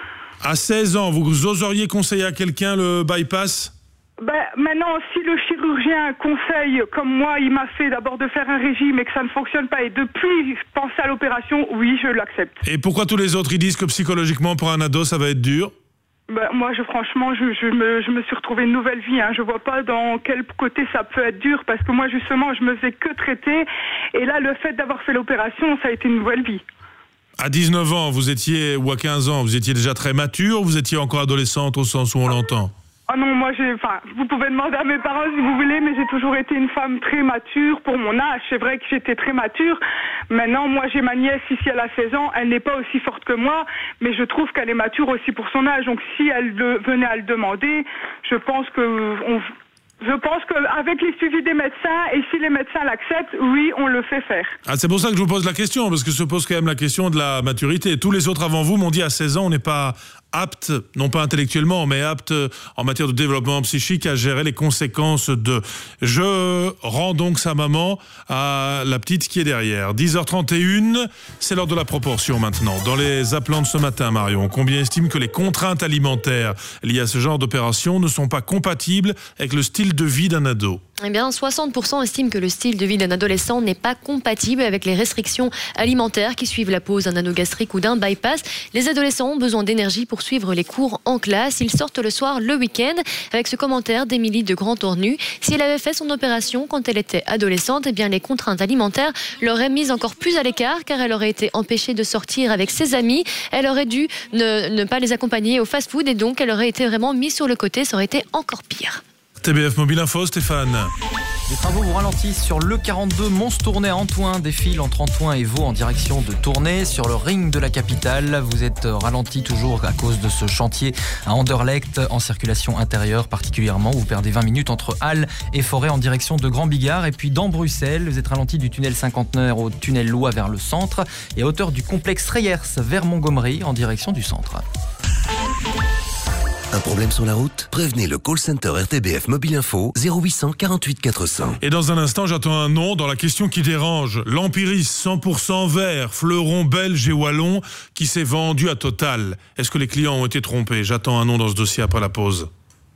Speaker 2: À seize ans, vous oseriez conseiller à quelqu'un le bypass?
Speaker 15: Ben, maintenant, si le chirurgien conseille, comme moi, il m'a fait d'abord de faire un régime et que ça ne fonctionne pas, et depuis penser à l'opération, oui, je l'accepte.
Speaker 2: Et pourquoi tous les autres, ils disent que psychologiquement, pour un ado, ça va être dur?
Speaker 15: Ben, moi, je, franchement, je, je, me, je me suis retrouvée une nouvelle vie. Hein. Je vois pas dans quel côté ça peut être dur, parce que moi, justement, je me faisais que traiter. Et là, le fait d'avoir fait l'opération, ça a été une nouvelle vie.
Speaker 2: À dix-neuf ans, vous étiez, ou à quinze ans, vous étiez déjà très mature, ou vous étiez encore adolescente au sens où on l'entend?
Speaker 15: Ah non, moi j'ai, enfin, vous pouvez demander à mes parents si vous voulez, mais j'ai toujours été une femme très mature pour mon âge. C'est vrai que j'étais très mature. Maintenant, moi j'ai ma nièce ici, elle a seize ans, elle n'est pas aussi forte que moi, mais je trouve qu'elle est mature aussi pour son âge. Donc si elle le, venait à le demander, je pense que on, je pense qu'avec les suivis des médecins, et si les médecins l'acceptent, oui, on le fait faire.
Speaker 2: Ah, c'est pour ça que je vous pose la question, parce que se pose quand même la question de la maturité. Tous les autres avant vous m'ont dit à seize ans, on n'est pas apte, non pas intellectuellement, mais apte en matière de développement psychique à gérer les conséquences de... Je rends donc sa maman à la petite qui est derrière. dix heures trente et une, c'est l'heure de la proportion maintenant. Dans les appelants de ce matin, Marion, combien estime que les contraintes alimentaires liées à ce genre d'opération ne sont pas compatibles avec le style de vie d'un ado?
Speaker 20: Eh bien, soixante pour cent estiment que le style de vie d'un adolescent n'est pas compatible avec les restrictions alimentaires qui suivent la pose d'un anneau gastrique ou d'un bypass. Les adolescents ont besoin d'énergie pour suivre les cours en classe. Ils sortent le soir, le week-end, avec ce commentaire d'Émilie de Grand-Tournu. Si elle avait fait son opération quand elle était adolescente, eh bien, les contraintes alimentaires l'auraient mise encore plus à l'écart, car elle aurait été empêchée de sortir avec ses amis. Elle aurait dû ne, ne pas les accompagner au fast-food et donc elle aurait été vraiment mise sur le côté. Ça aurait été encore pire.
Speaker 2: T B F Mobile Info, Stéphane.
Speaker 10: Les travaux vous ralentissent sur l'E quarante-deux Mons-Tournai à Antoing. Défile entre Antoing et Vaud en direction de Tournai. Sur le ring de la capitale, vous êtes ralenti toujours à cause de ce chantier à Anderlecht en circulation intérieure particulièrement. Vous perdez vingt minutes entre Halle et Forêt en direction de Grand Bigard. Et puis dans Bruxelles, vous êtes ralenti du tunnel cinquantenaire au tunnel Loire vers le centre et à hauteur du complexe Reyers vers Montgomery en direction du centre.
Speaker 11: Un problème sur la route? Prévenez le call center R T B F Mobile Info zéro huit cent quarante-huit quatre cents.
Speaker 2: Et dans un instant, j'attends un nom dans la question qui dérange. L'Empiris cent pour cent vert, fleuron belge et wallon qui s'est vendu à Total. Est-ce que les clients ont été trompés? J'attends un nom dans ce dossier après la pause.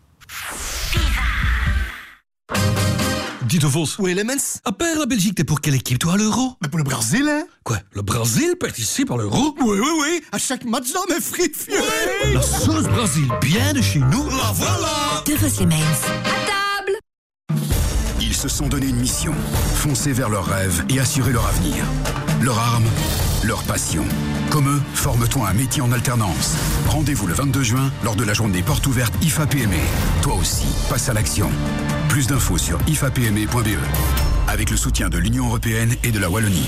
Speaker 21: Dis de Vos. Oui, les mens. À part la Belgique, t'es pour quelle équipe, toi, à l'Euro?
Speaker 22: Mais pour le Brésil, hein.
Speaker 21: Quoi? Le Brésil participe à l'Euro?
Speaker 22: Oui, oui, oui. À chaque match dans mes frites, fier.
Speaker 21: Oui. La sauce Brésil, bien de chez nous.
Speaker 22: La voilà.
Speaker 14: De Vos les mens.
Speaker 24: À table.
Speaker 4: Ils se sont donné une mission. Foncer vers leurs rêves et assurer leur avenir. Leur arme, leur passion. Comme eux, forme-toi un métier en alternance. Rendez-vous le vingt-deux juin lors de la journée porte ouverte I F A P M E. Toi aussi, passe à l'action. Plus d'infos sur i f a p m e point b e. Avec le soutien de l'Union européenne et de la Wallonie.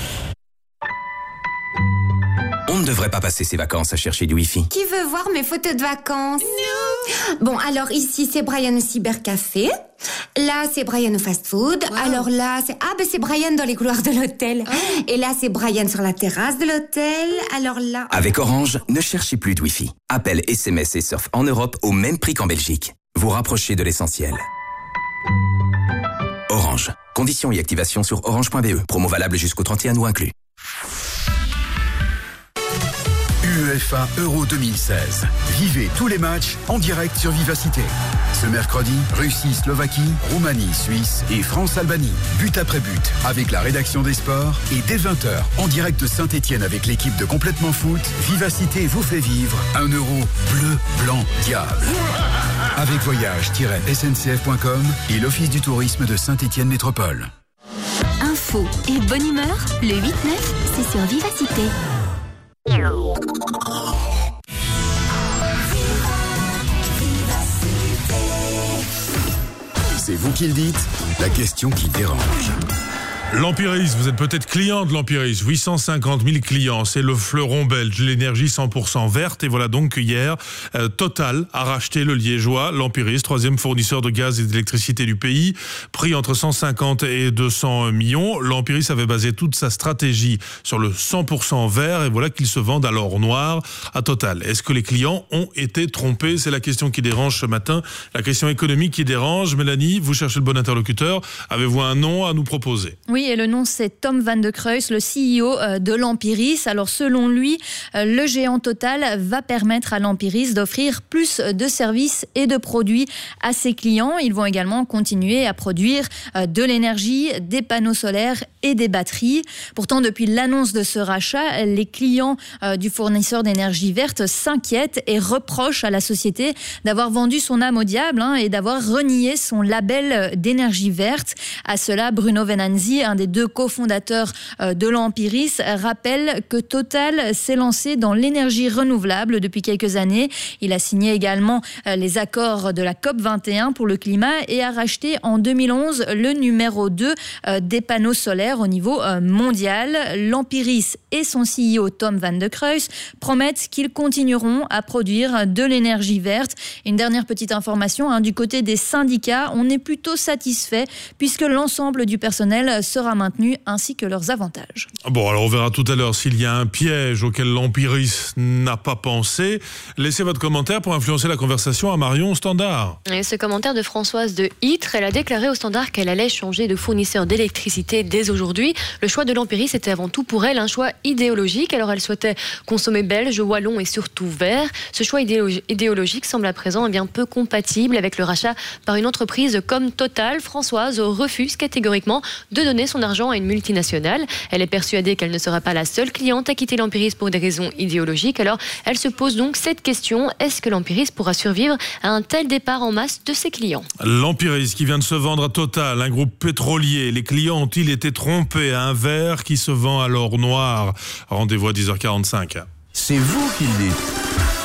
Speaker 25: On ne devrait pas passer ses vacances à chercher du Wi-Fi.
Speaker 26: Qui veut voir mes photos de vacances? Bon, alors ici, c'est Brian au cybercafé. Là, c'est Brian au fast-food. Wow. Alors là, c'est... Ah, ben c'est Brian dans les couloirs de l'hôtel. Oh. Et là, c'est Brian sur la terrasse de l'hôtel. Alors là...
Speaker 25: Avec Orange, ne cherchez plus de Wi-Fi. Appel, S M S et surf en Europe au même prix qu'en Belgique. Vous rapprochez de l'essentiel. Orange. Conditions et activation sur orange point b e. Promo valable jusqu'au trente et un août inclus.
Speaker 4: UEFA Euro deux mille seize. Vivez tous les matchs en direct sur Vivacité. Ce mercredi, Russie, Slovaquie, Roumanie, Suisse et France-Albanie. But après but, avec la rédaction des sports. Et dès vingt heures, en direct de Saint-Etienne avec l'équipe de Complètement Foot, Vivacité vous fait vivre un euro bleu, blanc, diable. Avec voyage tiret s n c f point com et l'Office du tourisme de Saint-Etienne Métropole.
Speaker 24: Info et bonne humeur, le huit neuf, c'est sur Vivacité.
Speaker 4: C'est vous qui le dites, la question qui dérange.
Speaker 2: L'Empiris, vous êtes peut-être client de l'Empiris, huit cent cinquante mille clients, c'est le fleuron belge, l'énergie cent pour cent verte, et voilà donc hier, euh, Total a racheté le liégeois, l'Empiris, troisième fournisseur de gaz et d'électricité du pays, prix entre cent cinquante et deux cents millions. L'Empiris avait basé toute sa stratégie sur le cent pour cent vert, et voilà qu'ils se vendent à l'or noir à Total. Est-ce que les clients ont été trompés? C'est la question qui dérange ce matin, la question économique qui dérange. Mélanie, vous cherchez le bon interlocuteur, avez-vous un nom à nous proposer?
Speaker 12: Oui, et le nom c'est Tom Van de Creus, le C E O de l'Empiris. Alors selon lui, le géant Total va permettre à l'Empiris d'offrir plus de services et de produits à ses clients. Ils vont également continuer à produire de l'énergie, des panneaux solaires et des batteries. Pourtant, depuis l'annonce de ce rachat, les clients du fournisseur d'énergie verte s'inquiètent et reprochent à la société d'avoir vendu son âme au diable hein, et d'avoir renié son label d'énergie verte. À cela, Bruno Venanzi, un des deux cofondateurs de l'Empiris, rappelle que Total s'est lancé dans l'énergie renouvelable depuis quelques années. Il a signé également les accords de la COP vingt et un pour le climat et a racheté en deux mille onze le numéro deux des panneaux solaires au niveau mondial. L'Empiris et son C E O Tom Van de Creus promettent qu'ils continueront à produire de l'énergie verte. Une dernière petite information, hein, du côté des syndicats, on est plutôt satisfait puisque l'ensemble du personnel sera maintenu ainsi que leurs avantages.
Speaker 2: Bon, alors on verra tout à l'heure s'il y a un piège auquel l'Empiris n'a pas pensé. Laissez votre commentaire pour influencer la conversation à Marion au Standard.
Speaker 20: Et ce commentaire de Françoise de Ytre, elle a déclaré au Standard qu'elle allait changer de fournisseur d'électricité dès aujourd'hui. Le choix de l'Empiris était avant tout pour elle un choix idéologique. Alors elle souhaitait consommer belge, wallon et surtout vert. Ce choix idéologique semble à présent bien peu compatible avec le rachat par une entreprise comme Total. Françoise refuse catégoriquement de donner son argent à une multinationale. Elle est persuadée qu'elle ne sera pas la seule cliente à quitter l'Empiris pour des raisons idéologiques. Alors, elle se pose donc cette question, est-ce que l'Empiris pourra survivre à un tel départ en masse de ses clients?
Speaker 2: L'Empiris qui vient de se vendre à Total, un groupe pétrolier. Les clients ont-ils été trompés à un verre qui se vend à l'or noir? Rendez-vous à dix heures quarante-cinq.
Speaker 21: C'est vous qui le dites.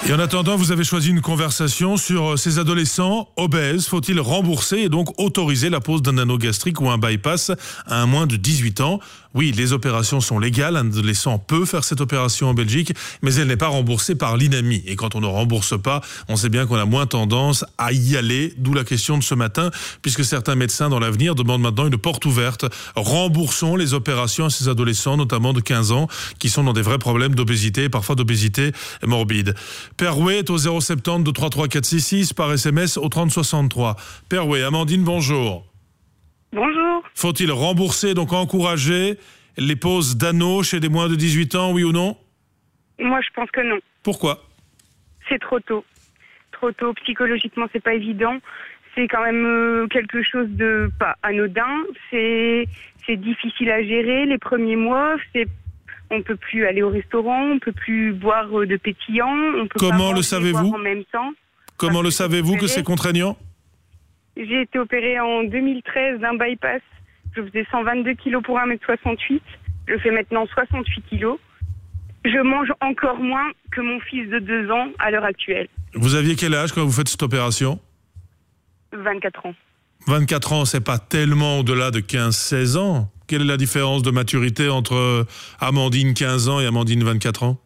Speaker 2: Et en attendant, vous avez choisi une conversation sur ces adolescents obèses. Faut-il rembourser et donc autoriser la pose d'un anneau gastrique ou un bypass à un moins de dix-huit ans? Oui, les opérations sont légales. Un adolescent peut faire cette opération en Belgique, mais elle n'est pas remboursée par l'INAMI. Et quand on ne rembourse pas, on sait bien qu'on a moins tendance à y aller. D'où la question de ce matin, puisque certains médecins dans l'avenir demandent maintenant une porte ouverte. Remboursons les opérations à ces adolescents, notamment de quinze ans, qui sont dans des vrais problèmes d'obésité, parfois d'obésité morbide. Perway est au zéro sept zéro deux trois trois quatre six six, par S M S au trente soixante-trois. Perway, Amandine, bonjour.
Speaker 9: Bonjour.
Speaker 2: Faut-il rembourser, donc encourager les poses d'anneaux chez des moins de dix-huit ans, oui ou non?
Speaker 9: Moi, je pense que non.
Speaker 2: Pourquoi?
Speaker 9: C'est trop tôt. Trop tôt. Psychologiquement, c'est pas évident. C'est quand même euh, quelque chose de pas anodin. C'est, c'est difficile à gérer les premiers mois. C'est, on peut plus aller au restaurant, on peut plus boire euh, de pétillant. On peut
Speaker 2: Comment
Speaker 9: pas
Speaker 2: le savez-vous
Speaker 9: en même temps.
Speaker 2: Comment le savez-vous que c'est contraignant?
Speaker 9: J'ai été opérée en deux mille treize d'un bypass. Je faisais cent vingt-deux kilos pour un mètre soixante-huit. Je fais maintenant soixante-huit kilos. Je mange encore moins que mon fils de deux ans à l'heure actuelle.
Speaker 2: Vous aviez quel âge quand vous faites cette opération?
Speaker 9: vingt-quatre ans.
Speaker 2: vingt-quatre ans, c'est pas tellement au-delà de quinze seize ans. Quelle est la différence de maturité entre Amandine quinze ans et Amandine vingt-quatre ans?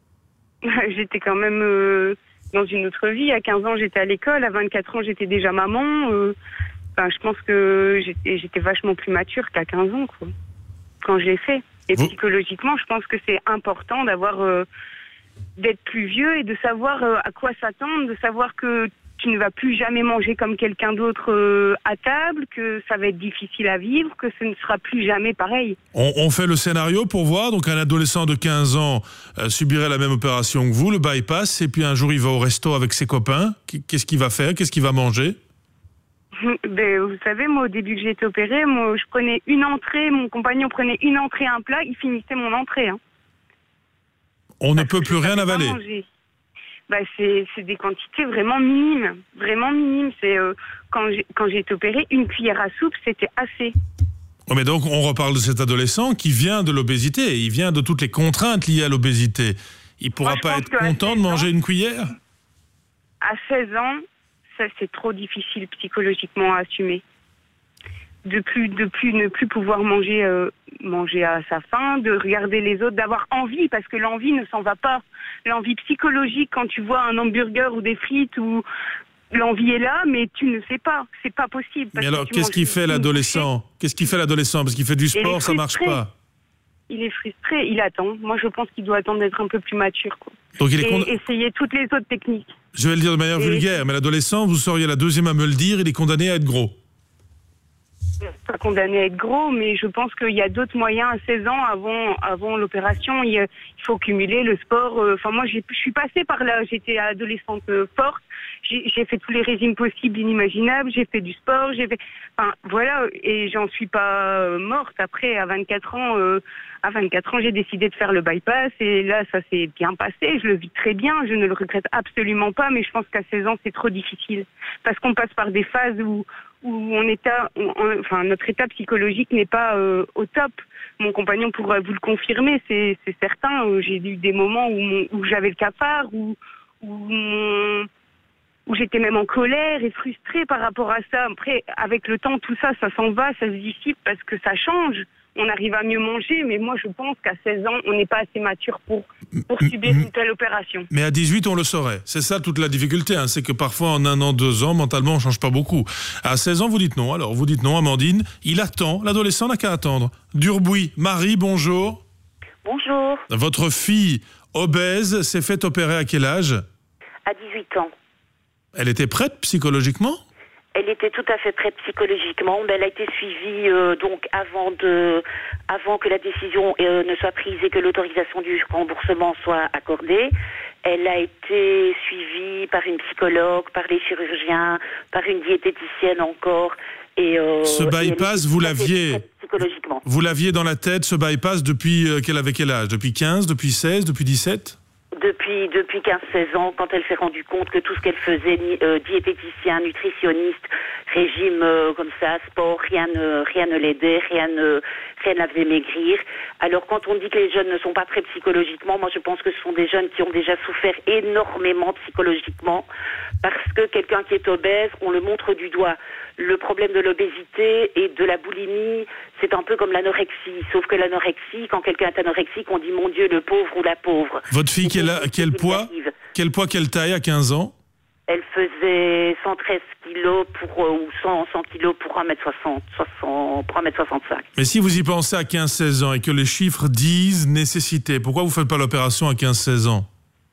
Speaker 9: J'étais quand même... Euh... dans une autre vie. À quinze ans, j'étais à l'école. À vingt-quatre ans, j'étais déjà maman. Euh, enfin, je pense que j'étais, j'étais vachement plus mature qu'à quinze ans, quoi, quand je l'ai fait. Et Vous... psychologiquement, je pense que c'est important d'avoir, euh, d'être plus vieux et de savoir euh, à quoi s'attendre, de savoir que tu ne vas plus jamais manger comme quelqu'un d'autre euh, à table, que ça va être difficile à vivre, que ce ne sera plus jamais pareil.
Speaker 2: On, on fait le scénario pour voir. Donc un adolescent de quinze ans euh, subirait la même opération que vous, le bypass, et puis un jour il va au resto avec ses copains. Qu'est-ce qu'il va faire? Qu'est-ce qu'il va manger?
Speaker 9: Ben, vous savez, moi, au début que j'ai été opérée, moi, je prenais une entrée, mon compagnon prenait une entrée, un plat, il finissait mon entrée. Hein.
Speaker 2: On Parce ne peut plus rien avaler.
Speaker 9: Bah, c'est, c'est des quantités vraiment minimes, vraiment minimes. C'est euh, quand j'ai, quand j'ai été opérée, une cuillère à soupe, c'était assez.
Speaker 2: Oh, mais donc on reparle de cet adolescent qui vient de l'obésité, il vient de toutes les contraintes liées à l'obésité. Il pourra Moi, pas être content de manger ans, une cuillère?
Speaker 9: À seize ans, ça c'est trop difficile psychologiquement à assumer. De plus, de plus ne plus pouvoir manger, euh, manger à sa faim, de regarder les autres, d'avoir envie, parce que l'envie ne s'en va pas. L'envie psychologique, quand tu vois un hamburger ou des frites, ou l'envie est là, mais tu ne sais pas, c'est pas possible.
Speaker 2: Mais alors, qu'est-ce qu'il fait l'adolescent? Qu'est-ce qu'il fait l'adolescent? Parce qu'il fait du sport, ça marche pas.
Speaker 9: Il est frustré, il attend. Moi, je pense qu'il doit attendre d'être un peu plus mature, quoi.
Speaker 2: Donc il est
Speaker 9: et
Speaker 2: con...
Speaker 9: essayer toutes les autres techniques.
Speaker 2: Je vais le dire de manière et... vulgaire, mais l'adolescent, vous seriez la deuxième à me le dire, il est condamné à être gros.
Speaker 9: Pas condamné à être gros, mais je pense qu'il y a d'autres moyens à seize ans avant, avant l'opération. Il, il faut cumuler le sport. Enfin, moi, j'ai, je suis passée par là. J'étais adolescente forte. J'ai, j'ai fait tous les régimes possibles, inimaginables. J'ai fait du sport. J'ai fait, enfin, voilà. Et j'en suis pas morte. Après, à vingt-quatre ans, euh, à vingt-quatre ans, j'ai décidé de faire le bypass. Et là, ça s'est bien passé. Je le vis très bien. Je ne le regrette absolument pas. Mais je pense qu'à seize ans, c'est trop difficile. Parce qu'on passe par des phases où, où on est à, on, enfin, notre état psychologique n'est pas euh, au top. Mon compagnon pourra vous le confirmer, c'est, c'est certain. Euh, j'ai eu des moments où, mon, où j'avais le cafard, où, où, mon, où j'étais même en colère et frustrée par rapport à ça. Après, avec le temps, tout ça, ça s'en va, ça se dissipe parce que ça change. On arrive à mieux manger, mais moi, je pense qu'à seize ans, on n'est pas assez mature pour, pour subir une telle opération.
Speaker 2: Mais à dix-huit, on le saurait. C'est ça toute la difficulté, hein. C'est que parfois, en un an, deux ans, mentalement, on ne change pas beaucoup. À seize ans, vous dites non. Alors, vous dites non, Amandine. Il attend. L'adolescent n'a qu'à attendre. Durbuy. Marie, bonjour.
Speaker 13: Bonjour.
Speaker 2: Votre fille obèse s'est fait opérer à quel âge?
Speaker 13: À dix-huit ans.
Speaker 2: Elle était prête psychologiquement?
Speaker 13: Elle était tout à fait prête psychologiquement, mais elle a été suivie euh, donc avant de, avant que la décision euh, ne soit prise et que l'autorisation du remboursement soit accordée. Elle a été suivie par une psychologue, par les chirurgiens, par une diététicienne encore. Et, euh,
Speaker 2: ce bypass,
Speaker 13: et
Speaker 2: vous l'aviez,
Speaker 13: psychologiquement.
Speaker 2: Vous l'aviez dans la tête, ce bypass, depuis euh, qu'elle avait quel âge? Depuis quinze, depuis seize, depuis dix-sept?
Speaker 13: depuis depuis quinze seize ans, quand elle s'est rendue compte que tout ce qu'elle faisait, euh, diététicien, nutritionniste, régime euh, comme ça, sport, rien ne rien ne l'aidait, rien ne rien ne la faisait maigrir. Alors quand on dit que les jeunes ne sont pas prêts psychologiquement, moi je pense que ce sont des jeunes qui ont déjà souffert énormément psychologiquement, parce que quelqu'un qui est obèse, on le montre du doigt. Le problème de l'obésité et de la boulimie, c'est un peu comme l'anorexie. Sauf que l'anorexie, quand quelqu'un est anorexique, on dit mon Dieu, le pauvre ou la pauvre.
Speaker 2: Votre fille, quel, a- quel poids, quel poids, quelle taille à quinze ans?
Speaker 13: Elle faisait cent treize kilos pour, euh, ou cent, cent kilos pour un mètre soixante, soixante, pour un mètre soixante-cinq.
Speaker 2: Mais si vous y pensez à quinze seize ans et que les chiffres disent nécessité, pourquoi vous ne faites pas l'opération à quinze seize ans?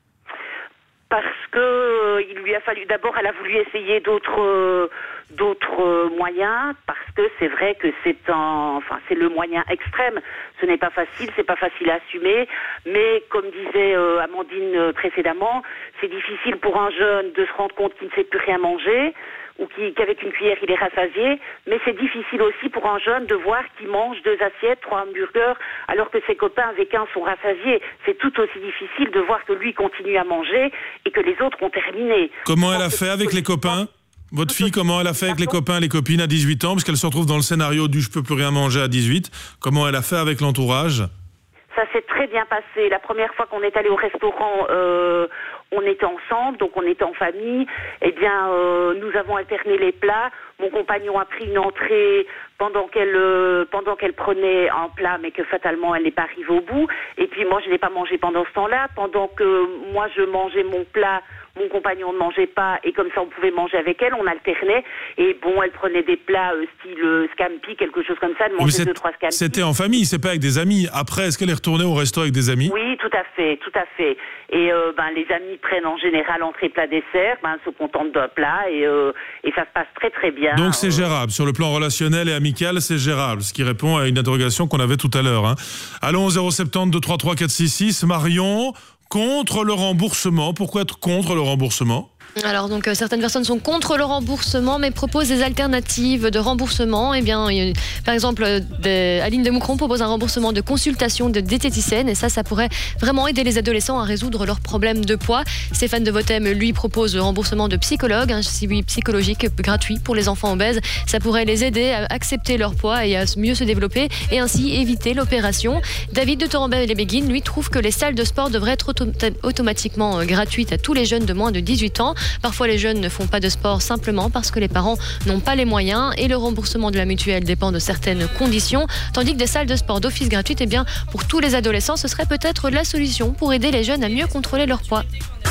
Speaker 13: Parce que euh, il lui a fallu, d'abord elle a voulu essayer d'autres euh, d'autres euh, moyens, parce que c'est vrai que c'est un, enfin c'est le moyen extrême. Ce n'est pas facile, c'est pas facile à assumer, mais comme disait euh, Amandine euh, précédemment, c'est difficile pour un jeune de se rendre compte qu'il ne sait plus rien manger, ou qui, qu'avec une cuillère il est rassasié, mais c'est difficile aussi pour un jeune de voir qu'il mange deux assiettes, trois hamburgers, alors que ses copains avec un sont rassasiés. C'est tout aussi difficile de voir que lui continue à manger et que les autres ont terminé.
Speaker 2: Comment elle a fait avec les copains? Votre fille, comment elle a fait avec les copains, les copines à dix-huit ans? Parce qu'elle se retrouve dans le scénario du « je peux plus rien manger » à dix-huit. Comment elle a fait avec l'entourage?
Speaker 13: Ça s'est très bien passé. La première fois qu'on est allé au restaurant, euh, on était ensemble, donc on était en famille. Eh bien, euh, nous avons alterné les plats. Mon compagnon a pris une entrée pendant qu'elle euh, pendant qu'elle prenait un plat, mais que fatalement elle n'est pas arrivée au bout. Et puis moi, je n'ai pas mangé pendant ce temps-là. Pendant que moi, je mangeais mon plat, mon compagnon ne mangeait pas, et comme ça, on pouvait manger avec elle. On alternait. Et bon, elle prenait des plats euh, style euh, scampi, quelque chose comme ça. Elle
Speaker 2: Mais
Speaker 13: mangeait
Speaker 2: c'est-
Speaker 13: deux, trois scampi.
Speaker 2: C'était en famille, c'est pas avec des amis. Après, est-ce qu'elle est retournée au resto avec des amis?
Speaker 13: Oui, tout à fait, tout à fait. Et euh, ben les amis prennent en général entrée, plat, dessert, ben se contentent d'un plat et euh, et ça se passe très très bien.
Speaker 2: Donc c'est gérable. Sur le plan relationnel et amical, c'est gérable. Ce qui répond à une interrogation qu'on avait tout à l'heure. Hein. Allons au zéro sept zéro deux trois trois quatre six six. Marion, contre le remboursement. Pourquoi être contre le remboursement?
Speaker 20: Alors donc euh, certaines personnes sont contre le remboursement mais proposent des alternatives de remboursement. Eh bien, il y a, par exemple, euh, des- Aline de Moucron propose un remboursement de consultation de diététicienne et ça, ça pourrait vraiment aider les adolescents à résoudre leurs problèmes de poids. Stéphane de Votem, lui, propose le remboursement de psychologue, un suivi psychologique gratuit pour les enfants obèses. Ça pourrait les aider à accepter leur poids et à mieux se développer et ainsi éviter l'opération. David de Torrembel-les-Béguines, lui, trouve que les salles de sport devraient être auto- automatiquement euh, gratuites à tous les jeunes de moins de dix-huit ans. Parfois, les jeunes ne font pas de sport simplement parce que les parents n'ont pas les moyens et le remboursement de la mutuelle dépend de certaines conditions, tandis que des salles de sport d'office gratuites, eh bien, pour tous les adolescents, ce serait peut-être la solution pour aider les jeunes à mieux contrôler leur poids.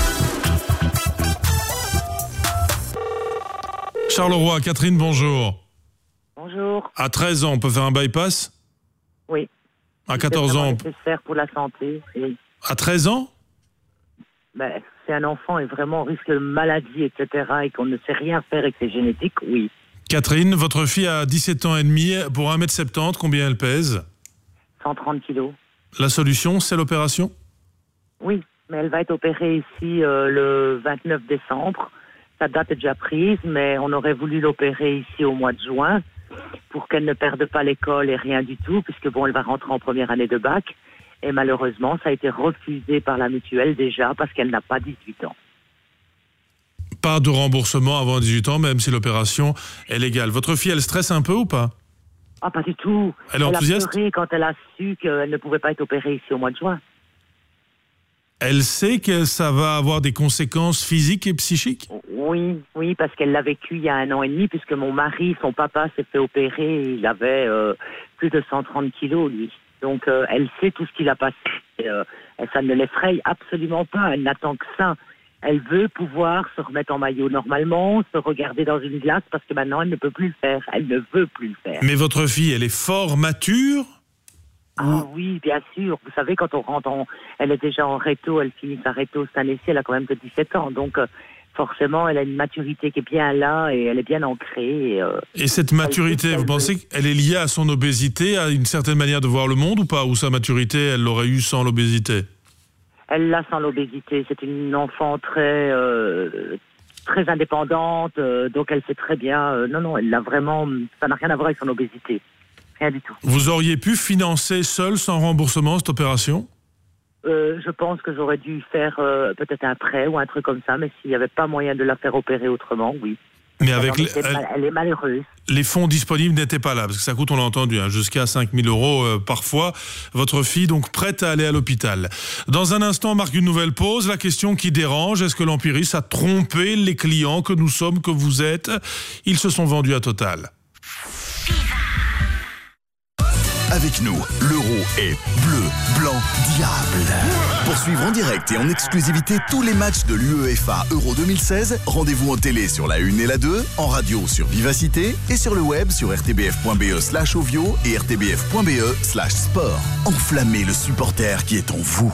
Speaker 2: Charleroi, Catherine, bonjour.
Speaker 3: Bonjour.
Speaker 2: À treize ans, on peut faire un bypass?
Speaker 3: Oui.
Speaker 2: À quatorze ans,
Speaker 3: C'est nécessaire pour la santé. Oui.
Speaker 2: à treize ans?
Speaker 3: Ben, si un enfant est vraiment en risque de maladie, et cetera, et qu'on ne sait rien faire avec ses génétiques, oui.
Speaker 2: Catherine, votre fille a dix-sept ans et demi. Pour un mètre soixante-dix, combien elle pèse?
Speaker 3: cent trente kilos.
Speaker 2: La solution, c'est l'opération?
Speaker 3: Oui, mais elle va être opérée ici euh, le vingt-neuf décembre. Sa date est déjà prise, mais on aurait voulu l'opérer ici au mois de juin pour qu'elle ne perde pas l'école et rien du tout, puisque bon, elle va rentrer en première année de bac. Et malheureusement, ça a été refusé par la mutuelle déjà parce qu'elle n'a pas dix-huit ans.
Speaker 2: Pas de remboursement avant dix-huit ans, même si l'opération est légale. Votre fille, elle stresse un peu ou pas?
Speaker 3: Ah, pas du tout.
Speaker 2: Elle est enthousiaste?
Speaker 3: a pleuré quand elle a su qu'elle ne pouvait pas être opérée ici au mois de juin.
Speaker 2: Elle sait que ça va avoir des conséquences physiques et psychiques?
Speaker 3: Oui, oui, parce qu'elle l'a vécu il y a un an et demi, puisque mon mari, son papa, s'est fait opérer. Il avait euh, plus de cent trente kilos, lui. Donc, euh, elle sait tout ce qu'il a passé. Euh, et ça ne l'effraie absolument pas. Elle n'attend que ça. Elle veut pouvoir se remettre en maillot normalement, se regarder dans une glace, parce que maintenant, elle ne peut plus le faire. Elle ne veut plus le faire.
Speaker 2: Mais votre fille, elle est fort mature?
Speaker 3: Ah oui, bien sûr. Vous savez, quand on rentre en... Elle est déjà en réto, elle finit sa réto cette année-ci, elle a quand même que dix-sept ans. Donc, euh, forcément, elle a une maturité qui est bien là et elle est bien ancrée. Et, euh,
Speaker 2: Et cette maturité, vous pensez qu'elle est liée à son obésité, à une certaine manière de voir le monde ou pas? Ou sa maturité, elle l'aurait eu sans l'obésité?
Speaker 3: Elle l'a sans l'obésité. C'est une enfant très... Euh, très indépendante, euh, donc elle sait très bien... Euh, non, non, elle l'a vraiment... Ça n'a rien à voir avec son obésité. Rien du tout.
Speaker 2: Vous auriez pu financer seul, sans remboursement, cette opération?
Speaker 3: euh, je pense que j'aurais dû faire euh, peut-être un prêt ou un truc comme ça, mais s'il n'y avait pas moyen de la faire opérer autrement, oui.
Speaker 2: Mais avec
Speaker 3: Alors,
Speaker 2: les,
Speaker 3: elle, elle est malheureuse.
Speaker 2: les fonds disponibles n'étaient pas là, parce que ça coûte, on l'a entendu, hein, jusqu'à cinq mille euros euh, parfois. Votre fille, donc, prête à aller à l'hôpital. Dans un instant, on marque une nouvelle pause. La question qui dérange, est-ce que l'Empiris a trompé les clients que nous sommes, que vous êtes? Ils se sont vendus à Total.
Speaker 7: Avec nous, l'euro est bleu, blanc, diable. Pour suivre en direct et en exclusivité tous les matchs de l'UEFA Euro deux mille seize, rendez-vous en télé sur la une et la deux, en radio sur Vivacité et sur le web sur rtbf.be slash ovio et rtbf.be slash sport. Enflammez le supporter qui est en vous.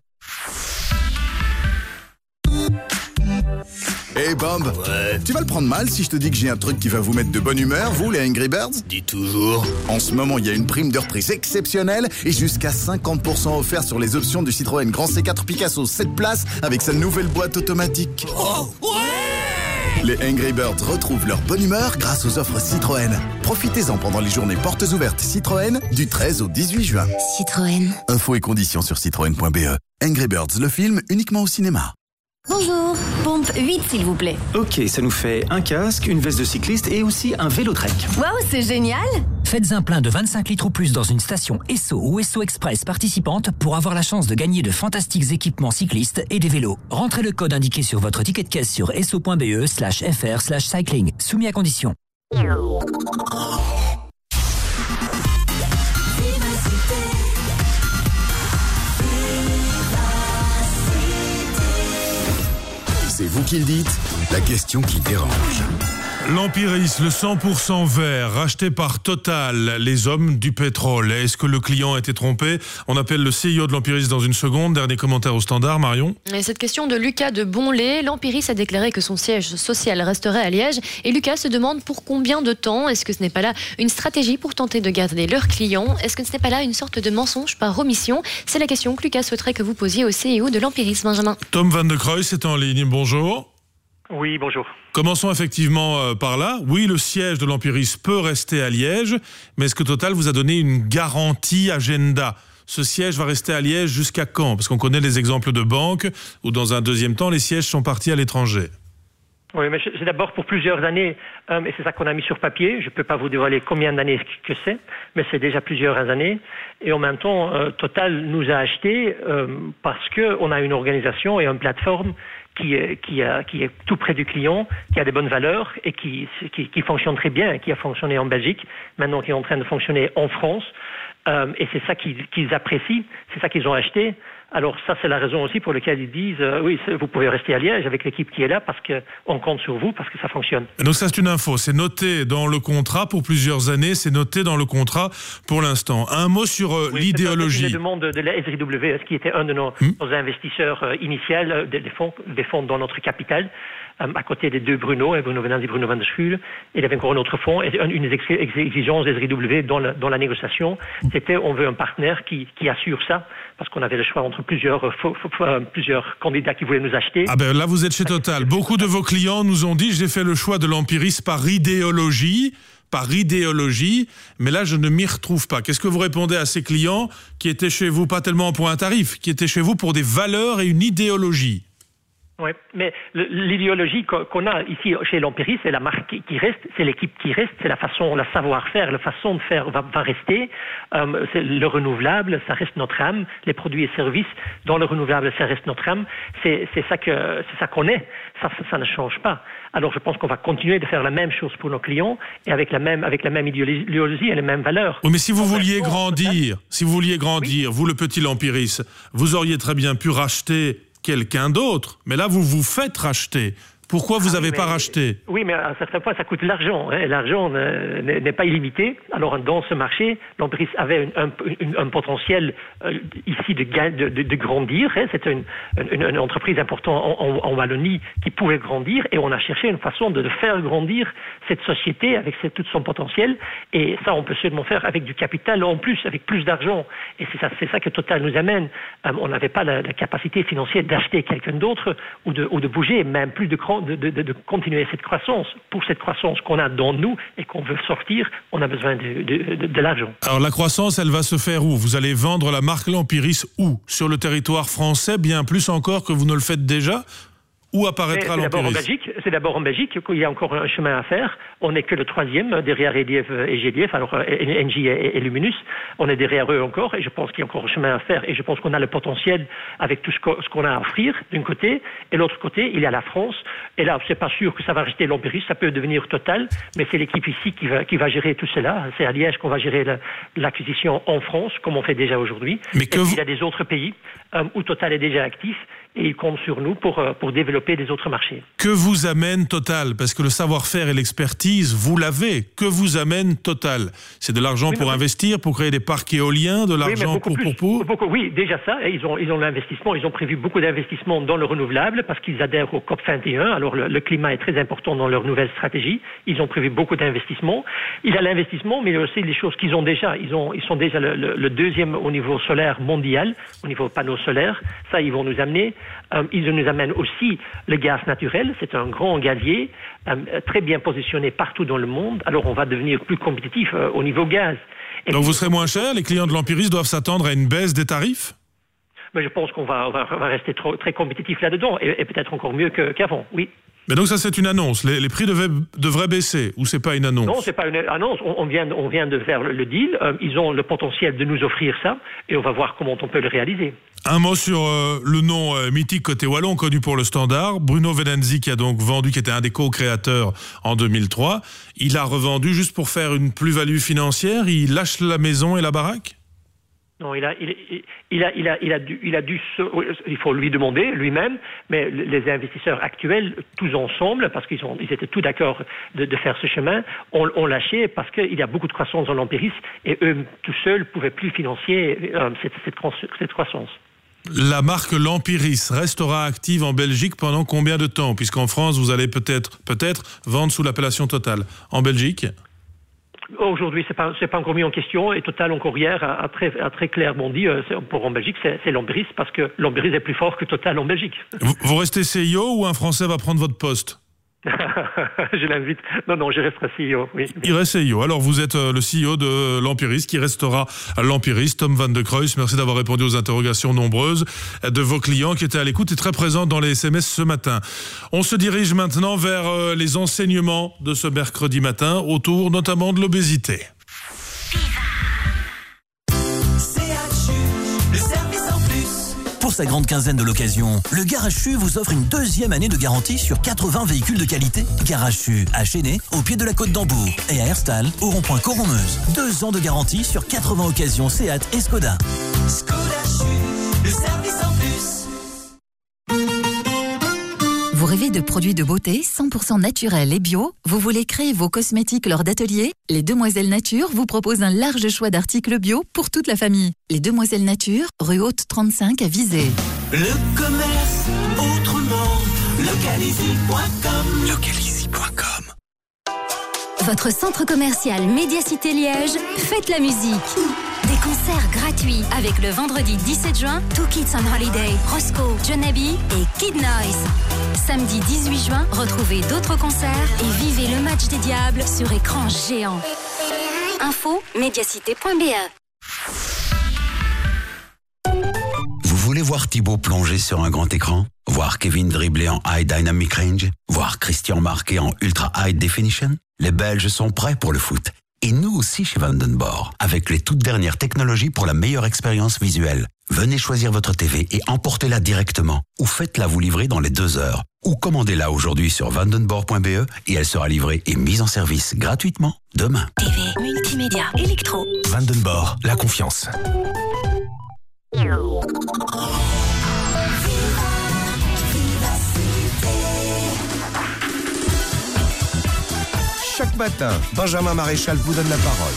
Speaker 7: Hey Bomb, ouais. Tu vas le prendre mal si je te dis que j'ai un truc qui va vous mettre de bonne humeur, vous les Angry Birds?
Speaker 11: Dis toujours.
Speaker 7: En ce moment, il y a une prime de reprise exceptionnelle et jusqu'à cinquante pour cent offert sur les options du Citroën Grand C quatre Picasso sept places avec sa nouvelle boîte automatique.
Speaker 11: Oh, ouais!
Speaker 7: Les Angry Birds retrouvent leur bonne humeur grâce aux offres Citroën. Profitez-en pendant les journées portes ouvertes Citroën du treize au dix-huit juin.
Speaker 14: Citroën.
Speaker 7: Infos et conditions sur citroën point b e. Angry Birds, le film uniquement au cinéma.
Speaker 24: Bonjour, pompe huit s'il vous plaît.
Speaker 5: Ok, ça nous fait un casque, une veste de cycliste et aussi un vélo trek.
Speaker 24: Waouh, c'est génial!
Speaker 16: Faites un plein de vingt-cinq litres ou plus dans une station Esso ou Esso Express participante pour avoir la chance de gagner de fantastiques équipements cyclistes et des vélos. Rentrez le code indiqué sur votre ticket de caisse sur esso.be slash fr slash cycling. Soumis à condition.
Speaker 4: C'est vous qui le dites, la question qui dérange.
Speaker 2: L'Empiris, le cent pour cent vert, racheté par Total, les hommes du pétrole. Est-ce que le client a été trompé? On appelle le C E O de l'Empiris dans une seconde. Dernier commentaire au standard, Marion.
Speaker 20: Et cette question de Lucas de Bonlay. L'Empiris a déclaré que son siège social resterait à Liège. Et Lucas se demande pour combien de temps? Est-ce que ce n'est pas là une stratégie pour tenter de garder leurs clients? Est-ce que ce n'est pas là une sorte de mensonge par omission? C'est la question que Lucas souhaiterait que vous posiez au C E O de l'Empiris, Benjamin.
Speaker 2: Tom Van de Creus est en ligne. Bonjour.
Speaker 17: Oui, bonjour.
Speaker 2: Commençons effectivement euh, par là. Oui, le siège de l'Empiris peut rester à Liège, mais est-ce que Total vous a donné une garantie agenda? Ce siège va rester à Liège jusqu'à quand? Parce qu'on connaît les exemples de banques où, dans un deuxième temps, les sièges sont partis à l'étranger.
Speaker 17: Oui, mais c'est d'abord pour plusieurs années, euh, et c'est ça qu'on a mis sur papier. Je ne peux pas vous dévoiler combien d'années que c'est, mais c'est déjà plusieurs années. Et en même temps, euh, Total nous a acheté euh, parce qu'on a une organisation et une plateforme qui est, qui, a, qui est tout près du client, qui a des bonnes valeurs et qui, qui, qui fonctionne très bien, qui a fonctionné en Belgique, maintenant qui est en train de fonctionner en France. Euh, et c'est ça qu'ils, qu'ils apprécient, c'est ça qu'ils ont acheté. Alors ça, c'est la raison aussi pour laquelle ils disent euh, oui, vous pouvez rester à Liège avec l'équipe qui est là parce qu'on compte sur vous, parce que ça fonctionne.
Speaker 2: Donc ça, c'est une info. C'est noté dans le contrat pour plusieurs années. C'est noté dans le contrat pour l'instant. Un mot sur euh,
Speaker 17: oui,
Speaker 2: l'idéologie.
Speaker 17: C'est la demande de la S R I W, qui était un de nos, hmm. nos investisseurs euh, initiaux, des, des, fonds, des fonds dans notre capital, euh, à côté des deux Bruno, Bruno Venanzi et Bruno Van der Schuul. Il y avait encore un autre fonds. Et une des exigences des S R I W dans la, dans la négociation, c'était on veut un partenaire qui, qui assure ça, parce qu'on avait le choix entre plusieurs, faux, faux, plusieurs candidats qui voulaient nous acheter.
Speaker 2: Ah ben là, vous êtes chez Total. Beaucoup de vos clients nous ont dit, j'ai fait le choix de l'Empiris par idéologie, par idéologie, mais là, je ne m'y retrouve pas. Qu'est-ce que vous répondez à ces clients qui étaient chez vous, pas tellement pour un tarif, qui étaient chez vous pour des valeurs et une idéologie?
Speaker 17: Oui, mais l'idéologie qu'on a ici chez l'Empiris, c'est la marque qui reste, c'est l'équipe qui reste, c'est la façon, le savoir-faire, la façon de faire va, va rester. Euh, c'est le renouvelable, ça reste notre âme. Les produits et services dans le renouvelable, ça reste notre âme. C'est, c'est ça que, c'est ça qu'on est. Ça, ça, ça ne change pas. Alors je pense qu'on va continuer de faire la même chose pour nos clients et avec la même, avec la même idéologie et les mêmes valeurs.
Speaker 2: Oui, mais si vous vouliez grandir, si vous vouliez grandir, oui. vous le petit l'Empiris, vous auriez très bien pu racheter quelqu'un d'autre. Mais là, vous vous faites racheter. Pourquoi vous n'avez ah, pas racheté?
Speaker 17: Oui, mais à un certain point, ça coûte de l'argent. Hein. L'argent n'est, n'est pas illimité. Alors, dans ce marché, l'Empiris avait un, un, un potentiel euh, ici de, de, de, de grandir. Hein. C'était une, une, une entreprise importante en, en, en Wallonie qui pouvait grandir. Et on a cherché une façon de faire grandir cette société avec cette, tout son potentiel. Et ça, on peut seulement faire avec du capital en plus, avec plus d'argent. Et c'est ça, c'est ça que Total nous amène. Euh, on n'avait pas la, la capacité financière d'acheter quelqu'un d'autre ou de, ou de bouger, même plus de grand maintenant de, de, de continuer cette croissance. Pour cette croissance qu'on a dans nous et qu'on veut sortir, on a besoin de, de, de, de l'argent.
Speaker 2: Alors la croissance, elle va se faire où? Vous allez vendre la marque L'Empiris où? Sur le territoire français, bien plus encore que vous ne le faites déjà? Où apparaîtra
Speaker 17: c'est d'abord en
Speaker 2: L'Empiris?
Speaker 17: Belgique, c'est d'abord en Belgique qu'il y a encore un chemin à faire. On n'est que le troisième derrière E D F et G D F, alors Engie et, et Luminus. On est derrière eux encore et je pense qu'il y a encore un chemin à faire et je pense qu'on a le potentiel avec tout ce qu'on a à offrir d'un côté et l'autre côté il y a la France et là c'est pas sûr que ça va rester L'Empiris, ça peut devenir Total, mais c'est l'équipe ici qui va, qui va gérer tout cela. C'est à Liège qu'on va gérer la, l'acquisition en France comme on fait déjà aujourd'hui.
Speaker 2: Mais que
Speaker 17: et
Speaker 2: vous...
Speaker 17: il y a des autres pays euh, où Total est déjà actif. Et ils comptent sur nous pour, pour développer des autres marchés.
Speaker 2: Que vous amène Total? Parce que le savoir-faire et l'expertise, vous l'avez. Que vous amène Total? C'est de l'argent oui, pour investir, pour créer des parcs éoliens, de l'argent
Speaker 17: oui,
Speaker 2: pour,
Speaker 17: plus,
Speaker 2: pour, pour
Speaker 17: beaucoup, Oui, déjà ça. Ils ont, ils ont l'investissement. Ils ont prévu beaucoup d'investissements dans le renouvelable parce qu'ils adhèrent au C O P vingt et un. Alors le, le climat est très important dans leur nouvelle stratégie. Ils ont prévu beaucoup d'investissements. Il y a l'investissement, mais il y a aussi les choses qu'ils ont déjà. Ils, ont, ils sont déjà le, le, le deuxième au niveau solaire mondial, au niveau panneaux solaires. Ça, ils vont nous amener. Euh, ils nous amènent aussi le gaz naturel. C'est un grand gazier, euh, très bien positionné partout dans le monde. Alors on va devenir plus compétitif euh, au niveau gaz.
Speaker 2: Et Donc puis, vous serez moins cher? Les clients de l'Empiris doivent s'attendre à une baisse des tarifs?
Speaker 17: Mais je pense qu'on va, on va, on va rester trop, très compétitif là-dedans et, et peut-être encore mieux que, qu'avant, oui.
Speaker 2: Mais donc ça c'est une annonce, les, les prix devaient, devraient baisser, ou c'est pas une annonce?
Speaker 17: Non, c'est pas une annonce, on, on, vient, on vient de faire le, le deal, euh, ils ont le potentiel de nous offrir ça, et on va voir comment on peut le réaliser.
Speaker 2: Un mot sur euh, le nom euh, mythique côté wallon, connu pour le Standard, Bruno Venanzi qui a donc vendu, qui était un des co-créateurs en deux mille trois, il a revendu juste pour faire une plus-value financière, il lâche la maison et la baraque?
Speaker 17: Non, il a, il, il a, il a, il a dû, il a dû, se, il faut lui demander lui-même, mais les investisseurs actuels, tous ensemble, parce qu'ils ont, ils étaient tous d'accord de, de faire ce chemin, ont, ont lâché parce qu'il y a beaucoup de croissance dans l'Empiris et eux tout seuls pouvaient plus financer euh, cette, cette, cette croissance.
Speaker 2: La marque L'Empiris restera active en Belgique pendant combien de temps? Puisqu'en France, vous allez peut-être, peut-être vendre sous l'appellation Total. En Belgique?
Speaker 17: Aujourd'hui, c'est pas, c'est pas encore mis en question et Total encore hier a, a, très, a très clairement dit euh, pour en Belgique, c'est, c'est L'Empiris parce que L'Empiris est plus fort que Total en Belgique.
Speaker 2: Vous, vous restez C E O ou un Français va prendre votre poste?
Speaker 17: Je l'invite. Non, non, je resterai C E O, oui.
Speaker 2: Il reste C E O. Alors, vous êtes le C E O de L'Empiris, qui restera L'Empiris. Tom Van de Creus, merci d'avoir répondu aux interrogations nombreuses de vos clients qui étaient à l'écoute et très présents dans les S M S ce matin. On se dirige maintenant vers les enseignements de ce mercredi matin, autour notamment de l'obésité.
Speaker 1: Pour sa grande quinzaine de l'occasion, le Garachu vous offre une deuxième année de garantie sur quatre-vingts véhicules de qualité. Garachu à Chénet, au pied de la côte d'Hambourg, et à Herstal, au rond-point Coron-Meuse. Deux ans de garantie sur quatre-vingts occasions Seat et Skoda.
Speaker 6: Skoda Chu, le service en plus.
Speaker 8: Vous rêvez de produits de beauté cent pour cent naturels et bio? Vous voulez créer vos cosmétiques lors d'ateliers? Les Demoiselles Nature vous proposent un large choix d'articles bio pour toute la famille. Les Demoiselles Nature, rue Haute trente-cinq à Visé.
Speaker 6: Le commerce autrement, localizy point com. localizy point com.
Speaker 24: Votre centre commercial Médiacité Liège, faites la musique. Des concerts gratuits avec le vendredi dix-sept juin, Two Kids on Holiday, Roscoe, Jonabi et Kid Noise. Samedi dix-huit juin, retrouvez d'autres concerts et vivez le match des Diables sur écran géant. Info, médiacité point b e.
Speaker 18: Vous voulez voir Thibaut plonger sur un grand écran? Voir Kevin dribbler en High Dynamic Range? Voir Christian marquer en Ultra High Definition? Les Belges sont prêts pour le foot. Et nous aussi chez Vandenborg, avec les toutes dernières technologies pour la meilleure expérience visuelle. Venez choisir votre T V et emportez-la directement. Ou faites-la vous livrer dans les deux heures. Ou commandez-la aujourd'hui sur vandenborg point b e et elle sera livrée et mise en service gratuitement demain.
Speaker 24: T V, multimédia, électro.
Speaker 1: Vandenborg, la confiance.
Speaker 19: Chaque matin, Benjamin Maréchal vous donne la parole.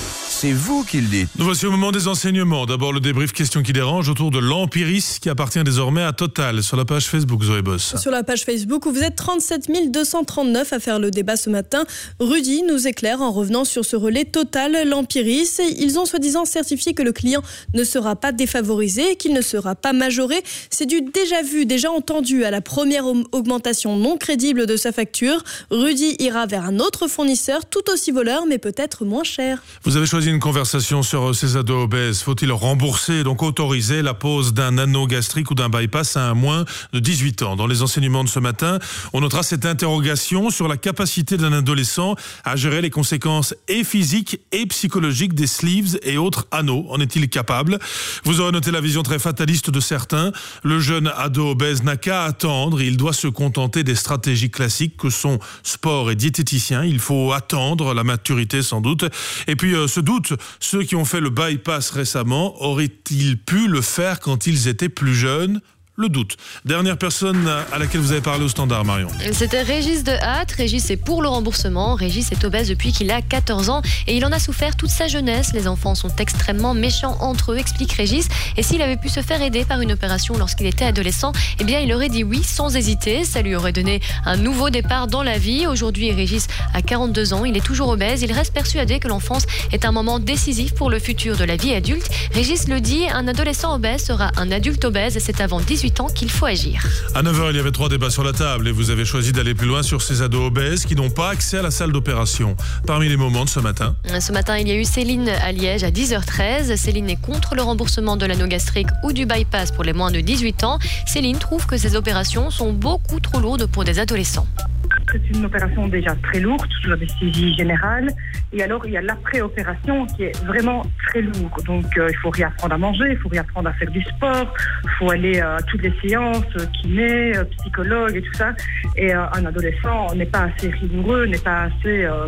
Speaker 10: c'est vous qui le dites.
Speaker 2: Nous voici au moment des enseignements. D'abord le débrief question qui dérange autour de l'Empiris qui appartient désormais à Total sur la page Facebook Zoé Boss.
Speaker 15: Sur la page Facebook où vous êtes trente-sept mille deux cent trente-neuf à faire le débat ce matin, Rudy nous éclaire en revenant sur ce relais Total, l'Empiris. Ils ont soi-disant certifié que le client ne sera pas défavorisé, qu'il ne sera pas majoré. C'est du déjà vu, déjà entendu à la première augmentation non crédible de sa facture. Rudy ira vers un autre fournisseur tout aussi voleur mais peut-être moins cher.
Speaker 2: Vous avez choisi une conversation sur ces ados obèses. Faut-il rembourser, donc autoriser la pose d'un anneau gastrique ou d'un bypass à un moins de dix-huit ans? Dans les enseignements de ce matin, on notera cette interrogation sur la capacité d'un adolescent à gérer les conséquences et physiques et psychologiques des sleeves et autres anneaux. En est-il capable? Vous aurez noté la vision très fataliste de certains. Le jeune ado obèse n'a qu'à attendre. Il doit se contenter des stratégies classiques que sont sport et diététicien. Il faut attendre la maturité sans doute. Et puis euh, ce doute, ceux qui ont fait le bypass récemment, auraient-ils pu le faire quand ils étaient plus jeunes? Le doute. Dernière personne à laquelle vous avez parlé au standard, Marion.
Speaker 20: C'était Régis de Hâte. Régis est pour le remboursement. Régis est obèse depuis qu'il a quatorze ans et il en a souffert toute sa jeunesse. Les enfants sont extrêmement méchants entre eux, explique Régis. Et s'il avait pu se faire aider par une opération lorsqu'il était adolescent, eh bien il aurait dit oui sans hésiter. Ça lui aurait donné un nouveau départ dans la vie. Aujourd'hui, Régis a quarante-deux ans. Il est toujours obèse. Il reste persuadé que l'enfance est un moment décisif pour le futur de la vie adulte. Régis le dit, un adolescent obèse sera un adulte obèse et c'est avant dix-huit ans qu'il faut agir.
Speaker 2: À neuf heures, il y avait trois débats sur la table et vous avez choisi d'aller plus loin sur ces ados obèses qui n'ont pas accès à la salle d'opération. Parmi les moments de ce matin.
Speaker 20: Ce matin, il y a eu Céline à Liège à dix heures treize. Céline est contre le remboursement de l'anneau gastrique ou du bypass pour les moins de dix-huit ans. Céline trouve que ces opérations sont beaucoup trop lourdes pour des adolescents.
Speaker 19: C'est une opération déjà très lourde, sous anesthésie générale. Et alors, il y a l'après-opération qui est vraiment très lourd. Donc, euh, il faut réapprendre à manger, il faut réapprendre à faire du sport, il faut aller à toutes les séances, kiné, psychologue et tout ça. Et euh, un adolescent n'est pas assez rigoureux, n'est pas assez euh,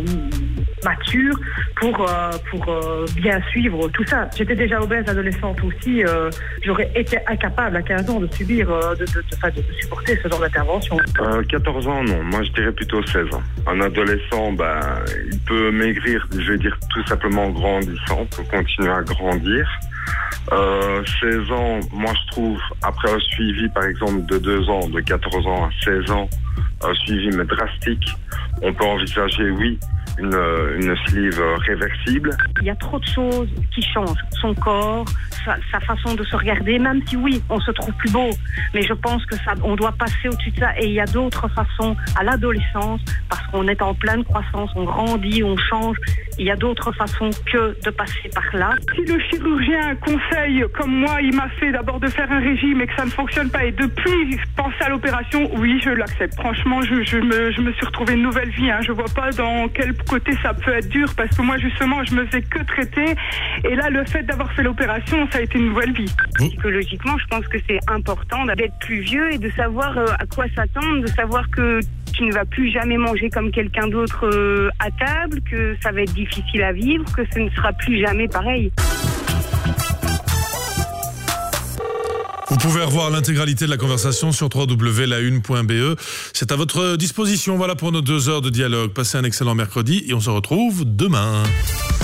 Speaker 19: mature pour, euh, pour euh, bien suivre tout ça. J'étais déjà obèse adolescente aussi. Euh, j'aurais été incapable à quinze ans de subir, euh, de, de, de, de, de supporter ce genre d'intervention.
Speaker 22: Euh, quatorze ans, non. Moi, je dirais plutôt seize ans. Un adolescent, ben, il peut maigrir, je vais dire tout simplement en grandissant, peut continuer à grandir. Euh, seize ans, moi je trouve, après un suivi par exemple de deux ans, de quatorze ans à seize ans, un suivi mais drastique, on peut envisager, oui, une, une sleeve réversible.
Speaker 9: Il y a trop de choses qui changent. Son corps, sa, sa façon de se regarder, même si oui, on se trouve plus beau. Mais je pense que ça, on doit passer au-dessus de ça. Et il y a d'autres façons à l'adolescence, parce qu'on est en pleine croissance, on grandit, on change. Il y a d'autres façons que de passer par là.
Speaker 23: Si le chirurgien conseille, comme moi, il m'a fait d'abord de faire un régime et que ça ne fonctionne pas, et depuis penser à l'opération, oui, je l'accepte. Franchement, je, je, me, je me suis retrouvée une nouvelle vie. Hein. Je vois pas dans quel côté ça peut être dur, parce que moi, justement, je me fais que traiter. Et là, le fait d'avoir fait l'opération, ça a été une nouvelle vie.
Speaker 9: Psychologiquement, je pense que c'est important d'être plus vieux et de savoir à quoi s'attendre, de savoir que tu ne vas plus jamais manger comme quelqu'un d'autre euh, à table, que ça va être difficile à vivre, que ce ne sera plus jamais pareil.
Speaker 2: Vous pouvez revoir l'intégralité de la conversation sur w w w point la une point b e. C'est à votre disposition. Voilà pour nos deux heures de dialogue. Passez un excellent mercredi et on se retrouve demain.